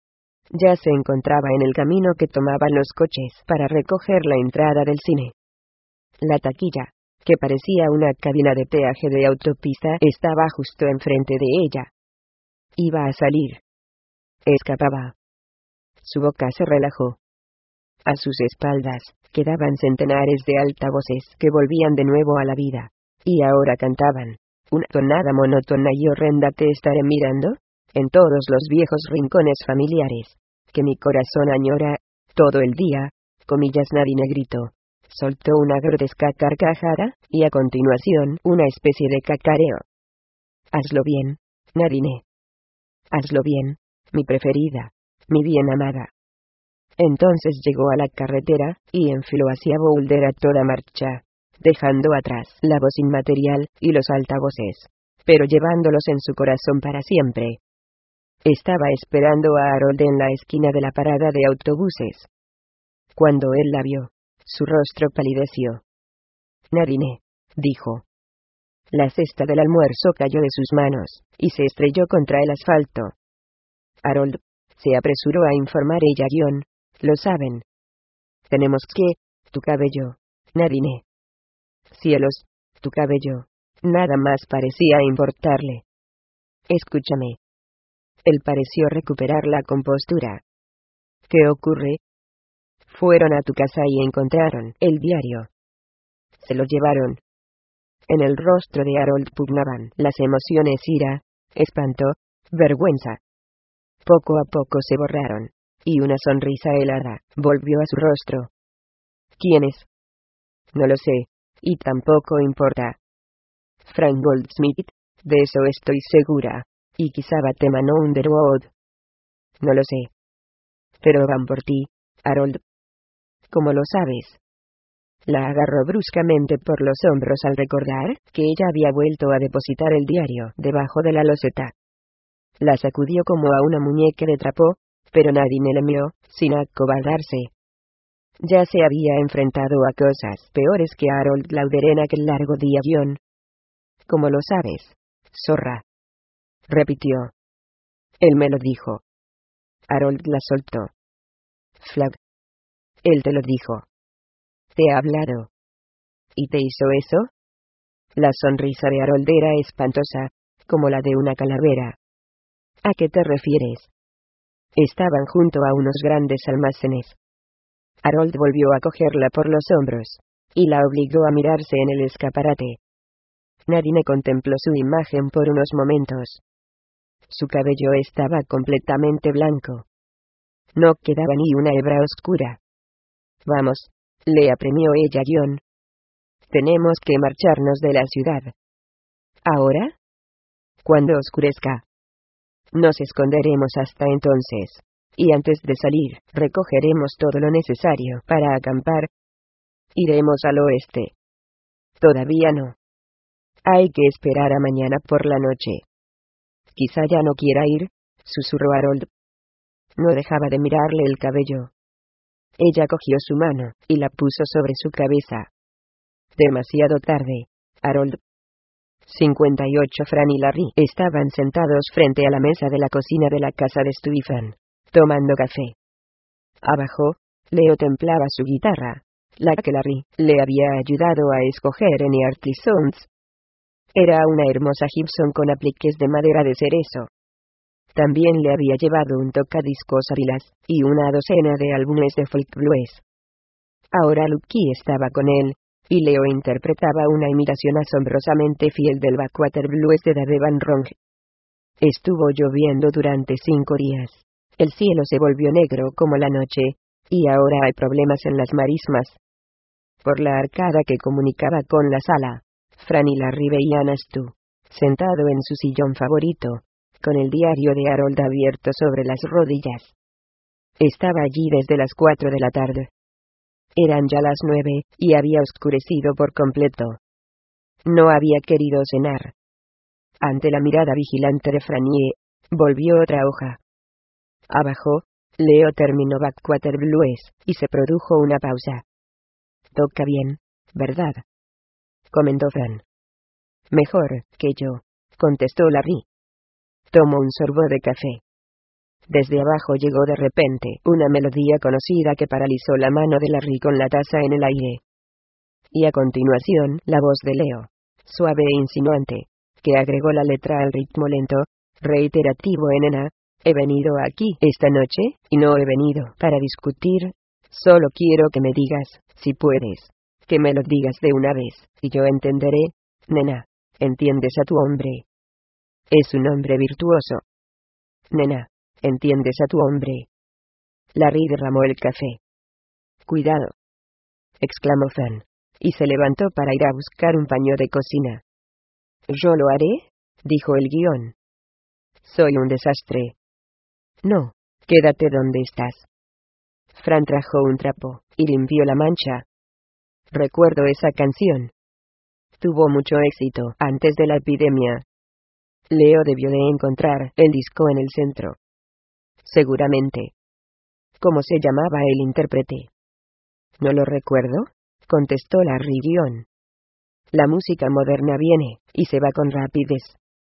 Ya se encontraba en el camino que tomaban los coches para recoger la entrada del cine. La taquilla, que parecía una cabina de peaje de autopista, estaba justo enfrente de ella. Iba a salir. Escapaba. Su boca se relajó. A sus espaldas, quedaban centenares de altavoces que volvían de nuevo a la vida. Y ahora cantaban. Una tonada monótona y horrenda. ¿Te estaré mirando? En todos los viejos rincones familiares, que mi corazón añora, todo el día, comillas. Nadine gritó. Soltó una grotesca carcajada, y a continuación, una especie de cacareo. Hazlo bien, Nadine. Hazlo bien, mi preferida, mi bien amada. Entonces llegó a la carretera, y enfiló hacia Boulder a toda marcha, dejando atrás la voz inmaterial, y los altavoces, pero llevándolos en su corazón para siempre. Estaba esperando a Harold en la esquina de la parada de autobuses. Cuando él la vio, su rostro palideció. Nadine, dijo. La cesta del almuerzo cayó de sus manos, y se estrelló contra el asfalto. Harold, se apresuró a informar ella guión, lo saben. Tenemos que, tu cabello, Nadine. Cielos, tu cabello, nada más parecía importarle. Escúchame. Él pareció recuperar la compostura. ¿Qué ocurre? Fueron a tu casa y encontraron el diario. Se lo llevaron. En el rostro de Harold pugnaban las emociones ira, espanto, vergüenza. Poco a poco se borraron, y una sonrisa helada volvió a su rostro. ¿Quiénes? No lo sé, y tampoco importa. Frank Goldsmith, de eso estoy segura, y quizá Bateman Underwood. No lo sé. Pero van por ti, Harold. ¿Cómo lo sabes? La agarró bruscamente por los hombros al recordar que ella había vuelto a depositar el diario debajo de la loseta. La sacudió como a una muñeca de trapo, pero Nadine le miró, sin acobardarse. Ya se había enfrentado a cosas peores que Harold Lauder en aquel largo día. John. ¿Cómo lo sabes, zorra? Repitió. Él me lo dijo. Harold la soltó. Flag. Él te lo dijo. Te ha hablado. ¿Y te hizo eso? La sonrisa de Harold era espantosa, como la de una calavera. ¿A qué te refieres? Estaban junto a unos grandes almacenes. Harold volvió a cogerla por los hombros, y la obligó a mirarse en el escaparate. Nadine contempló su imagen por unos momentos. Su cabello estaba completamente blanco. No quedaba ni una hebra oscura. Vamos, le apremió ella a John. Tenemos que marcharnos de la ciudad. ¿Ahora? Cuando oscurezca. Nos esconderemos hasta entonces, y antes de salir, recogeremos todo lo necesario para acampar. Iremos al oeste. Todavía no. Hay que esperar a mañana por la noche. Quizá ya no quiera ir, susurró Harold. No dejaba de mirarle el cabello. Ella cogió su mano, y la puso sobre su cabeza. Demasiado tarde, Harold. cincuenta y ocho Fran y Larry estaban sentados frente a la mesa de la cocina de la casa de Stephen, tomando café. Abajo, Leo templaba su guitarra, la que Larry le había ayudado a escoger en Earthly Sounds. Era una hermosa Gibson con apliques de madera de cerezo. También le había llevado un tocadiscos Arilas, y una docena de álbumes de folk blues. Ahora Lucky estaba con él, y Leo interpretaba una imitación asombrosamente fiel del Backwater Blues de Dave Van Ronk. Estuvo lloviendo durante cinco días. El cielo se volvió negro como la noche, y ahora hay problemas en las marismas. Por la arcada que comunicaba con la sala, Fran y Larry veían a Stu, sentado en su sillón favorito, con el diario de Harold abierto sobre las rodillas. Estaba allí desde las cuatro de la tarde. Eran ya las nueve, y había oscurecido por completo. No había querido cenar. Ante la mirada vigilante de Franier, volvió otra hoja. Abajo, Leo terminó Backwater Blues, y se produjo una pausa. Toca bien, ¿verdad? Comentó Fran. Mejor que yo, contestó Larry. Tomó un sorbo de café. Desde abajo llegó de repente una melodía conocida que paralizó la mano de Larry con la taza en el aire. Y a continuación, la voz de Leo, suave e insinuante, que agregó la letra al ritmo lento, reiterativo en Nena. He venido aquí esta noche, y no he venido para discutir. Solo quiero que me digas, si puedes, que me lo digas de una vez, y yo entenderé. Nena, ¿entiendes a tu hombre? Es un hombre virtuoso. Nena, ¿entiendes a tu hombre? Larry derramó el café. Cuidado, exclamó Fran, y se levantó para ir a buscar un paño de cocina. Yo lo haré, dijo el guión. Soy un desastre. No, quédate donde estás. Fran trajo un trapo, y limpió la mancha. Recuerdo esa canción. Tuvo mucho éxito antes de la epidemia. Leo debió de encontrar el disco en el centro. Seguramente. ¿Cómo se llamaba el intérprete? No lo recuerdo, contestó Larry Guión. La música moderna viene, y se va con rapidez.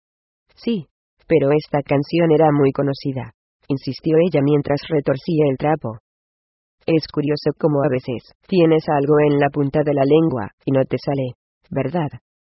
Sí, pero esta canción era muy conocida, insistió ella mientras retorcía el trapo. Es curioso cómo a veces tienes algo en la punta de la lengua, y no te sale, ¿verdad?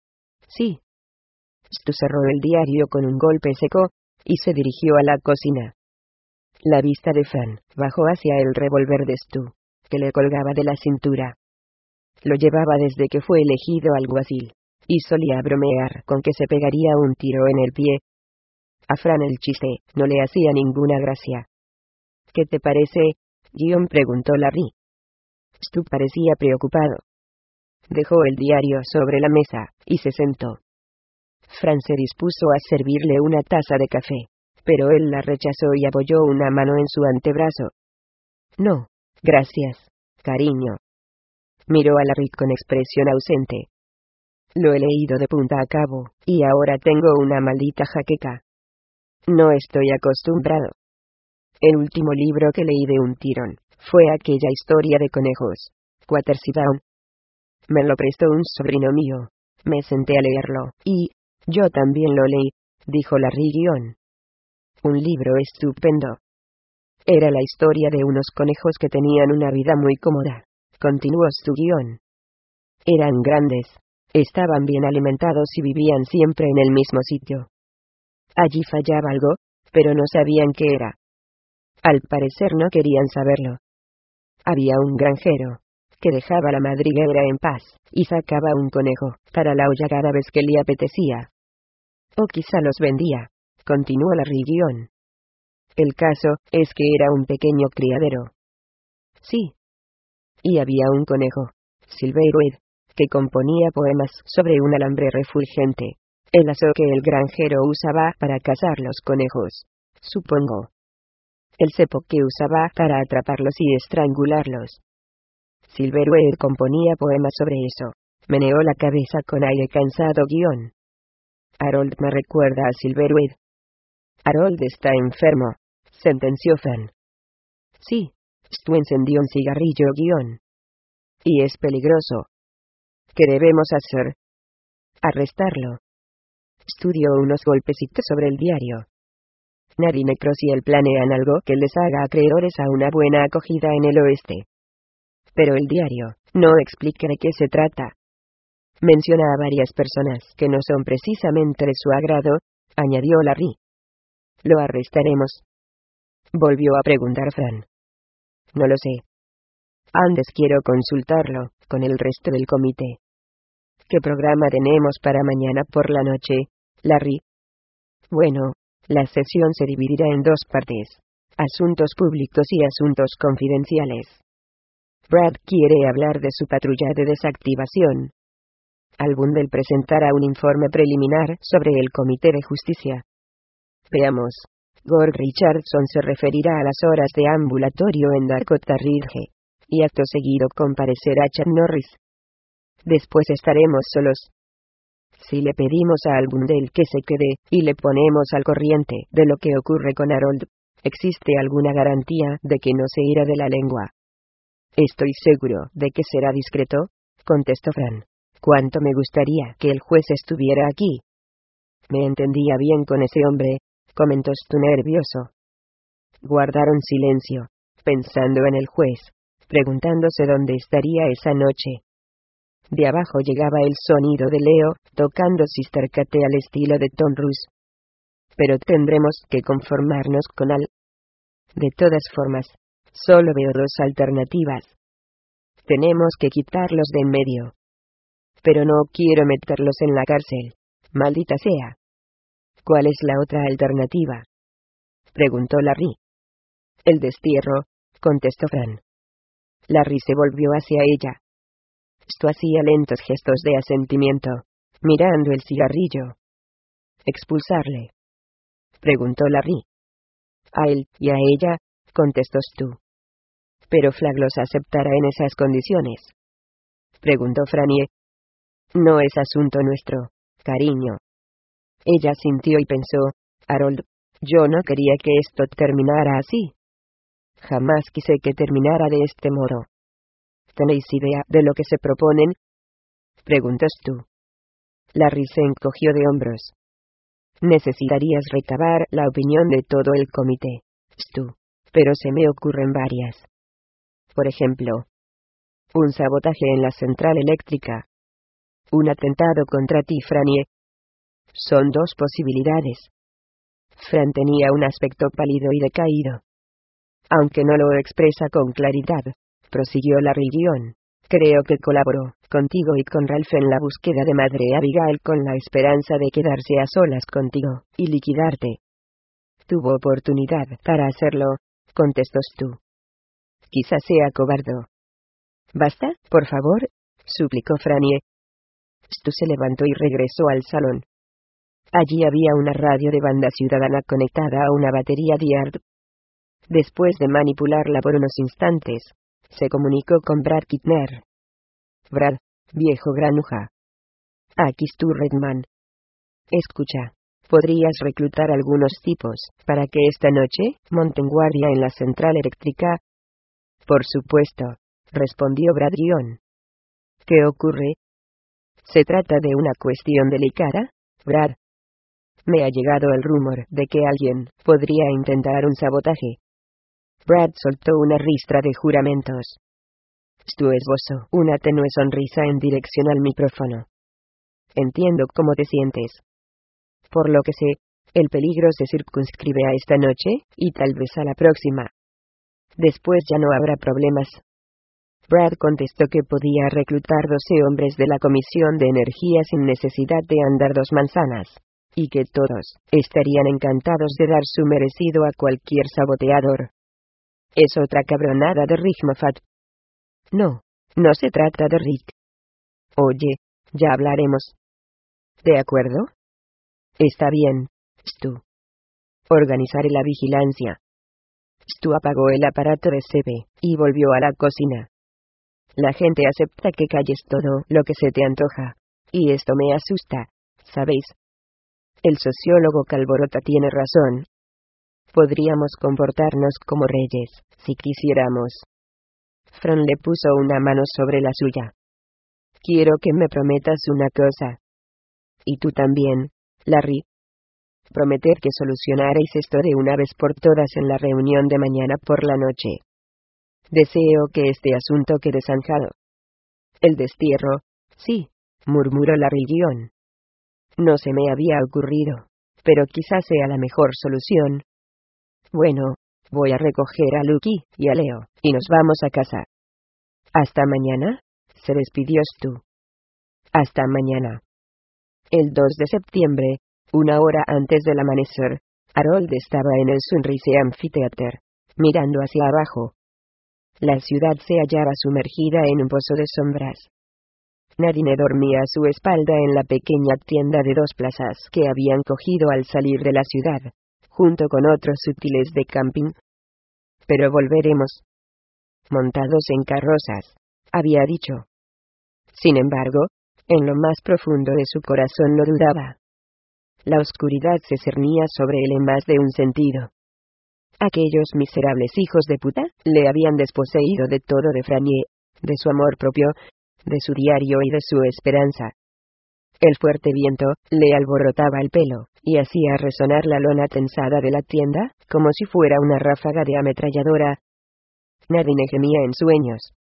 Sí. Stu cerró el diario con un golpe seco, y se dirigió a la cocina. La vista de Fran bajó hacia el revólver de Stu, que le colgaba de la cintura. Lo llevaba desde que fue elegido alguacil, y solía bromear con que se pegaría un tiro en el pie. A Fran el chiste no le hacía ninguna gracia. ¿Qué te parece? Guión preguntó Larry. Stu parecía preocupado. Dejó el diario sobre la mesa, y se sentó. Fran se dispuso a servirle una taza de café, pero él la rechazó y apoyó una mano en su antebrazo. No, gracias, cariño. Miró a Larry con expresión ausente. Lo he leído de punta a cabo, y ahora tengo una maldita jaqueca. No estoy acostumbrado. El último libro que leí de un tirón fue aquella historia de conejos, Quatercy Down. Me lo prestó un sobrino mío. Me senté a leerlo, y yo también lo leí, dijo Larry guión. Un libro estupendo. Era la historia de unos conejos que tenían una vida muy cómoda, continuó su guión. Eran grandes, estaban bien alimentados y vivían siempre en el mismo sitio. Allí fallaba algo, pero no sabían qué era. Al parecer no querían saberlo. Había un granjero que dejaba la madriguera en paz, y sacaba un conejo para la olla cada vez que le apetecía. O quizá los vendía, continuó Larry guión. El caso es que era un pequeño criadero. Sí. Y había un conejo, Silverweed, que componía poemas sobre un alambre refulgente, el lazo que el granjero usaba para cazar los conejos, supongo. El cepo que usaba para atraparlos y estrangularlos. Silverweed componía poemas sobre eso. Meneó la cabeza con aire cansado guión. Harold me recuerda a Silverweed. Harold está enfermo, sentenció Fran. Sí. Stu encendió un cigarrillo guión. Y es peligroso. ¿Qué debemos hacer? Arrestarlo. Stu dio unos golpecitos sobre el diario. Nadie y él planean algo que les haga acreedores a una buena acogida en el oeste. Pero el diario no explica de qué se trata. Menciona a varias personas que no son precisamente de su agrado, añadió Larry. ¿Lo arrestaremos? Volvió a preguntar Fran. No lo sé. Antes quiero consultarlo con el resto del comité. ¿Qué programa tenemos para mañana por la noche, Larry? Bueno, la sesión se dividirá en dos partes: asuntos públicos y asuntos confidenciales. Brad quiere hablar de su patrulla de desactivación. Al Bundle presentará un informe preliminar sobre el Comité de Justicia. Veamos. Gord Richardson se referirá a las horas de ambulatorio en Dakota Ridge, y acto seguido comparecerá Chad Norris. Después estaremos solos. Si le pedimos a Al Bundle que se quede, y le ponemos al corriente de lo que ocurre con Harold, ¿existe alguna garantía de que no se irá de la lengua? Estoy seguro de que será discreto, contestó Fran. Cuánto me gustaría que el juez estuviera aquí. Me entendía bien con ese hombre, comentó Stu nervioso. Guardaron silencio, pensando en el juez, preguntándose dónde estaría esa noche. De abajo llegaba el sonido de Leo, tocando Sister Kate al estilo de Tom Russ. Pero tendremos que conformarnos con Al. De todas formas, solo veo dos alternativas. Tenemos que quitarlos de en medio. Pero no quiero meterlos en la cárcel, maldita sea. ¿Cuál es la otra alternativa? Preguntó Larry. El destierro, contestó Fran. Larry se volvió hacia ella. Stu hacía lentos gestos de asentimiento, mirando el cigarrillo. ¿Expulsarle? Preguntó Larry. A él y a ella, contestó Stu. ¿Pero Flag los aceptará en esas condiciones? Preguntó Frannie. No es asunto nuestro, cariño. Ella sintió y pensó, Harold, yo no quería que esto terminara así. Jamás quise que terminara de este modo. ¿Tenéis idea de lo que se proponen? Preguntó Stu. Larry se encogió de hombros. Necesitarías recabar la opinión de todo el comité, Stu, pero se me ocurren varias. Por ejemplo, un sabotaje en la central eléctrica. Un atentado contra ti, Frannie. Son dos posibilidades. Fran tenía un aspecto pálido y decaído. Aunque no lo expresa con claridad, prosiguió Larry guión. Creo que colaboró contigo y con Ralph en la búsqueda de Madre Abigail con la esperanza de quedarse a solas contigo y liquidarte. Tuvo oportunidad para hacerlo, contestó Stu. Quizás sea cobarde. Basta, por favor. suplicó Frannie. Stu se levantó y regresó al salón. Allí había una radio de banda ciudadana conectada a una batería Diard. Después de manipularla por unos instantes, se comunicó con Brad Kittner. Brad, viejo granuja. Aquí Stu Redman. Escucha, ¿podrías reclutar algunos tipos para que esta noche monten guardia en la central eléctrica? Por supuesto, respondió Brad Guion. ¿Qué ocurre? ¿Se trata de una cuestión delicada, Brad? Me ha llegado el rumor de que alguien podría intentar un sabotaje. Brad soltó una ristra de juramentos. Stu esbozó una tenue sonrisa en dirección al micrófono. Entiendo cómo te sientes. Por lo que sé, el peligro se circunscribe a esta noche, y tal vez a la próxima. Después ya no habrá problemas. Brad contestó que podía reclutar doce hombres de la Comisión de Energía sin necesidad de andar dos manzanas, y que todos estarían encantados de dar su merecido a cualquier saboteador. Es otra cabronada de Rick Moffat. No, no se trata de Rick. Oye, ya hablaremos. ¿De acuerdo? Está bien, Stu. Organizaré la vigilancia. Stu apagó el aparato de C B y volvió a la cocina. La gente acepta que calles todo lo que se te antoja, y esto me asusta, ¿sabéis? El sociólogo Calborota tiene razón. Podríamos comportarnos como reyes, si quisiéramos. Fran le puso una mano sobre la suya. Quiero que me prometas una cosa. Y tú también, Larry. Prometer que solucionaréis esto de una vez por todas en la reunión de mañana por la noche. Deseo que este asunto quede zanjado. El destierro, sí, murmuró Larry Guion. No se me había ocurrido, pero quizás sea la mejor solución. Bueno, voy a recoger a Lucky y a Leo, y nos vamos a casa. ¿Hasta mañana?, se despidió Stu. Hasta mañana. El dos de septiembre, una hora antes del amanecer, Harold estaba en el Sunrise Amphitheater, mirando hacia abajo. La ciudad se hallaba sumergida en un pozo de sombras. Nadine dormía a su espalda en la pequeña tienda de dos plazas que habían cogido al salir de la ciudad, junto con otros útiles de camping. Pero volveremos. Montados en carrozas, había dicho. Sin embargo, en lo más profundo de su corazón no dudaba. La oscuridad se cernía sobre él en más de un sentido. Aquellos miserables hijos de puta le habían desposeído de todo, de Frannie, de su amor propio, de su diario y de su esperanza. El fuerte viento le alborotaba el pelo, y hacía resonar la lona tensada de la tienda, como si fuera una ráfaga de ametralladora. Nadine gemía en sueños.